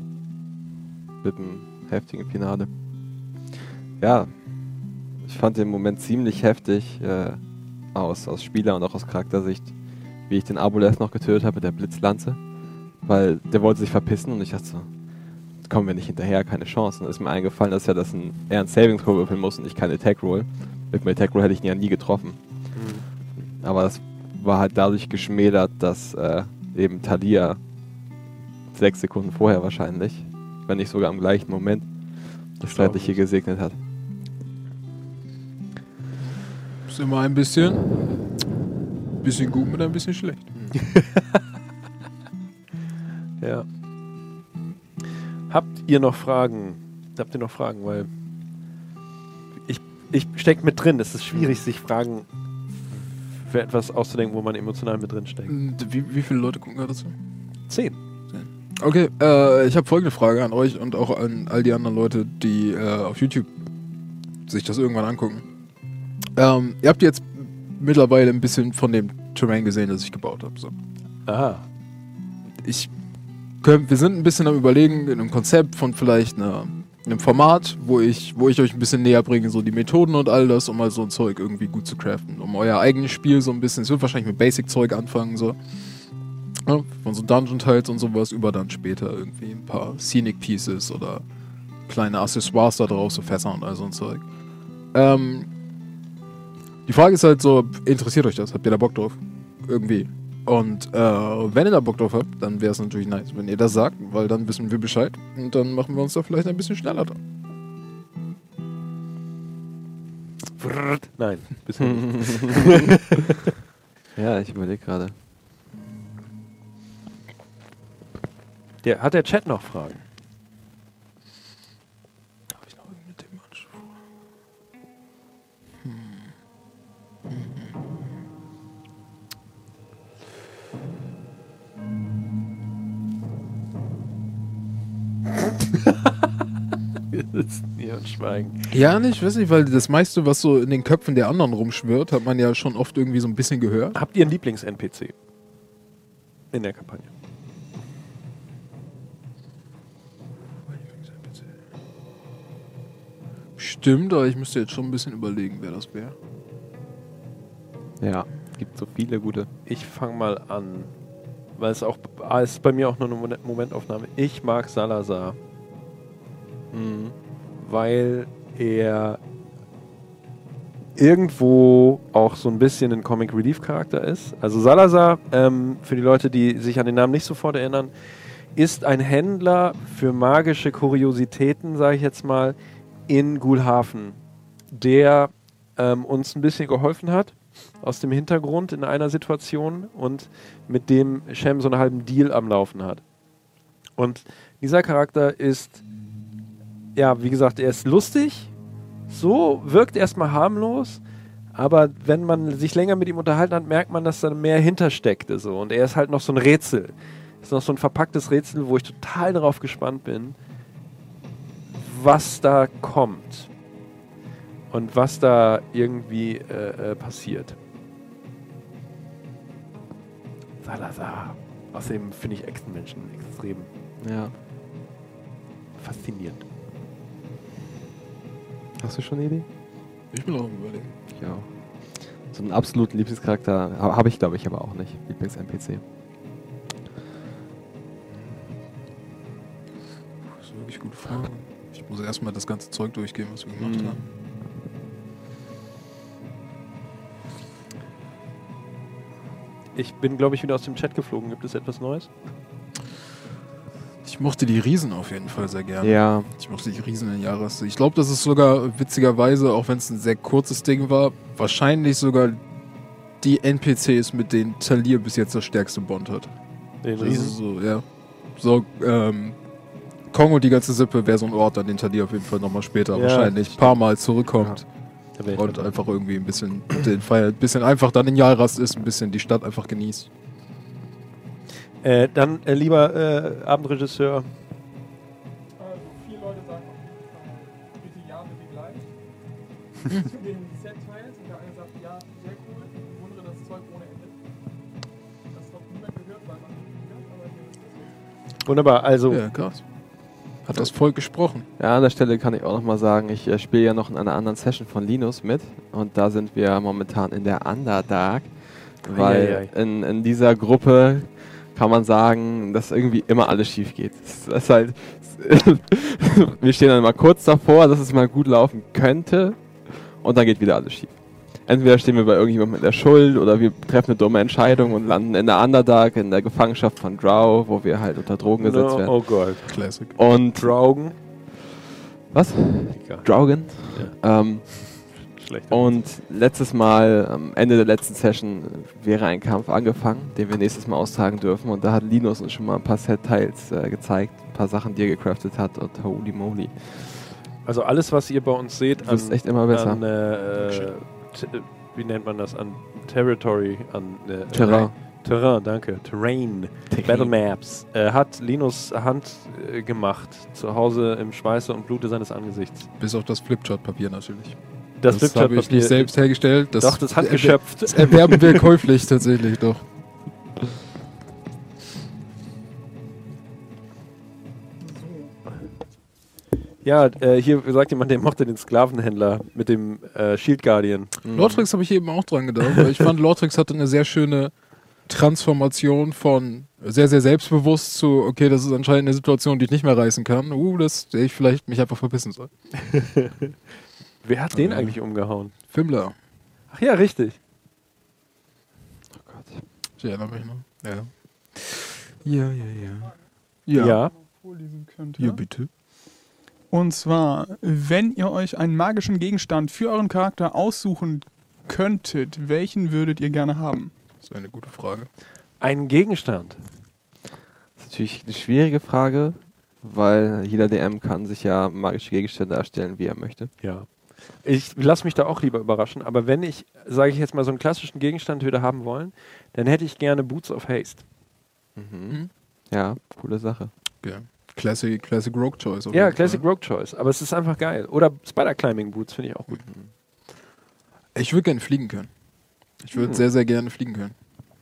Mit einem heftigen Finale. Ja, ich fand den Moment ziemlich heftig, äh, aus, aus Spieler- und auch aus Charaktersicht, wie ich den Aboleth noch getötet habe mit der Blitzlanze. Weil der wollte sich verpissen und ich dachte so, kommen wir nicht hinterher, keine Chance. Und dann ist mir eingefallen, dass er das ein, er ein Saving Throw würfeln muss und ich keine Attack Roll. Mit dem Attack Roll hätte ich ihn ja nie getroffen. Mhm. Aber das war halt dadurch geschmälert, dass äh, eben Talia sechs Sekunden vorher wahrscheinlich, wenn nicht sogar im gleichen Moment, das Zeitliche gesegnet hat. Ist immer ein bisschen, bisschen gut mit ein bisschen schlecht. Ja. Habt ihr noch Fragen? Habt ihr noch Fragen? Weil ich, ich stecke mit drin. Es ist schwierig, sich Fragen für etwas auszudenken, wo man emotional mit drin steckt. Und Wie, wie viele Leute gucken gerade dazu? Zehn. Okay, äh, ich habe folgende Frage an euch und auch an all die anderen Leute, die äh, auf YouTube sich das irgendwann angucken. Ähm, ihr habt jetzt mittlerweile ein bisschen von dem Terrain gesehen, das ich gebaut habe. So. Aha. Ich, könnt, wir sind ein bisschen am Überlegen, in einem Konzept von vielleicht einer, einem Format, wo ich, wo ich euch ein bisschen näher bringe, so die Methoden und all das, um mal so ein Zeug irgendwie gut zu craften. Um euer eigenes Spiel so ein bisschen, es wird wahrscheinlich mit Basic-Zeug anfangen, so. Ja, von so Dungeon-Teils und sowas über dann später irgendwie ein paar Scenic Pieces oder kleine Accessoires da drauf, so Fässer und all so ein Zeug. Ähm, die Frage ist halt so, interessiert euch das? Habt ihr da Bock drauf? Irgendwie. Und äh, wenn ihr da Bock drauf habt, dann wäre es natürlich nice, wenn ihr das sagt, weil dann wissen wir Bescheid und dann machen wir uns da vielleicht ein bisschen schneller dran. Nein, bisher nicht. Ja, ich überlege gerade. Der, hat der Chat noch Fragen? Habe ich noch irgendeine thematische Frage? Wir sitzen hier und schweigen. Ja, nicht, ich weiß nicht, weil das meiste, was so in den Köpfen der anderen rumschwirrt, hat man ja schon oft irgendwie so ein bisschen gehört. Habt ihr einen Lieblings-N P C in der Kampagne? Stimmt, aber ich müsste jetzt schon ein bisschen überlegen, wer das wäre. Ja, gibt so viele gute. Ich fange mal an, weil es auch ah, es ist bei mir auch nur eine Mo- Momentaufnahme. Ich mag Salazar, Mhm. weil er irgendwo auch so ein bisschen ein Comic Relief Charakter ist. Also Salazar, ähm, für die Leute, die sich an den Namen nicht sofort erinnern, ist ein Händler für magische Kuriositäten, sage ich jetzt mal, in Gulhafen, der ähm, uns ein bisschen geholfen hat aus dem Hintergrund in einer Situation und mit dem Shem so einen halben Deal am Laufen hat. Und dieser Charakter ist, ja, wie gesagt, er ist lustig, so, wirkt erstmal harmlos, aber wenn man sich länger mit ihm unterhalten hat, merkt man, dass da mehr hintersteckte. So. Und er ist halt noch so ein Rätsel. Ist noch so ein verpacktes Rätsel, wo ich total darauf gespannt bin, was da kommt. Und was da irgendwie äh, äh, passiert. Salazar. Außerdem finde ich Echsenmenschen extrem Ja. faszinierend. Hast du schon eine Idee? Ich will auch überlegen. Ich auch. So einen absoluten Lieblingscharakter ha- habe ich, glaube ich, aber auch nicht. Lieblings-N P C. Das ist eine wirklich gute Frage. Ich muss erstmal das ganze Zeug durchgehen, was wir gemacht Mhm. haben. Ich bin, glaube ich, wieder aus dem Chat geflogen. Gibt es etwas Neues? Ich mochte die Riesen auf jeden Fall sehr gerne. Ja. Ich mochte die Riesen in Jahres. Ich glaube, das ist sogar witzigerweise, auch wenn es ein sehr kurzes Ding war, wahrscheinlich sogar die N P Cs, mit denen Talir bis jetzt das stärkste Bond hat. Den Das ist so, ja. So, ähm, Kongo, die ganze Sippe, wäre so ein Ort, an den Talir auf jeden Fall nochmal später Ja, wahrscheinlich ein paar Mal zurückkommt. Da wär ich Und dabei. einfach irgendwie ein bisschen den Feier, ein bisschen einfach dann in Jalras ist, ein bisschen die Stadt einfach genießt. Äh, dann, äh, lieber äh, Abendregisseur. Also vier Leute sagen bitte ja, bitte gleich. Zu den Set-Teils und der eine sagt ja, sehr cool, ich bewundere das Zeug ohne Ende. Das hat niemand gehört, weil man nicht gehört, aber hier ist das jetzt. Wunderbar, also Ja, krass. Hat das Volk gesprochen. Ja, an der Stelle kann ich auch nochmal sagen, ich äh, spiele ja noch in einer anderen Session von Linus mit und da sind wir momentan in der Underdark, weil Eieiei. in, in dieser Gruppe kann man sagen, dass irgendwie immer alles schief geht. Das ist halt, wir stehen dann mal kurz davor, dass es mal gut laufen könnte und dann geht wieder alles schief. Entweder stehen wir bei irgendjemandem in der Schuld oder wir treffen eine dumme Entscheidung und landen in der Underdark, in der Gefangenschaft von Drow, wo wir halt unter Drogen gesetzt no, werden. oh Gott. Classic. Und Draugen. was? Egal. Draugen? Ähm, Schlecht. und letztes Mal, am Ende der letzten Session, wäre ein Kampf angefangen, den wir nächstes Mal austragen dürfen. Und da hat Linus uns schon mal ein paar Set-Teils äh, gezeigt, ein paar Sachen, die er gecraftet hat. Und holy moly. Also alles, was ihr bei uns seht, Das ist echt immer besser. an äh, t- wie nennt man das, an Territory, an äh, Terrain. Terrain, danke. Terrain. Battle Maps. Äh, hat Linus Hand äh, gemacht. Zu Hause im Schweiße und Blute seines Angesichts. Bis auf das Flipchart-Papier natürlich. Das, Das habe ich nicht selbst hergestellt. Das Doch, das handgeschöpft. Das erwerben wir käuflich tatsächlich, doch. Ja, äh, hier sagt jemand, der mochte den Sklavenhändler mit dem äh, Shield Guardian. Mhm. Lortrix habe ich eben auch dran gedacht, weil ich fand, Lortrix hatte eine sehr schöne Transformation von sehr, sehr selbstbewusst zu, okay, das ist anscheinend eine Situation, die ich nicht mehr reißen kann. Uh, das hätte ich vielleicht mich einfach verpissen soll. Wer hat den Ja. eigentlich umgehauen? Fimmler. Ach ja, richtig. Oh Gott. Ich erinnere mich noch. Ja. Ja, ja, ja. Ja, Ja. Vorlesen könnt. ja bitte. Und zwar, wenn ihr euch einen magischen Gegenstand für euren Charakter aussuchen könntet, welchen würdet ihr gerne haben? Das ist eine gute Frage. Ein Gegenstand. Das ist natürlich eine schwierige Frage, weil jeder D M kann sich ja magische Gegenstände erstellen, wie er möchte. Ja. Ich lasse mich da auch lieber überraschen, aber wenn ich, sage ich jetzt mal, so einen klassischen Gegenstand würde haben wollen, dann hätte ich gerne Boots of Haste. Mhm. Mhm. Ja, coole Sache. Ja. Classic, Classic Rogue Choice. auf Ja, jeden Classic Fall. Rogue Choice, aber es ist einfach geil. Oder Spider Climbing Boots finde ich auch gut. Ich würde gerne fliegen können. Ich würde Hm. sehr, sehr gerne fliegen können.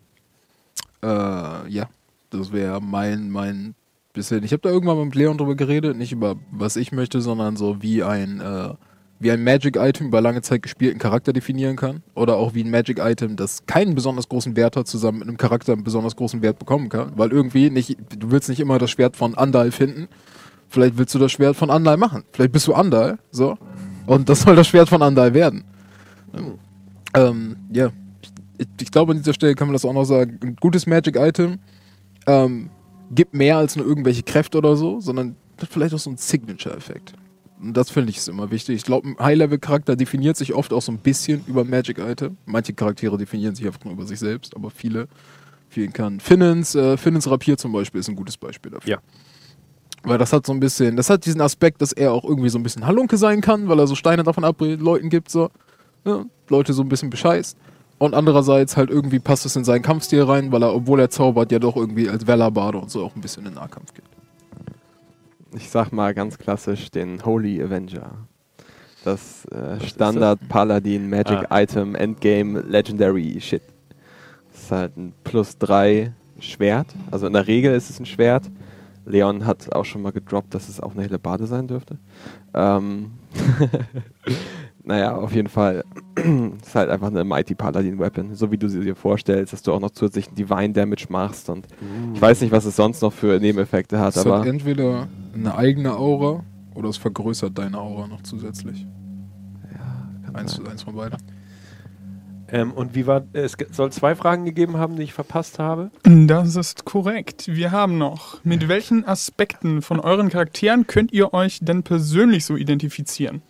Äh, ja. Das wäre mein, mein bisschen. Ich habe da irgendwann mit Leon drüber geredet, nicht über was ich möchte, sondern so wie ein, äh, wie ein Magic-Item über lange Zeit gespielten Charakter definieren kann. Oder auch wie ein Magic-Item, das keinen besonders großen Wert hat, zusammen mit einem Charakter einen besonders großen Wert bekommen kann. Weil irgendwie nicht, du willst nicht immer das Schwert von Andal finden. Vielleicht willst du das Schwert von Andal machen. Vielleicht bist du Andal, so. Und das soll das Schwert von Andal werden. Ähm, ja. Ich, ich glaube, an dieser Stelle kann man das auch noch sagen. Ein gutes Magic-Item ähm, gibt mehr als nur irgendwelche Kräfte oder so, sondern hat vielleicht auch so einen Signature-Effekt. Und das finde ich ist immer wichtig. Ich glaube, ein High-Level-Charakter definiert sich oft auch so ein bisschen über Magic-Item. Manche Charaktere definieren sich einfach nur über sich selbst, aber viele, vielen kann. Finnens, äh, Finnens Rapier zum Beispiel ist ein gutes Beispiel dafür. Ja. Weil das hat so ein bisschen, das hat diesen Aspekt, dass er auch irgendwie so ein bisschen Halunke sein kann, weil er so Steine davon ab Leuten gibt, so. Ne? Leute so ein bisschen bescheißt. Und andererseits halt irgendwie passt es in seinen Kampfstil rein, weil er, obwohl er zaubert, ja doch irgendwie als Valor-Bade und so auch ein bisschen in Nahkampf geht. Ich sag mal ganz klassisch den Holy Avenger. Das äh, ist Standard Paladin Magic Ah. Item Endgame Legendary Shit. Das ist halt ein plus drei Schwert. Also in der Regel ist es ein Schwert. Leon hat auch schon mal gedroppt, dass es auch eine Hellebarde sein dürfte. Ähm naja, auf jeden Fall ist halt einfach eine Mighty Paladin Weapon, so wie du sie dir vorstellst, dass du auch noch zusätzlich einen Divine Damage machst und ich weiß nicht, was es sonst noch für Nebeneffekte hat, Es aber hat entweder eine eigene Aura oder es vergrößert deine Aura noch zusätzlich. kann Eins, sein. eins von beiden. Ähm, und wie war, es ge- soll zwei Fragen gegeben haben, die ich verpasst habe. Das ist korrekt. Wir haben noch, mit welchen Aspekten von euren Charakteren könnt ihr euch denn persönlich so identifizieren?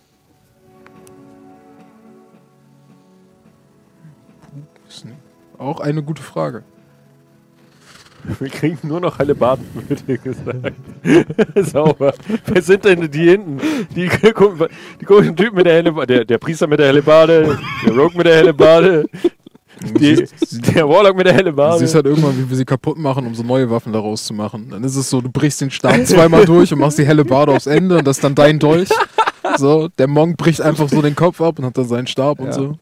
Ist auch eine gute Frage. Wir kriegen nur noch Hellebarden, wird hier gesagt. Sauber. Wer sind denn die hinten? Die, die komischen Typen mit der Hellebarde. Der, der Priester mit der Hellebarde, der Rogue mit der Hellebarde, die, der Warlock mit der Du Hellebarde. siehst halt irgendwann, wie wir sie kaputt machen, um so neue Waffen daraus zu machen. Dann ist es so, du brichst den Stab zweimal durch und machst die helle Bade aufs Ende und das ist dann dein Dolch. So, der Monk bricht einfach so den Kopf ab und hat dann seinen Stab und Ja. so.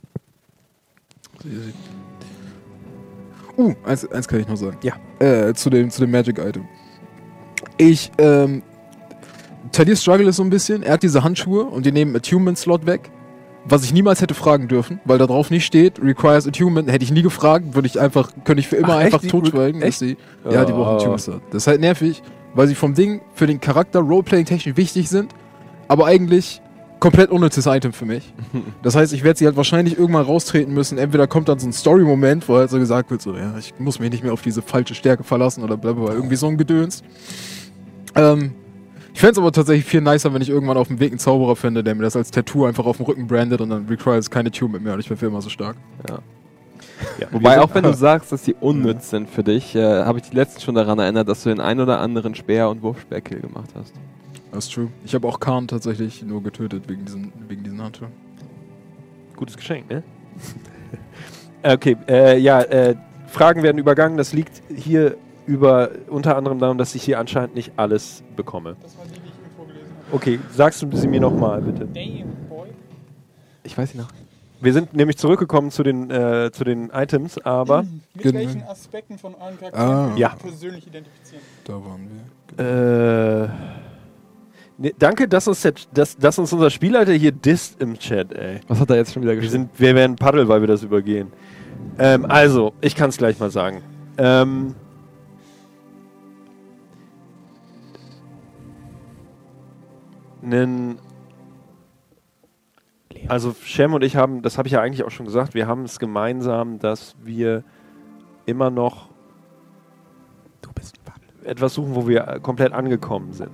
Uh, eins, eins kann ich noch sagen. Ja. Äh, zu dem, zu dem Magic-Item. Ich, ähm, Taliers Struggle ist so ein bisschen, er hat diese Handschuhe und die nehmen Attunement-Slot weg. Was ich niemals hätte fragen dürfen, weil da drauf nicht steht, requires Attunement, hätte ich nie gefragt, würde ich einfach, könnte ich für immer Ach, echt? einfach Die- totschweigen. dass echt? sie, ja, die brauchen Oh. Attunement-Slot. Das ist halt nervig, weil sie vom Ding für den Charakter Roleplaying-technisch wichtig sind, aber eigentlich komplett unnützes Item für mich. Das heißt, ich werde sie halt wahrscheinlich irgendwann raustreten müssen. Entweder kommt dann so ein Story-Moment, wo halt so gesagt wird, so, ja, ich muss mich nicht mehr auf diese falsche Stärke verlassen oder blablabla, irgendwie so ein Gedöns. Ähm, ich fände es aber tatsächlich viel nicer, wenn ich irgendwann auf dem Weg einen Zauberer finde, der mir das als Tattoo einfach auf dem Rücken brandet und dann requires keine Tune mit mir und ich bin für immer so stark. Ja, Wobei, wir auch wenn du sagst, dass sie unnütz sind für dich, äh, habe ich die letzten schon daran erinnert, dass du den ein oder anderen Speer- und Wurfspeerkill gemacht hast. Das ist true. Ich habe auch Khan tatsächlich nur getötet wegen diesen, wegen diesen Handschuhen. sind- Gutes Geschenk, ne? okay, äh, ja, äh, Fragen werden übergangen. Das liegt hier über unter anderem daran, dass ich hier anscheinend nicht alles bekomme. Das war die, die ich mir vorgelesen habe. Okay, sagst du sie mir nochmal, bitte. Damn, boy. Ich weiß nicht noch. Wir sind nämlich zurückgekommen zu den, äh, zu den Items, aber Mit Genau. welchen Aspekten von allen Charakteren Ah. können Sie Ja. sich persönlich identifizieren? Da waren wir. Äh, ne, danke, dass uns, der, dass, dass uns unser Spielleiter hier disst im Chat, ey. Was hat er jetzt schon wieder Wir, geschrieben? sind, wir werden Paddel, weil wir das übergehen. Ähm, also, ich kann es gleich mal sagen. Ähm, nen, also Shem und ich haben, das habe ich ja eigentlich auch schon gesagt, wir haben es gemeinsam, dass wir immer noch Du bist ein Paddel. etwas suchen, wo wir äh, komplett angekommen sind.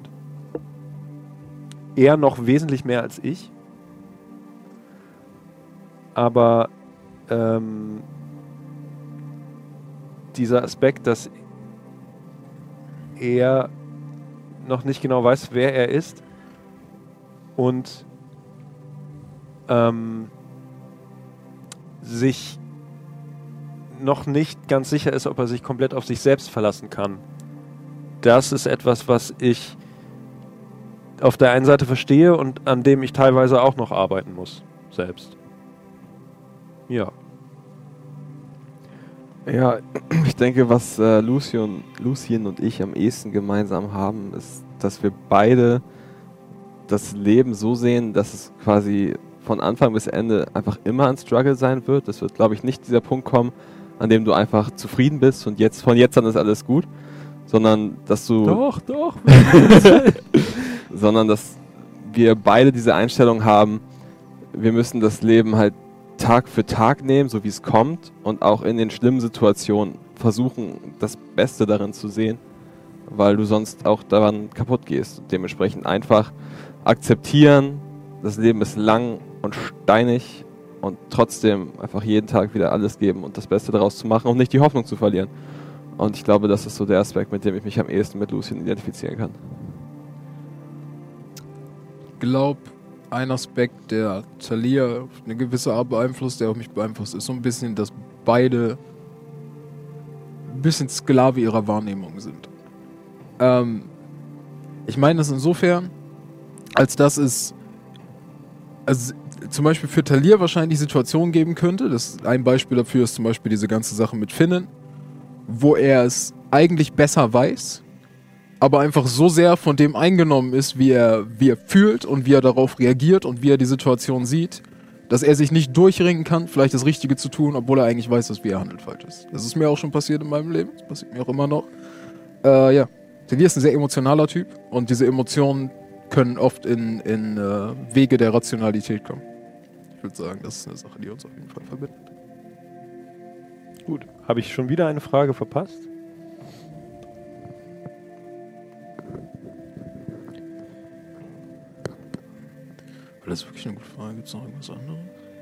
Er noch wesentlich mehr als ich. Aber ähm, dieser Aspekt, dass er noch nicht genau weiß, wer er ist und ähm, sich noch nicht ganz sicher ist, ob er sich komplett auf sich selbst verlassen kann. Das ist etwas, was ich auf der einen Seite verstehe und an dem ich teilweise auch noch arbeiten muss, selbst. Ja. Ja, ich denke, was äh, Lucien, Lucien und ich am ehesten gemeinsam haben, ist, dass wir beide das Leben so sehen, dass es quasi von Anfang bis Ende einfach immer ein Struggle sein wird. Es wird, glaube ich, nicht dieser Punkt kommen, an dem du einfach zufrieden bist und jetzt von jetzt an ist alles gut, sondern dass du Doch, doch. sondern dass wir beide diese Einstellung haben, wir müssen das Leben halt Tag für Tag nehmen, so wie es kommt und auch in den schlimmen Situationen versuchen, das Beste darin zu sehen, weil du sonst auch daran kaputt gehst. Dementsprechend einfach akzeptieren, das Leben ist lang und steinig und trotzdem einfach jeden Tag wieder alles geben und das Beste daraus zu machen und nicht die Hoffnung zu verlieren. Und ich glaube, das ist so der Aspekt, mit dem ich mich am ehesten mit Lucien identifizieren kann. Ich glaube, ein Aspekt, der Talia auf eine gewisse Art beeinflusst, der auch mich beeinflusst, ist so ein bisschen, dass beide ein bisschen Sklave ihrer Wahrnehmung sind. Ähm, ich meine das insofern, als dass es also zum Beispiel für Talia wahrscheinlich Situationen geben könnte. Das ein Beispiel dafür ist zum Beispiel diese ganze Sache mit Finnen, wo er es eigentlich besser weiß, aber einfach so sehr von dem eingenommen ist, wie er, wie er fühlt und wie er darauf reagiert und wie er die Situation sieht, dass er sich nicht durchringen kann, vielleicht das Richtige zu tun, obwohl er eigentlich weiß, dass wie er handelt falsch ist. Das ist mir auch schon passiert in meinem Leben, das passiert mir auch immer noch. Äh, ja, Talia ist ein sehr emotionaler Typ und diese Emotionen können oft in, in äh, Wege der Rationalität kommen. Ich würde sagen, das ist eine Sache, die uns auf jeden Fall verbindet. Gut. Habe ich schon wieder eine Frage verpasst? Das ist wirklich eine gute Frage. Gibt es noch irgendwas anderes?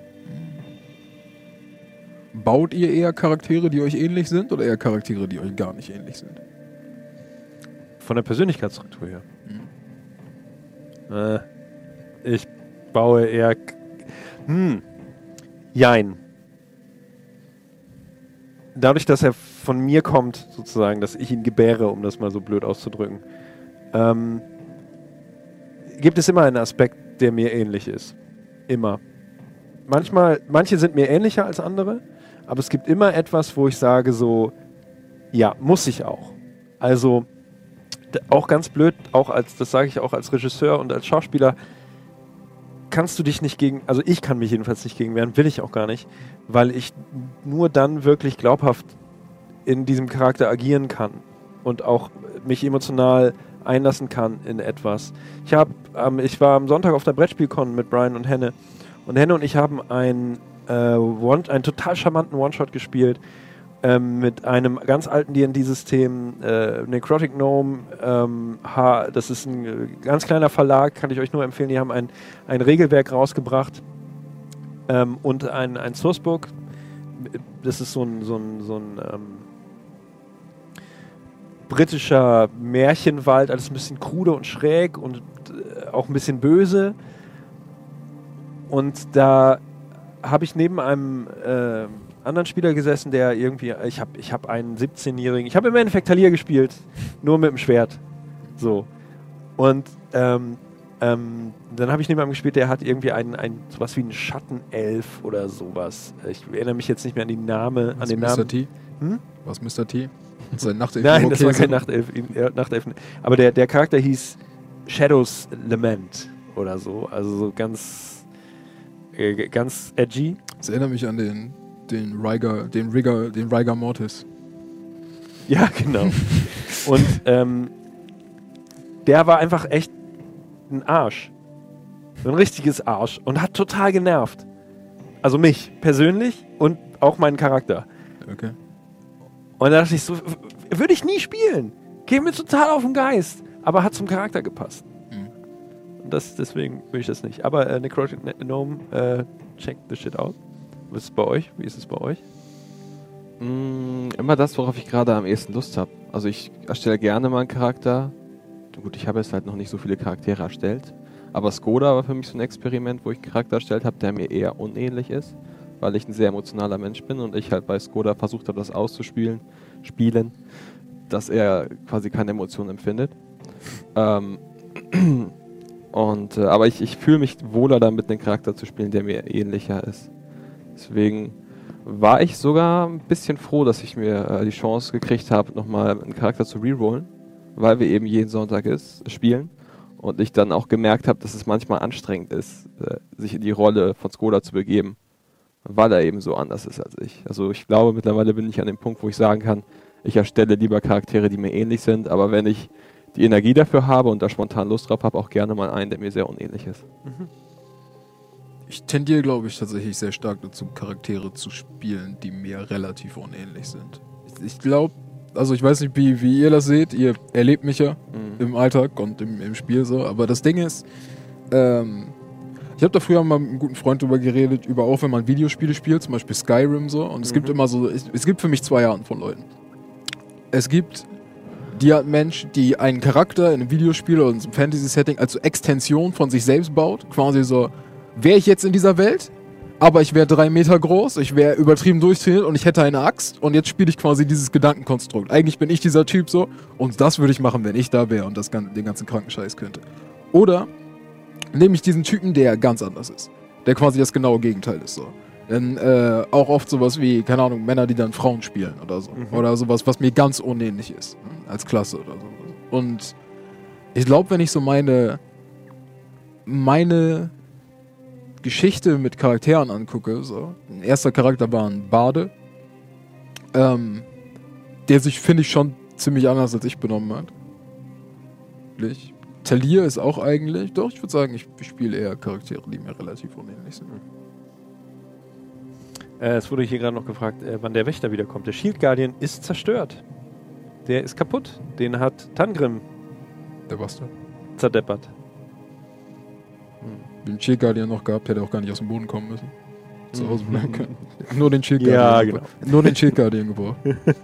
Hm. Baut ihr eher Charaktere, die euch ähnlich sind, oder eher Charaktere, die euch gar nicht ähnlich sind? Von der Persönlichkeitsstruktur her. Hm. Äh, ich baue eher... K hm. Jein. Dadurch, dass er von mir kommt, sozusagen, dass ich ihn gebäre, um das mal so blöd auszudrücken, ähm, gibt es immer einen Aspekt, der mir ähnlich ist. Immer. Manchmal, manche sind mir ähnlicher als andere, aber es gibt immer etwas, wo ich sage so, ja, muss ich auch. Also, d- auch ganz blöd, auch als, das sage ich auch als Regisseur und als Schauspieler, kannst du dich nicht gegen, also ich kann mich jedenfalls nicht gegen wehren, will ich auch gar nicht, weil ich nur dann wirklich glaubhaft in diesem Charakter agieren kann und auch mich emotional einlassen kann in etwas. Ich habe, ähm, ich war am Sonntag auf der Brettspielcon mit Brian und Henne und Henne und ich haben ein, äh, One, einen total charmanten One-Shot gespielt ähm, mit einem ganz alten D und D-System, äh, Necrotic Gnome. Ähm, ha, das ist ein äh, ganz kleiner Verlag, kann ich euch nur empfehlen. Die haben ein, ein Regelwerk rausgebracht ähm, und ein, ein Sourcebook. Das ist so ein, so ein, so ein ähm, britischer Märchenwald, alles ein bisschen krude und schräg und äh, auch ein bisschen böse. Und da habe ich neben einem, äh, anderen Spieler gesessen, der irgendwie, ich habe ich hab einen siebzehnjährigen, ich habe im Endeffekt Talia gespielt, nur mit dem Schwert. So. Und ähm, ähm, dann habe ich neben einem gespielt, der hat irgendwie einen, einen sowas wie einen Schattenelf oder sowas. Ich erinnere mich jetzt nicht mehr an, die Name, an Was den Mister Namen. T? Hm? Was Mister T? Sein Nachtelf. Nein, das war okay, kein Nachtelf, äh, Nachtelf. Aber der, der Charakter hieß Shadows Lament oder so. Also so ganz, äh, ganz edgy. Das erinnert mich an den, den Ryger, den Rigger, den Rigor Mortis. Ja, genau. Und ähm, der war einfach echt ein Arsch. So ein richtiges Arsch. Und hat total genervt. Also mich persönlich und auch meinen Charakter. Okay. Und da dachte ich so, w- würde ich nie spielen. Geht mir total auf den Geist. Aber hat zum Charakter gepasst. Mhm. Und das, deswegen will ich das nicht. Aber äh, Necrotic Gnome, äh, check the shit out. Was ist bei euch? Wie ist es bei euch? Mm, immer das, worauf ich gerade am ehesten Lust habe. Also ich erstelle gerne mal einen Charakter. Gut, ich habe jetzt halt noch nicht so viele Charaktere erstellt. Aber Skoda war für mich so ein Experiment, wo ich einen Charakter erstellt habe, der mir eher unähnlich ist. Weil ich ein sehr emotionaler Mensch bin und ich halt bei Skoda versucht habe, das auszuspielen, spielen, dass er quasi keine Emotionen empfindet. Ähm, und, äh, aber ich, ich fühle mich wohler damit, einen Charakter zu spielen, der mir ähnlicher ist. Deswegen war ich sogar ein bisschen froh, dass ich mir äh, die Chance gekriegt habe, nochmal einen Charakter zu rerollen, weil wir eben jeden Sonntag ist, spielen und ich dann auch gemerkt habe, dass es manchmal anstrengend ist, äh, sich in die Rolle von Skoda zu begeben, weil er eben so anders ist als ich. Also ich glaube, mittlerweile bin ich an dem Punkt, wo ich sagen kann, ich erstelle lieber Charaktere, die mir ähnlich sind, aber wenn ich die Energie dafür habe und da spontan Lust drauf habe, auch gerne mal einen, der mir sehr unähnlich ist. Ich tendiere, glaube ich, tatsächlich sehr stark dazu, Charaktere zu spielen, die mir relativ unähnlich sind. Ich, ich glaube, also ich weiß nicht, wie, wie ihr das seht, ihr erlebt mich ja Mhm. im Alltag und im, im Spiel so, aber das Ding ist, ähm, ich habe da früher mal mit einem guten Freund drüber geredet, über auch wenn man Videospiele spielt, zum Beispiel Skyrim so, und es Mhm. gibt immer so, es, es gibt für mich zwei Arten von Leuten. Es gibt die Art Mensch, die einen Charakter in einem Videospiel oder in so einem Fantasy-Setting als so Extension von sich selbst baut, quasi so, wäre ich jetzt in dieser Welt, aber ich wäre drei Meter groß, ich wäre übertrieben durchtrainiert und ich hätte eine Axt und jetzt spiele ich quasi dieses Gedankenkonstrukt. Eigentlich bin ich dieser Typ so und das würde ich machen, wenn ich da wäre und das, gan- den ganzen Krankenscheiß könnte. Oder nehme ich diesen Typen, der ganz anders ist. Der quasi das genaue Gegenteil ist so. Denn äh, auch oft sowas wie, keine Ahnung, Männer, die dann Frauen spielen oder so. Mhm. Oder sowas, was mir ganz unähnlich ist. Als Klasse oder so. Und ich glaube, wenn ich so meine meine Geschichte mit Charakteren angucke, so. Ein erster Charakter war ein Bade, ähm, der sich, finde ich, schon ziemlich anders als ich benommen hat. Wirklich. Talia ist auch eigentlich, doch, ich würde sagen, ich, ich spiele eher Charaktere, die mir relativ unähnlich sind. Äh, es wurde hier gerade noch gefragt, äh, wann der Wächter wiederkommt. Der Shield Guardian ist zerstört. Der ist kaputt. Den hat Tangrim Der Bastard. zerdeppert. Den Shield Guardian noch gehabt, hätte auch gar nicht aus dem Boden kommen müssen. Zu Hause bleiben Mhm. können. Nur den Shield Ja, Guardian. genau. gebraucht. Nur den Shield Guardian gebraucht.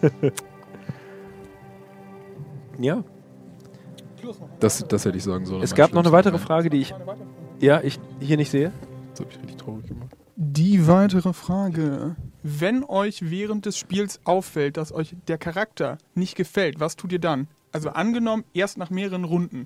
Ja. Das, das hätte ich sagen sollen. Es Mein gab noch eine schlimmster weitere Moment. Frage, die ich, ja, ich hier nicht sehe. Das habe ich richtig traurig gemacht. Die weitere Frage. Wenn euch während des Spiels auffällt, dass euch der Charakter nicht gefällt, was tut ihr dann? Also angenommen, erst nach mehreren Runden.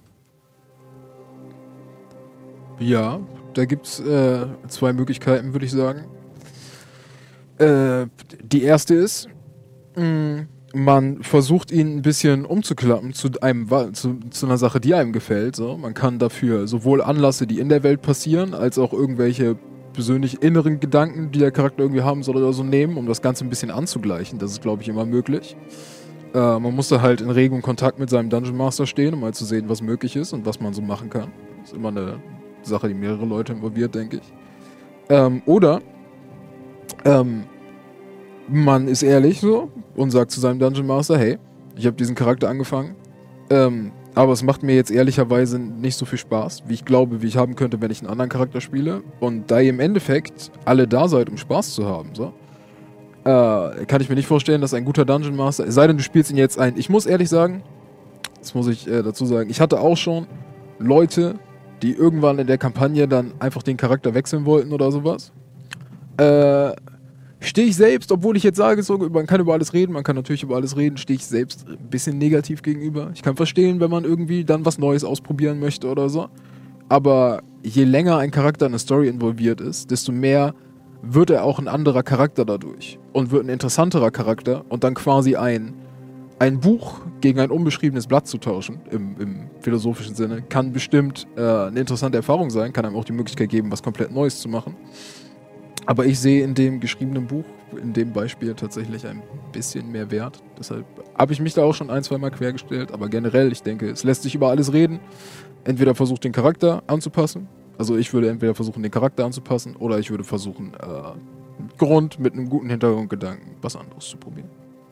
Ja, da gibt es äh, zwei Möglichkeiten, würde ich sagen. Äh, die erste ist, mh, man versucht ihn ein bisschen umzuklappen zu, einem, Wa- zu, zu einer Sache, die einem gefällt. So. Man kann dafür sowohl Anlässe, die in der Welt passieren, als auch irgendwelche persönlich inneren Gedanken, die der Charakter irgendwie haben soll oder so nehmen, um das Ganze ein bisschen anzugleichen. Das ist, glaube ich, immer möglich. Äh, man muss da halt in regem Kontakt mit seinem Dungeon Master stehen, um mal zu sehen, was möglich ist und was man so machen kann. Das ist immer eine Sache, die mehrere Leute involviert, denke ich. Ähm, oder ähm, man ist ehrlich so und sagt zu seinem Dungeon Master, hey, ich habe diesen Charakter angefangen, ähm, aber es macht mir jetzt ehrlicherweise nicht so viel Spaß, wie ich glaube, wie ich haben könnte, wenn ich einen anderen Charakter spiele. Und da ihr im Endeffekt alle da seid, um Spaß zu haben, so, äh, kann ich mir nicht vorstellen, dass ein guter Dungeon Master, es sei denn, du spielst ihn jetzt ein. Ich muss ehrlich sagen, das muss ich äh, dazu sagen, ich hatte auch schon Leute, die irgendwann in der Kampagne dann einfach den Charakter wechseln wollten oder sowas. Äh, stehe ich selbst, obwohl ich jetzt sage, so, man kann über alles reden, man kann natürlich über alles reden, stehe ich selbst ein bisschen negativ gegenüber. Ich kann verstehen, wenn man irgendwie dann was Neues ausprobieren möchte oder so. Aber je länger ein Charakter in eine Story involviert ist, desto mehr wird er auch ein anderer Charakter dadurch. Und wird ein interessanterer Charakter und dann quasi ein, ein Buch gegen ein unbeschriebenes Blatt zu tauschen, im, im philosophischen Sinne, kann bestimmt äh, eine interessante Erfahrung sein, kann einem auch die Möglichkeit geben, was komplett Neues zu machen. Aber ich sehe in dem geschriebenen Buch, in dem Beispiel tatsächlich ein bisschen mehr Wert. Deshalb habe ich mich da auch schon ein, zwei Mal quergestellt. Aber generell, ich denke, es lässt sich über alles reden. Entweder versucht den Charakter anzupassen. Also ich würde entweder versuchen, den Charakter anzupassen. Oder ich würde versuchen, äh, Grund mit einem guten Hintergrundgedanken was anderes zu probieren.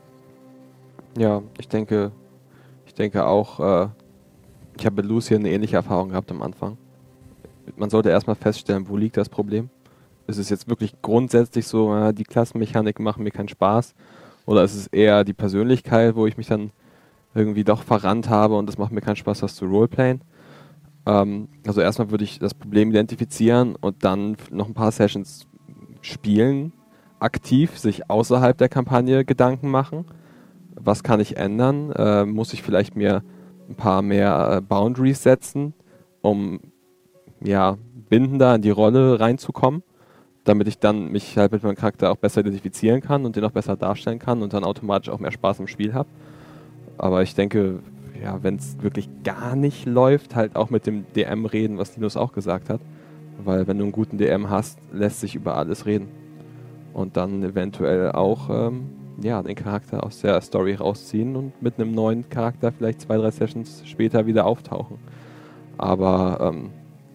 Ja, ich denke, ich denke auch, äh, ich habe mit Lucy eine ähnliche Erfahrung gehabt am Anfang. Man sollte erstmal feststellen, wo liegt das Problem. Ist es jetzt wirklich grundsätzlich so, äh, die Klassenmechaniken machen mir keinen Spaß? Oder ist es eher die Persönlichkeit, wo ich mich dann irgendwie doch verrannt habe und es macht mir keinen Spaß, das zu roleplayen? Ähm, also erstmal würde ich das Problem identifizieren und dann noch ein paar Sessions spielen, aktiv, sich außerhalb der Kampagne Gedanken machen. Was kann ich ändern? Äh, muss ich vielleicht mir ein paar mehr äh, Boundaries setzen, um ja, bindender in die Rolle reinzukommen? Damit ich dann mich halt mit meinem Charakter auch besser identifizieren kann und den auch besser darstellen kann und dann automatisch auch mehr Spaß im Spiel habe. Aber ich denke, ja, wenn es wirklich gar nicht läuft, halt auch mit dem D M reden, was Linus auch gesagt hat. Weil wenn du einen guten D M hast, lässt sich über alles reden. Und dann eventuell auch ähm, ja, den Charakter aus der Story rausziehen und mit einem neuen Charakter vielleicht zwei, drei Sessions später wieder auftauchen. Aber ähm,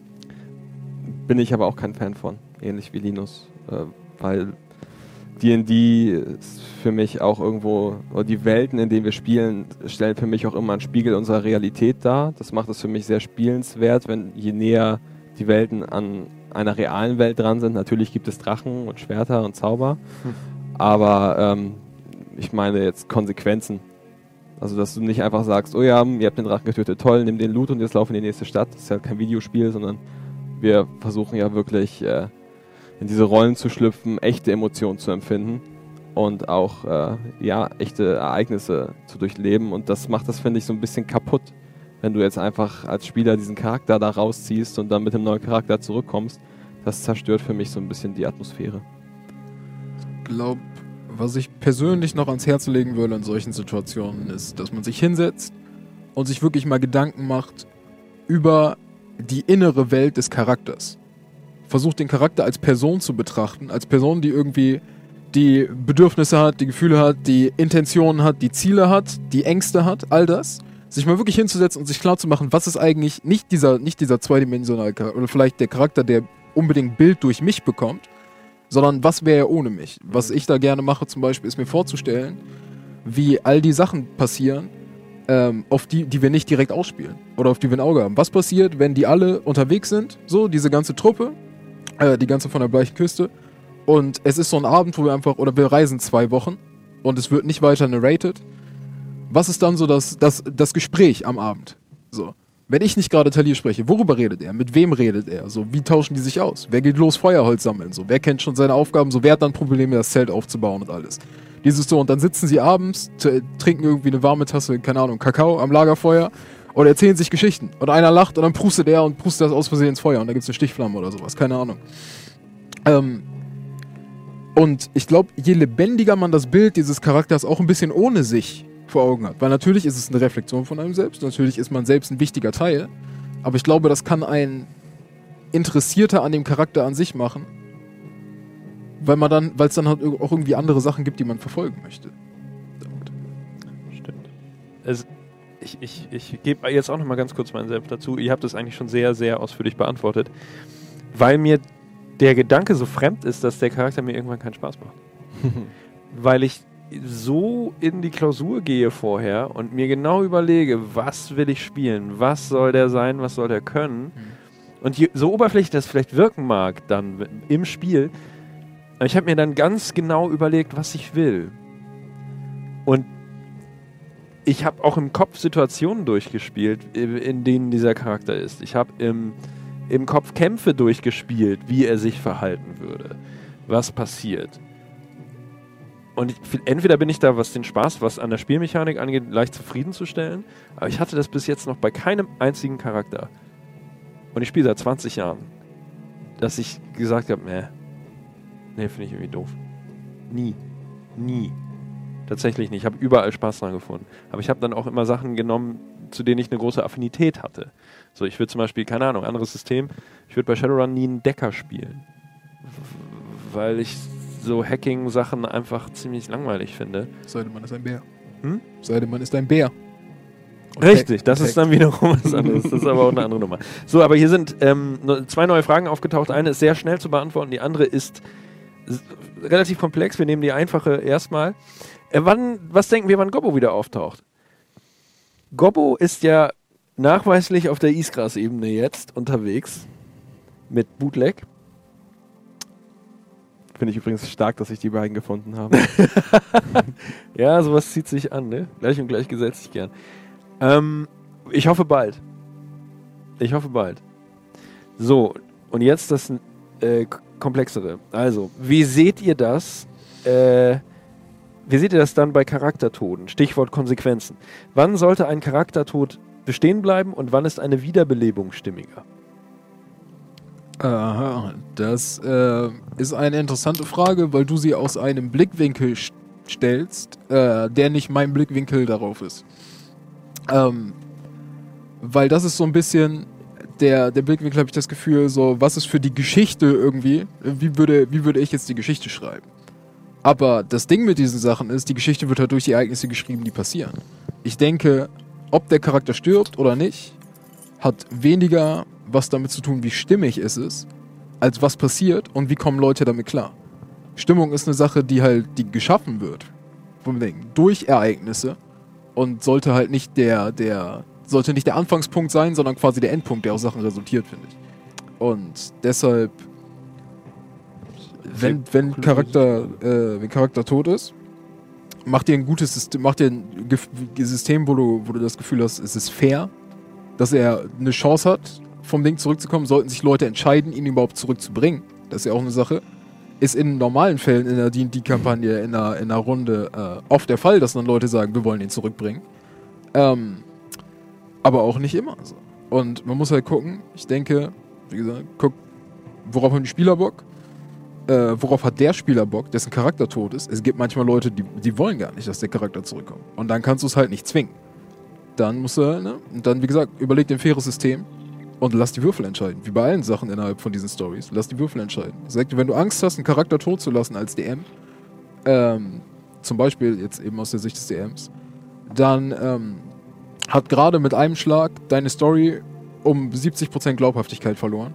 bin ich aber auch kein Fan von. Ähnlich wie Linus, äh, weil D und D ist für mich auch irgendwo, oder die Welten, in denen wir spielen, stellen für mich auch immer einen Spiegel unserer Realität dar. Das macht es für mich sehr spielenswert, wenn je näher die Welten an einer realen Welt dran sind. Natürlich gibt es Drachen und Schwerter und Zauber, hm. aber ähm, ich meine jetzt Konsequenzen. Also, dass du nicht einfach sagst, oh ja, ihr habt den Drachen getötet, toll, nimm den Loot und jetzt laufen in die nächste Stadt. Das ist ja kein Videospiel, sondern wir versuchen ja wirklich äh, in diese Rollen zu schlüpfen, echte Emotionen zu empfinden und auch äh, ja, echte Ereignisse zu durchleben. Und das macht das, finde ich, so ein bisschen kaputt, wenn du jetzt einfach als Spieler diesen Charakter da rausziehst und dann mit dem neuen Charakter zurückkommst. Das zerstört für mich so ein bisschen die Atmosphäre. Ich glaube, was ich persönlich noch ans Herz legen würde in solchen Situationen ist, dass man sich hinsetzt und sich wirklich mal Gedanken macht über die innere Welt des Charakters. Versucht den Charakter als Person zu betrachten, als Person, die irgendwie die Bedürfnisse hat, die Gefühle hat, die Intentionen hat, die Ziele hat, die Ängste hat, all das. Sich mal wirklich hinzusetzen und sich klar zu machen, was ist eigentlich nicht dieser, nicht dieser zweidimensionale Charakter, oder vielleicht der Charakter, der unbedingt Bild durch mich bekommt, sondern was wäre er ohne mich? Was ich da gerne mache zum Beispiel, ist mir vorzustellen, wie all die Sachen passieren, ähm, auf die, die wir nicht direkt ausspielen oder auf die wir ein Auge haben. Was passiert, wenn die alle unterwegs sind, so, diese ganze Truppe, äh, die ganze von der Bleichen Küste, und es ist so ein Abend, wo wir einfach, oder wir reisen zwei Wochen und es wird nicht weiter narrated. Was ist dann so das, das, das Gespräch am Abend? So. Wenn ich nicht gerade Talir spreche, worüber redet er? Mit wem redet er? So, wie tauschen die sich aus? Wer geht los Feuerholz sammeln? So, wer kennt schon seine Aufgaben? So, wer hat dann Probleme, das Zelt aufzubauen und alles? Dieses so, und dann sitzen sie abends, t- trinken irgendwie eine warme Tasse, keine Ahnung, Kakao am Lagerfeuer oder erzählen sich Geschichten. Und einer lacht und dann prustet er und prustet das aus Versehen ins Feuer und da gibt es eine Stichflamme oder sowas, keine Ahnung. Ähm, und ich glaube, je lebendiger man das Bild dieses Charakters auch ein bisschen ohne sich vor Augen hat. Weil natürlich ist es eine Reflexion von einem selbst, natürlich ist man selbst ein wichtiger Teil, aber ich glaube, das kann einen interessierter an dem Charakter an sich machen, weil man dann, weil es dann halt auch irgendwie andere Sachen gibt, die man verfolgen möchte. Stimmt. Also ich, ich, ich gebe jetzt auch noch mal ganz kurz meinen Senf dazu. Ihr habt das eigentlich schon sehr, sehr ausführlich beantwortet, weil mir der Gedanke so fremd ist, dass der Charakter mir irgendwann keinen Spaß macht. Weil ich so in die Klausur gehe vorher und mir genau überlege, was will ich spielen, was soll der sein, was soll der können. Mhm. Und je, so oberflächlich das vielleicht wirken mag dann im Spiel, aber ich habe mir dann ganz genau überlegt, was ich will. Und ich habe auch im Kopf Situationen durchgespielt, in denen dieser Charakter ist. Ich habe im, im Kopf Kämpfe durchgespielt, wie er sich verhalten würde, was passiert. Und ich, entweder bin ich da, was den Spaß, was an der Spielmechanik angeht, leicht zufriedenzustellen, aber ich hatte das bis jetzt noch bei keinem einzigen Charakter. Und ich spiele seit zwanzig Jahren, dass ich gesagt habe, nee, nee, finde ich irgendwie doof. Nie. Nie. Tatsächlich nicht. Ich habe überall Spaß dran gefunden. Aber ich habe dann auch immer Sachen genommen, zu denen ich eine große Affinität hatte. So, ich würde zum Beispiel, keine Ahnung, anderes System, ich würde bei Shadowrun nie einen Decker spielen. Weil ich so Hacking-Sachen einfach ziemlich langweilig finde. Sei denn, man ist ein Bär. Hm? Sei denn, man ist ein Bär. Richtig, das ist dann wiederum was anderes. Das ist aber auch eine andere Nummer. So, aber hier sind ähm, zwei neue Fragen aufgetaucht. Eine ist sehr schnell zu beantworten, die andere ist relativ komplex. Wir nehmen die einfache erstmal. Äh, wann, was denken wir, wann Gobbo wieder auftaucht? Gobbo ist ja nachweislich auf der Isgras-Ebene jetzt unterwegs mit Bootleg. Finde ich übrigens stark, dass ich die beiden gefunden habe. Ja, sowas zieht sich an, ne? Gleich und gleich gesetzt gern. Ähm, ich hoffe bald. Ich hoffe bald. So, und jetzt das äh, Komplexere. Also, wie seht ihr das? Äh, wie seht ihr das dann bei Charaktertoden? Stichwort Konsequenzen. Wann sollte ein Charaktertod bestehen bleiben und wann ist eine Wiederbelebung stimmiger? Aha, das äh, ist eine interessante Frage, weil du sie aus einem Blickwinkel st- stellst, äh, der nicht mein Blickwinkel darauf ist. Ähm, weil das ist so ein bisschen der, der Blickwinkel, habe ich das Gefühl, so, was ist für die Geschichte irgendwie, wie würde, wie würde ich jetzt die Geschichte schreiben? Aber das Ding mit diesen Sachen ist, die Geschichte wird halt durch die Ereignisse geschrieben, die passieren. Ich denke, ob der Charakter stirbt oder nicht, hat weniger was damit zu tun, wie stimmig es ist, als was passiert und wie kommen Leute damit klar. Stimmung ist eine Sache, die halt die geschaffen wird vom Ding, durch Ereignisse und sollte halt nicht der, der, sollte nicht der Anfangspunkt sein, sondern quasi der Endpunkt, der aus Sachen resultiert, finde ich. Und deshalb, wenn, wenn Charakter, äh, wenn Charakter tot ist, mach dir ein gutes System, mach dir ein Ge- System, wo du, wo du das Gefühl hast, es ist fair, dass er eine Chance hat, vom Ding zurückzukommen, sollten sich Leute entscheiden, ihn überhaupt zurückzubringen. Das ist ja auch eine Sache. Ist in normalen Fällen in der D und D-Kampagne, in einer, in einer Runde äh, oft der Fall, dass dann Leute sagen, wir wollen ihn zurückbringen. Ähm, aber auch nicht immer so. Und man muss halt gucken, ich denke, wie gesagt, guck, worauf haben die Spieler Bock? Äh, worauf hat der Spieler Bock, dessen Charakter tot ist? Es gibt manchmal Leute, die, die wollen gar nicht, dass der Charakter zurückkommt. Und dann kannst du es halt nicht zwingen. Dann musst du, ne? Und dann, wie gesagt, überleg dir ein faires System. Und lass die Würfel entscheiden. Wie bei allen Sachen innerhalb von diesen Stories. Lass die Würfel entscheiden. Sag dir, wenn du Angst hast, einen Charakter tot zu lassen als D M, ähm, zum Beispiel jetzt eben aus der Sicht des D Ms, dann ähm, hat gerade mit einem Schlag deine Story um siebzig Prozent Glaubhaftigkeit verloren.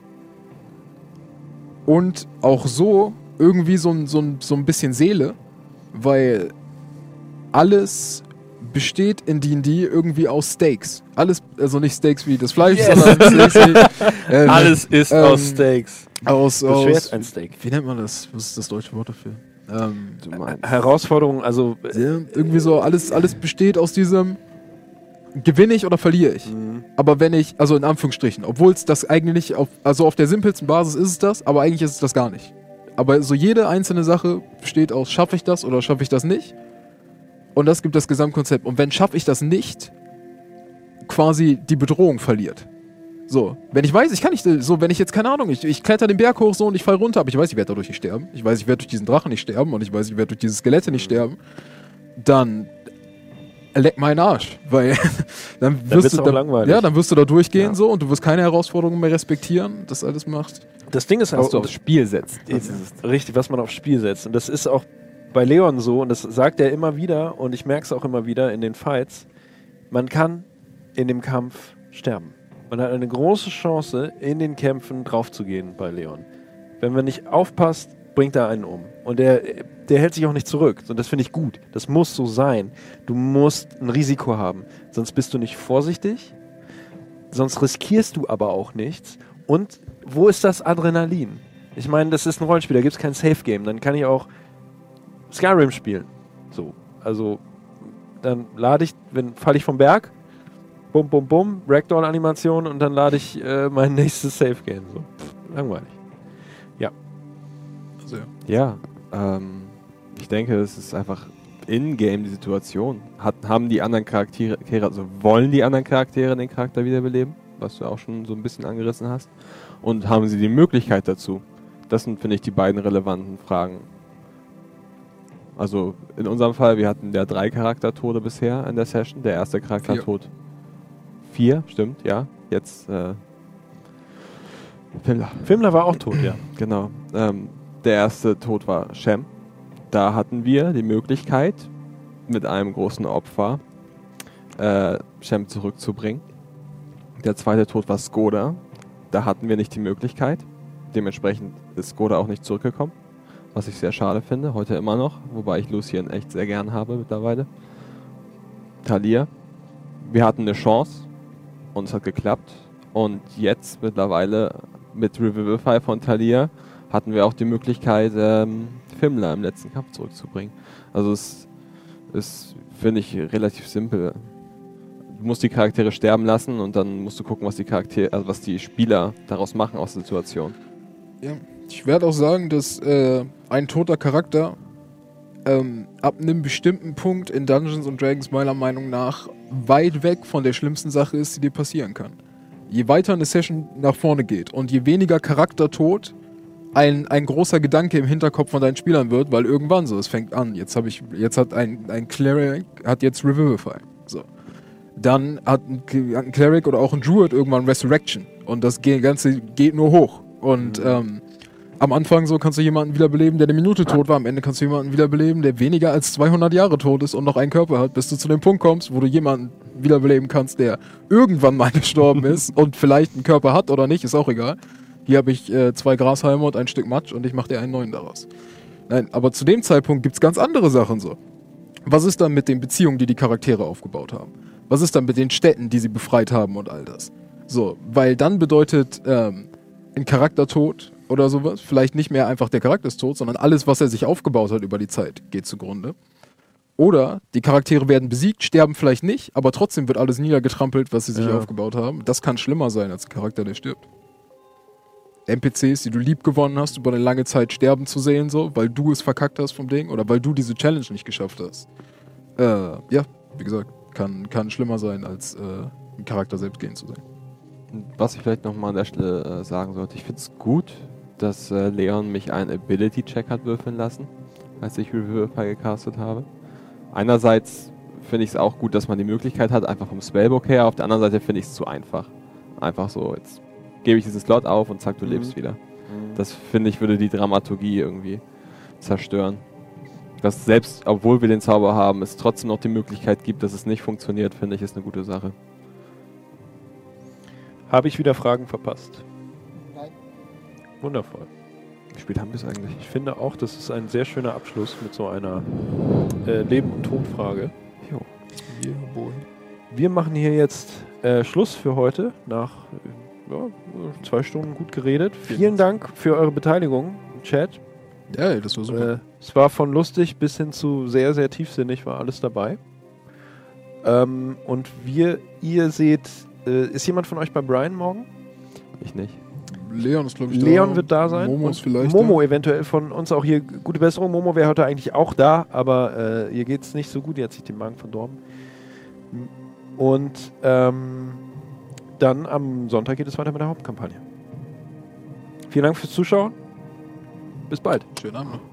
Und auch so irgendwie so ein, so ein, so ein bisschen Seele, weil alles besteht in D und D irgendwie aus Steaks. Alles, also nicht Steaks wie das Fleisch, Yes. sondern Steaks wie, ähm, Alles ist ähm, aus Steaks. aus, Beschwert aus ein Steak. wie nennt man das? Was ist das deutsche Wort dafür? Ähm, Du meinst. Herausforderung, also äh, ja, irgendwie so, alles, alles besteht aus diesem gewinne ich oder verliere ich. mh, Aber wenn ich, also in Anführungsstrichen, obwohl es das eigentlich auf, also auf der simpelsten Basis ist es das, aber eigentlich ist es das gar nicht. Aber so jede einzelne Sache besteht aus, schaffe ich das oder schaffe ich das nicht? Und das gibt das Gesamtkonzept. Und wenn schaffe ich das nicht, quasi die Bedrohung verliert. So, wenn ich weiß, ich kann nicht, so, wenn ich jetzt, keine Ahnung, ich, ich kletter den Berg hoch so und ich fall runter, aber ich weiß, ich werde dadurch nicht sterben. Ich weiß, ich werde durch diesen Drachen nicht sterben und ich weiß, ich werde durch diese Skelette nicht sterben. Dann leck meinen Arsch, weil dann wirst wird's du auch da, langweilig. ja, dann wirst du da durchgehen Ja. so und du wirst keine Herausforderungen mehr respektieren, das alles macht. das Ding ist Was auch, du aufs Spiel setzt. Das ist ist es. richtig, was man aufs Spiel setzt. Und das ist auch bei Leon so, und das sagt er immer wieder, und ich merke es auch immer wieder in den Fights, man kann in dem Kampf sterben. Man hat eine große Chance, in den Kämpfen draufzugehen bei Leon. Wenn man nicht aufpasst, bringt er einen um. Und der, der hält sich auch nicht zurück. Und das finde ich gut. Das muss so sein. Du musst ein Risiko haben. Sonst bist du nicht vorsichtig. Sonst riskierst du aber auch nichts. Und wo ist das Adrenalin? Ich meine, das ist ein Rollenspiel, da gibt es kein Safe-Game. Dann kann ich auch Skyrim spielen. So, also dann lade ich, wenn falle ich vom Berg, bum bum bum, Ragdoll-Animation und dann lade ich äh, mein nächstes Safe-Game. So, pff, langweilig. Also, ja. Ja, ähm, Ich denke, es ist einfach in-game die Situation. Hat, haben die anderen Charaktere, also wollen die anderen Charaktere den Charakter wiederbeleben, was du auch schon so ein bisschen angerissen hast, und haben sie die Möglichkeit dazu? Das sind, finde ich, die beiden relevanten Fragen. Also in unserem Fall, wir hatten ja drei Charaktertode bisher in der Session. Der erste Charaktertod. Vier, stimmt, ja. Jetzt äh, Fimmler. Fimmler war auch tot, ja. Genau. Ähm, der erste Tod war Shem. Da hatten wir die Möglichkeit, mit einem großen Opfer äh, Shem zurückzubringen. Der zweite Tod war Skoda. Da hatten wir nicht die Möglichkeit. Dementsprechend ist Skoda auch nicht zurückgekommen. Was ich sehr schade finde, heute immer noch. Wobei ich Lucien echt sehr gern habe mittlerweile. Talia. Wir hatten eine Chance und es hat geklappt. Und jetzt mittlerweile mit Revivify von Talia hatten wir auch die Möglichkeit, ähm, Fimmler im letzten Kampf zurückzubringen. Also es ist, finde ich, relativ simpel. Du musst die Charaktere sterben lassen und dann musst du gucken, was die Charaktere, also was die Spieler daraus machen aus der Situation. Ja, ich werde auch sagen, dass äh, ein toter Charakter ähm, ab einem bestimmten Punkt in Dungeons and Dragons meiner Meinung nach weit weg von der schlimmsten Sache ist, die dir passieren kann. Je weiter eine Session nach vorne geht und je weniger Charaktertod ein, ein großer Gedanke im Hinterkopf von deinen Spielern wird, weil irgendwann so, es fängt an, jetzt habe ich, jetzt hat ein, ein Cleric, hat jetzt Revivify. So. Dann hat ein, ein Cleric oder auch ein Druid irgendwann Resurrection. Und das Ganze geht nur hoch. Und mhm. ähm, am Anfang so kannst du jemanden wiederbeleben, der eine Minute tot war. Am Ende kannst du jemanden wiederbeleben, der weniger als zweihundert Jahre tot ist und noch einen Körper hat, bis du zu dem Punkt kommst, wo du jemanden wiederbeleben kannst, der irgendwann mal gestorben ist und vielleicht einen Körper hat oder nicht, ist auch egal. Hier habe ich äh, zwei Grashalme und ein Stück Matsch und ich mache dir einen neuen daraus. Nein, aber zu dem Zeitpunkt gibt es ganz andere Sachen so. Was ist dann mit den Beziehungen, die die Charaktere aufgebaut haben? Was ist dann mit den Städten, die sie befreit haben und all das? So, weil dann bedeutet ähm, ein Charaktertod oder sowas vielleicht nicht mehr einfach der Charakter ist tot, sondern alles, was er sich aufgebaut hat über die Zeit, geht zugrunde. Oder die Charaktere werden besiegt, sterben vielleicht nicht, aber trotzdem wird alles niedergetrampelt, was sie sich ja. aufgebaut haben. Das kann schlimmer sein als ein Charakter, der stirbt. N P Cs, die du lieb gewonnen hast, über eine lange Zeit sterben zu sehen, so, weil du es verkackt hast vom Ding oder weil du diese Challenge nicht geschafft hast. Äh, ja, wie gesagt, kann, kann schlimmer sein, als äh, ein Charakter selbst gehen zu sehen. Was ich vielleicht nochmal an der Stelle äh, sagen sollte, ich finde es gut, dass äh, Leon mich einen Ability-Check hat würfeln lassen, als ich Revivify gecastet habe. Einerseits finde ich es auch gut, dass man die Möglichkeit hat, einfach vom Spellbook her. Auf der anderen Seite finde ich es zu einfach. Einfach so, jetzt gebe ich diesen Slot auf und zack, du mhm. lebst wieder. Mhm. Das, finde ich, würde die Dramaturgie irgendwie zerstören. Dass selbst, obwohl wir den Zauber haben, es trotzdem noch die Möglichkeit gibt, dass es nicht funktioniert, finde ich, ist eine gute Sache. Habe ich wieder Fragen verpasst? Nein. Wundervoll. Wie spät haben wir es eigentlich? Ich finde auch, das ist ein sehr schöner Abschluss mit so einer äh, Leben- und Todfrage. Jo. Yeah, boy. Wir machen hier jetzt äh, Schluss für heute. Nach äh, ja, zwei Stunden gut geredet. Vielen Dank für eure Beteiligung im Chat. Ja, ey, das war super. Äh, es war von lustig bis hin zu sehr, sehr tiefsinnig, war alles dabei. Ähm, und wir, ihr seht, äh, ist jemand von euch bei Brian morgen? Ich nicht. Leon ist, glaube ich, da. Leon wird da sein. Momo und ist vielleicht Momo da. eventuell von uns auch hier. Gute Besserung. Momo wäre heute eigentlich auch da, aber äh, ihr geht es nicht so gut. Ihr hat sich den Magen verdorben. Und ähm, dann am Sonntag geht es weiter mit der Hauptkampagne. Vielen Dank fürs Zuschauen. Bis bald. Schönen Abend noch.